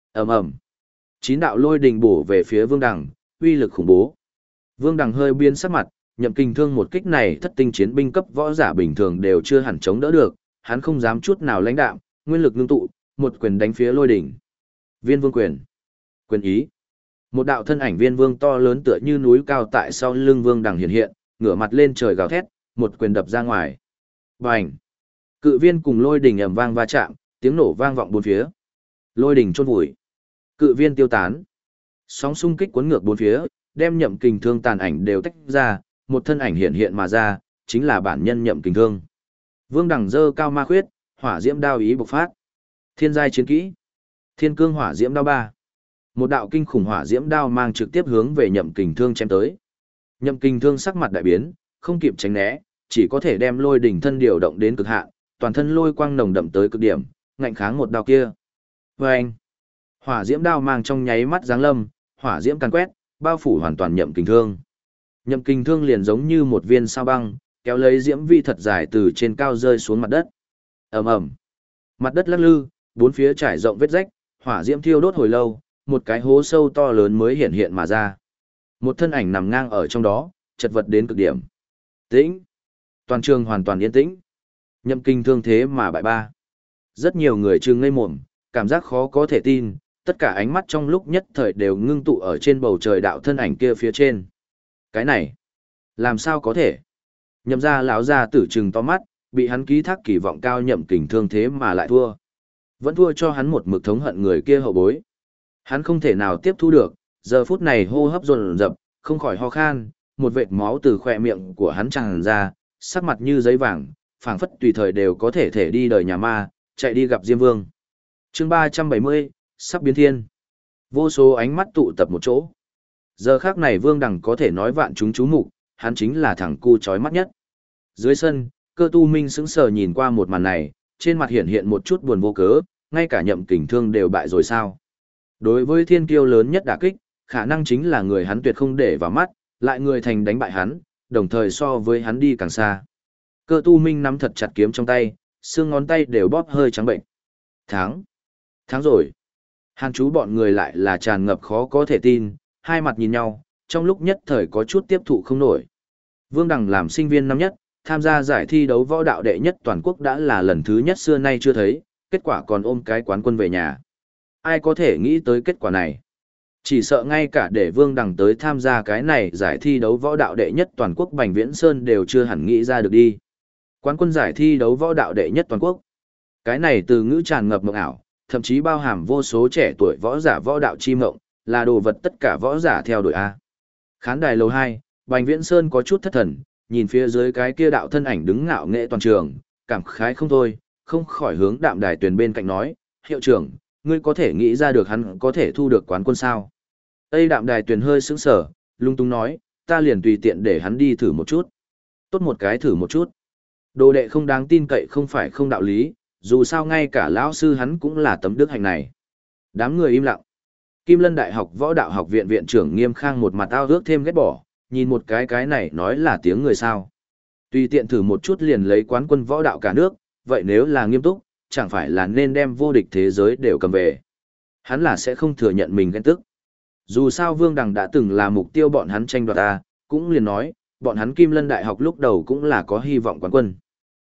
Ầm ầm. Chín đạo lôi đình bổ về phía Vương Đằng, uy lực khủng bố. Vương Đằng hơi biến sắc mặt, Nhậm Kình Thương một kích này thất tinh chiến binh cấp võ giả bình thường đều chưa hẳn chống đỡ được, hắn không dám chút nào lãnh đạm, nguyên lực ngưng tụ, một quyền đánh phía lôi đỉnh. Viên Vương quyền. Quyền ý. Một đạo thân ảnh Viên Vương to lớn tựa như núi cao tại sau lưng Vương Đằng hiện hiện, ngửa mặt lên trời gào thét, một quyền đập ra ngoài. Bành. Cự viên cùng lôi đỉnh ầm vang va chạm, tiếng nổ vang vọng bốn phía. Lôi đỉnh chôn vùi. Cự viên tiêu tán. Sóng xung kích cuốn ngược bốn phía, đem Nhậm Kình Thương tàn ảnh đều tách ra, một thân ảnh hiện hiện mà ra, chính là bản nhân Nhậm Kình Thương. Vương Đằng giơ cao ma khuyết, hỏa diễm đao ý bộc phát. Thiên giai chiến kỹ. Thiên cương hỏa diễm đao 3. Một đạo kinh khủng hỏa diễm đao mang trực tiếp hướng về Nhậm Kình Thương chém tới. Nhậm Kình Thương sắc mặt đại biến, không kịp tránh né, chỉ có thể đem lôi đỉnh thân điều động đến cực hạn, toàn thân lôi quang nồng đậm tới cực điểm, ngạnh kháng một đao kia. Oeng! Hỏa diễm đao mang trong nháy mắt giáng lâm, hỏa diễm càn quét, bao phủ hoàn toàn Nhậm Kình Thương. Nhậm Kình Thương liền giống như một viên sao băng, kéo lấy diễm vi thật dài từ trên cao rơi xuống mặt đất. Ầm ầm. Mặt đất lắc lư, bốn phía trải rộng vết rách, hỏa diễm thiêu đốt hồi lâu, một cái hố sâu to lớn mới hiện hiện mà ra. Một thân ảnh nằm ngang ở trong đó, chật vật đến cực điểm. Tĩnh. Toàn trường hoàn toàn yên tĩnh. Nhậm Kình Thương thế mà bại ba. Rất nhiều người trừng ngây mồm, cảm giác khó có thể tin, tất cả ánh mắt trong lúc nhất thời đều ngưng tụ ở trên bầu trời đạo thân ảnh kia phía trên. Cái này, làm sao có thể? Nhậm gia lão gia tử trừng to mắt, bị hắn ký thác kỳ vọng cao Nhậm Kình Thương thế mà lại thua. Vẫn thua cho hắn một mực thống hận người kia hậu bối. Hắn không thể nào tiếp thu được, giờ phút này hô hấp dồn dập, không khỏi ho khan, một vệt máu từ khóe miệng của hắn tràn ra, sắc mặt như giấy vàng, phảng phất tùy thời đều có thể đi đời nhà ma, chạy đi gặp Diêm Vương. Chương 370, sắp biến thiên. Vô số ánh mắt tụ tập một chỗ. Giờ khắc này Vương Đằng có thể nói vạn chúng chú mục, hắn chính là thằng cu chói mắt nhất. Dưới sân, Cơ Tu Minh sững sờ nhìn qua một màn này, trên mặt hiện hiện một chút buồn vô cớ, ngay cả Nhậm Kình Thương đều bại rồi sao? Đối với thiên kiêu lớn nhất đả kích, khả năng chính là người hắn tuyệt không để vào mắt, lại người thành đánh bại hắn, đồng thời so với hắn đi càng xa. Cơ Tu Minh nắm thật chặt kiếm trong tay, xương ngón tay đều bóp hơi trắng bệnh. Thắng! Thắng rồi! Hàn chú bọn người lại là tràn ngập khó có thể tin, hai mặt nhìn nhau, trong lúc nhất thời có chút tiếp thụ không nổi. Vương Đằng làm sinh viên năm nhất, tham gia giải thi đấu võ đạo đệ nhất toàn quốc đã là lần thứ nhất xưa nay chưa thấy, kết quả còn ôm cái quán quân về nhà. Ai có thể nghĩ tới kết quả này? Chỉ sợ ngay cả để Vương Đằng tới tham gia cái này giải thi đấu võ đạo đệ nhất toàn quốc Bành Viễn Sơn đều chưa hẳn nghĩ ra được đi. Quán quân giải thi đấu võ đạo đệ nhất toàn quốc. Cái này từ ngữ tràn ngập mộng ảo, thậm chí bao hàm vô số trẻ tuổi võ giả võ đạo chi mộng, là đồ vật tất cả võ giả theo đuổi A. Khán đài lầu 2, Bành Viễn Sơn có chút thất thần, nhìn phía dưới cái kia đạo thân ảnh đứng ngạo nghệ toàn trường, cảm khái không thôi, không khỏi hướng Đạm Đài Tuyền bên cạnh nói, hiệu trưởng, ngươi có thể nghĩ ra được hắn có thể thu được quán quân sao? Tây Đạm Đài Tuyền hơi sững sờ, lung tung nói, ta liền tùy tiện để hắn đi thử một chút. Tốt một cái thử một chút. Đồ đệ không đáng tin cậy không phải không đạo lý, dù sao ngay cả lão sư hắn cũng là tấm đức hạnh này. Đám người im lặng. Kim Lân Đại học Võ đạo học viện viện trưởng Nghiêm Khang một mặt ao ước thêm ghét bỏ, nhìn một cái này nói là tiếng người sao. Tùy tiện thử một chút liền lấy quán quân võ đạo cả nước, vậy nếu là nghiêm túc, chẳng phải là nên đem vô địch thế giới đều cầm về. Hắn là sẽ không thừa nhận mình ghen tức. Dù sao Vương Đằng đã từng là mục tiêu bọn hắn tranh đoạt ta, cũng liền nói, bọn hắn Kim Lân Đại học lúc đầu cũng là có hy vọng quán quân.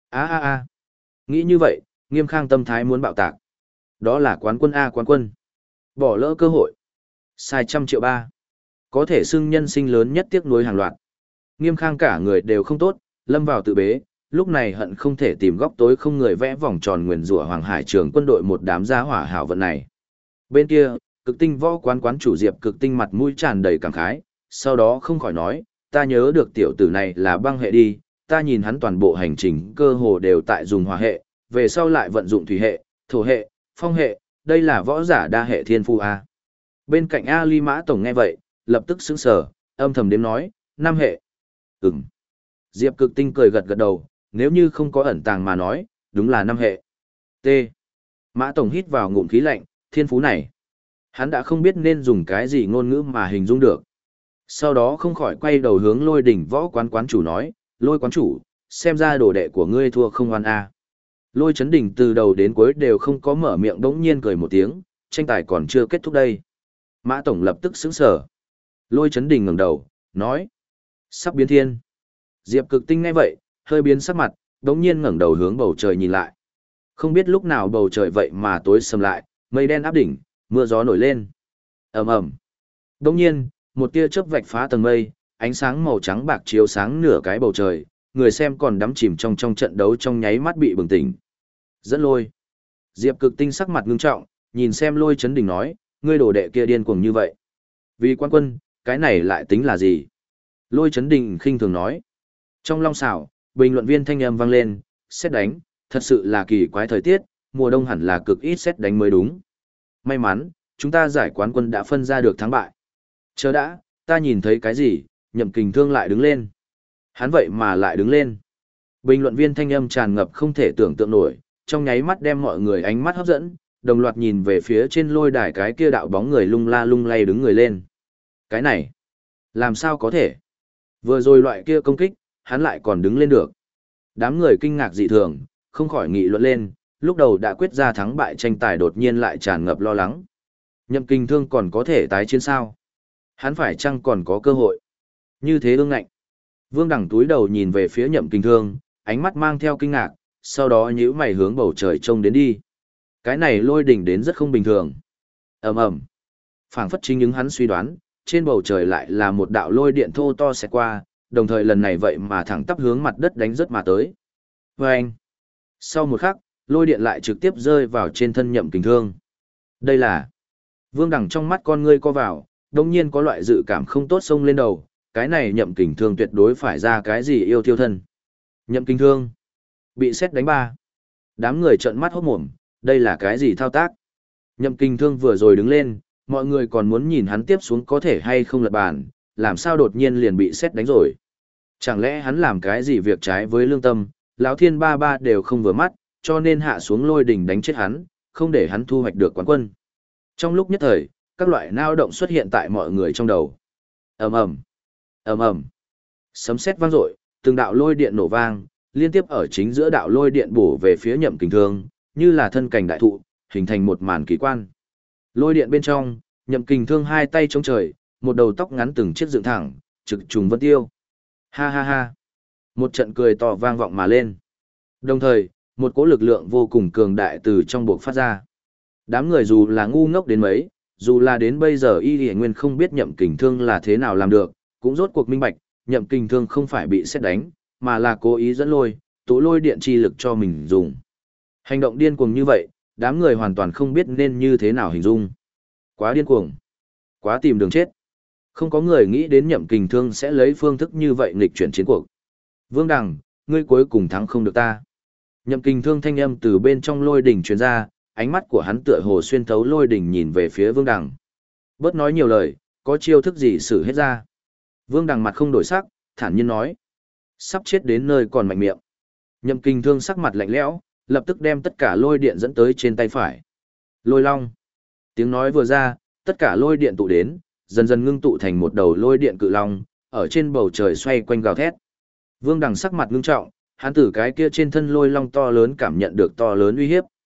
Nghĩ như vậy, Nghiêm Khang tâm thái muốn bạo tạc. Đó là quán quân A quán quân. Bỏ lỡ cơ hội. Sai 100.300.000. Có thể xưng nhân sinh lớn nhất tiếc nuối hàng loạt. Nghiêm Khang cả người đều không tốt, lâm vào tự bế, lúc này hận không thể tìm góc tối không người vẽ vòng tròn nguyền rủa Hoàng Hải Trường quân đội một đám gia hỏa hảo vận này. Bên kia, Cực Tinh Võ quán chủ Diệp Cực Tinh mặt mũi tràn đầy cảm khái, sau đó không khỏi nói, ta nhớ được tiểu tử này là băng hệ đi, ta nhìn hắn toàn bộ hành trình cơ hồ đều tại dùng hỏa hệ, về sau lại vận dụng thủy hệ, thổ hệ, phong hệ, đây là võ giả đa hệ thiên phu A. Bên cạnh Ali Mã Tổng nghe vậy, lập tức sững sờ, âm thầm đếm nói, 5 hệ. Diệp Cực Tinh cười gật gật đầu, nếu như không có ẩn tàng mà nói, đúng là 5 hệ. T. Mã Tổng hít vào ngụm khí lạnh, thiên phú này. Hắn đã không biết nên dùng cái gì ngôn ngữ mà hình dung được. Sau đó không khỏi quay đầu hướng Lôi Đỉnh Võ quán chủ nói, Lôi quán chủ, xem ra đồ đệ của ngươi thua không oan A. Lôi Chấn Đỉnh từ đầu đến cuối đều không có mở miệng đống nhiên cười một tiếng, tranh tài còn chưa kết thúc đây. Mã Tổng lập tức sững sờ. Lôi Chấn Đình ngẩng đầu, nói. Sắp biến thiên. Diệp Cực Tinh nghe vậy, hơi biến sắc mặt, đống nhiên ngẩng đầu hướng bầu trời nhìn lại. Không biết lúc nào bầu trời vậy mà tối sầm lại, mây đen áp đỉnh, mưa gió nổi lên. Ầm ầm. Đống nhiên, một tia chớp vạch phá tầng mây, ánh sáng màu trắng bạc chiếu sáng nửa cái bầu trời, người xem còn đắm chìm trong trận đấu trong nháy mắt bị bừng tỉnh. Dẫn Lôi. Diệp Cực Tinh sắc mặt ngưng trọng, nhìn xem Lôi Chấn Đình nói, ngươi đồ đệ kia điên cuồng như vậy. Vì quan quân, cái này lại tính là gì? Lôi Chấn Đình khinh thường nói. Trong long xảo, bình luận viên thanh âm vang lên, sét đánh, thật sự là kỳ quái thời tiết, mùa đông hẳn là cực ít sét đánh mới đúng. May mắn, chúng ta giải quán quân đã phân ra được thắng bại. Chờ đã, ta nhìn thấy cái gì, Nhậm Kình Thương lại đứng lên. Hắn vậy mà lại đứng lên. Bình luận viên thanh âm tràn ngập không thể tưởng tượng nổi, trong nháy mắt đem mọi người ánh mắt hấp dẫn, đồng loạt nhìn về phía trên lôi đài cái kia đạo bóng người lung la lung lay đứng người lên. Cái này, làm sao có thể? Vừa rồi loại kia công kích, hắn lại còn đứng lên được. Đám người kinh ngạc dị thường, không khỏi nghị luận lên, lúc đầu đã quyết ra thắng bại tranh tài đột nhiên lại tràn ngập lo lắng. Nhậm Kình Thương còn có thể tái chiến sao? Hắn phải chăng còn có cơ hội? Như thế ương ngạnh. Vương Đằng túi đầu nhìn về phía Nhậm Kình Thương, ánh mắt mang theo kinh ngạc, sau đó nhíu mày hướng bầu trời trông đến đi. Cái này lôi đỉnh đến rất không bình thường. Ầm ầm. Phảng phất chính những hắn suy đoán, trên bầu trời lại là một đạo lôi điện thô to xẹt qua, đồng thời lần này vậy mà thẳng tắp hướng mặt đất đánh rất mà tới. Vâng! Sau một khắc, lôi điện lại trực tiếp rơi vào trên thân Nhậm Kình Thương. Đây là... Vương Đằng trong mắt con ngươi co vào, đồng nhiên có loại dự cảm không tốt xông lên đầu, cái này Nhậm Kình Thương tuyệt đối phải ra cái gì yêu thiêu thân. Nhậm Kình Thương! Bị sét đánh ba. Đám người trợn mắt hốt mồm, đây là cái gì thao tác? Nhậm Kình Thương vừa rồi đứng lên, mọi người còn muốn nhìn hắn tiếp xuống có thể hay không lật bàn, làm sao đột nhiên liền bị sét đánh rồi. Chẳng lẽ hắn làm cái gì việc trái với lương tâm, lão thiên ba ba đều không vừa mắt, cho nên hạ xuống lôi đỉnh đánh chết hắn, không để hắn thu hoạch được quán quân. Trong lúc nhất thời, các loại nao động xuất hiện tại mọi người trong đầu. Ầm ầm, ầm ầm. Sấm sét vang dội, từng đạo lôi điện nổ vang, liên tiếp ở chính giữa đạo lôi điện bổ về phía Nhậm Kình Thương, như là thân cành đại thụ, hình thành một màn kỳ quan. Lôi điện bên trong, Nhậm Kình Thương hai tay chống trời, một đầu tóc ngắn từng chiếc dựng thẳng, trực trùng vân tiêu. Ha ha ha. Một trận cười to vang vọng mà lên. Đồng thời, một cỗ lực lượng vô cùng cường đại từ trong buộc phát ra. Đám người dù là ngu ngốc đến mấy, dù là đến bây giờ y y nguyên không biết Nhậm Kình Thương là thế nào làm được, cũng rốt cuộc minh bạch, Nhậm Kình Thương không phải bị sét đánh, mà là cố ý dẫn lôi, tụ lôi điện chi lực cho mình dùng. Hành động điên cuồng như vậy, đám người hoàn toàn không biết nên như thế nào hình dung. Quá điên cuồng, quá tìm đường chết. Không có người nghĩ đến Nhậm Kình Thương sẽ lấy phương thức như vậy nghịch chuyển chiến cuộc. Vương Đằng, ngươi cuối cùng thắng không được ta. Nhậm Kình Thương thanh âm từ bên trong lôi đỉnh truyền ra, ánh mắt của hắn tựa hồ xuyên thấu lôi đỉnh nhìn về phía Vương Đằng. Bớt nói nhiều lời, có chiêu thức gì xử hết ra. Vương Đằng mặt không đổi sắc, thản nhiên nói. Sắp chết đến nơi còn mạnh miệng. Nhậm Kình Thương sắc mặt lạnh lẽo, lập tức đem tất cả lôi điện dẫn tới trên tay phải. Lôi long. Tiếng nói vừa ra, tất cả lôi điện tụ đến, dần dần ngưng tụ thành một đầu lôi điện cự long, ở trên bầu trời xoay quanh gào thét. Vương Đằng sắc mặt ngưng trọng, hắn từ cái kia trên thân lôi long to lớn cảm nhận được to lớn uy hiếp.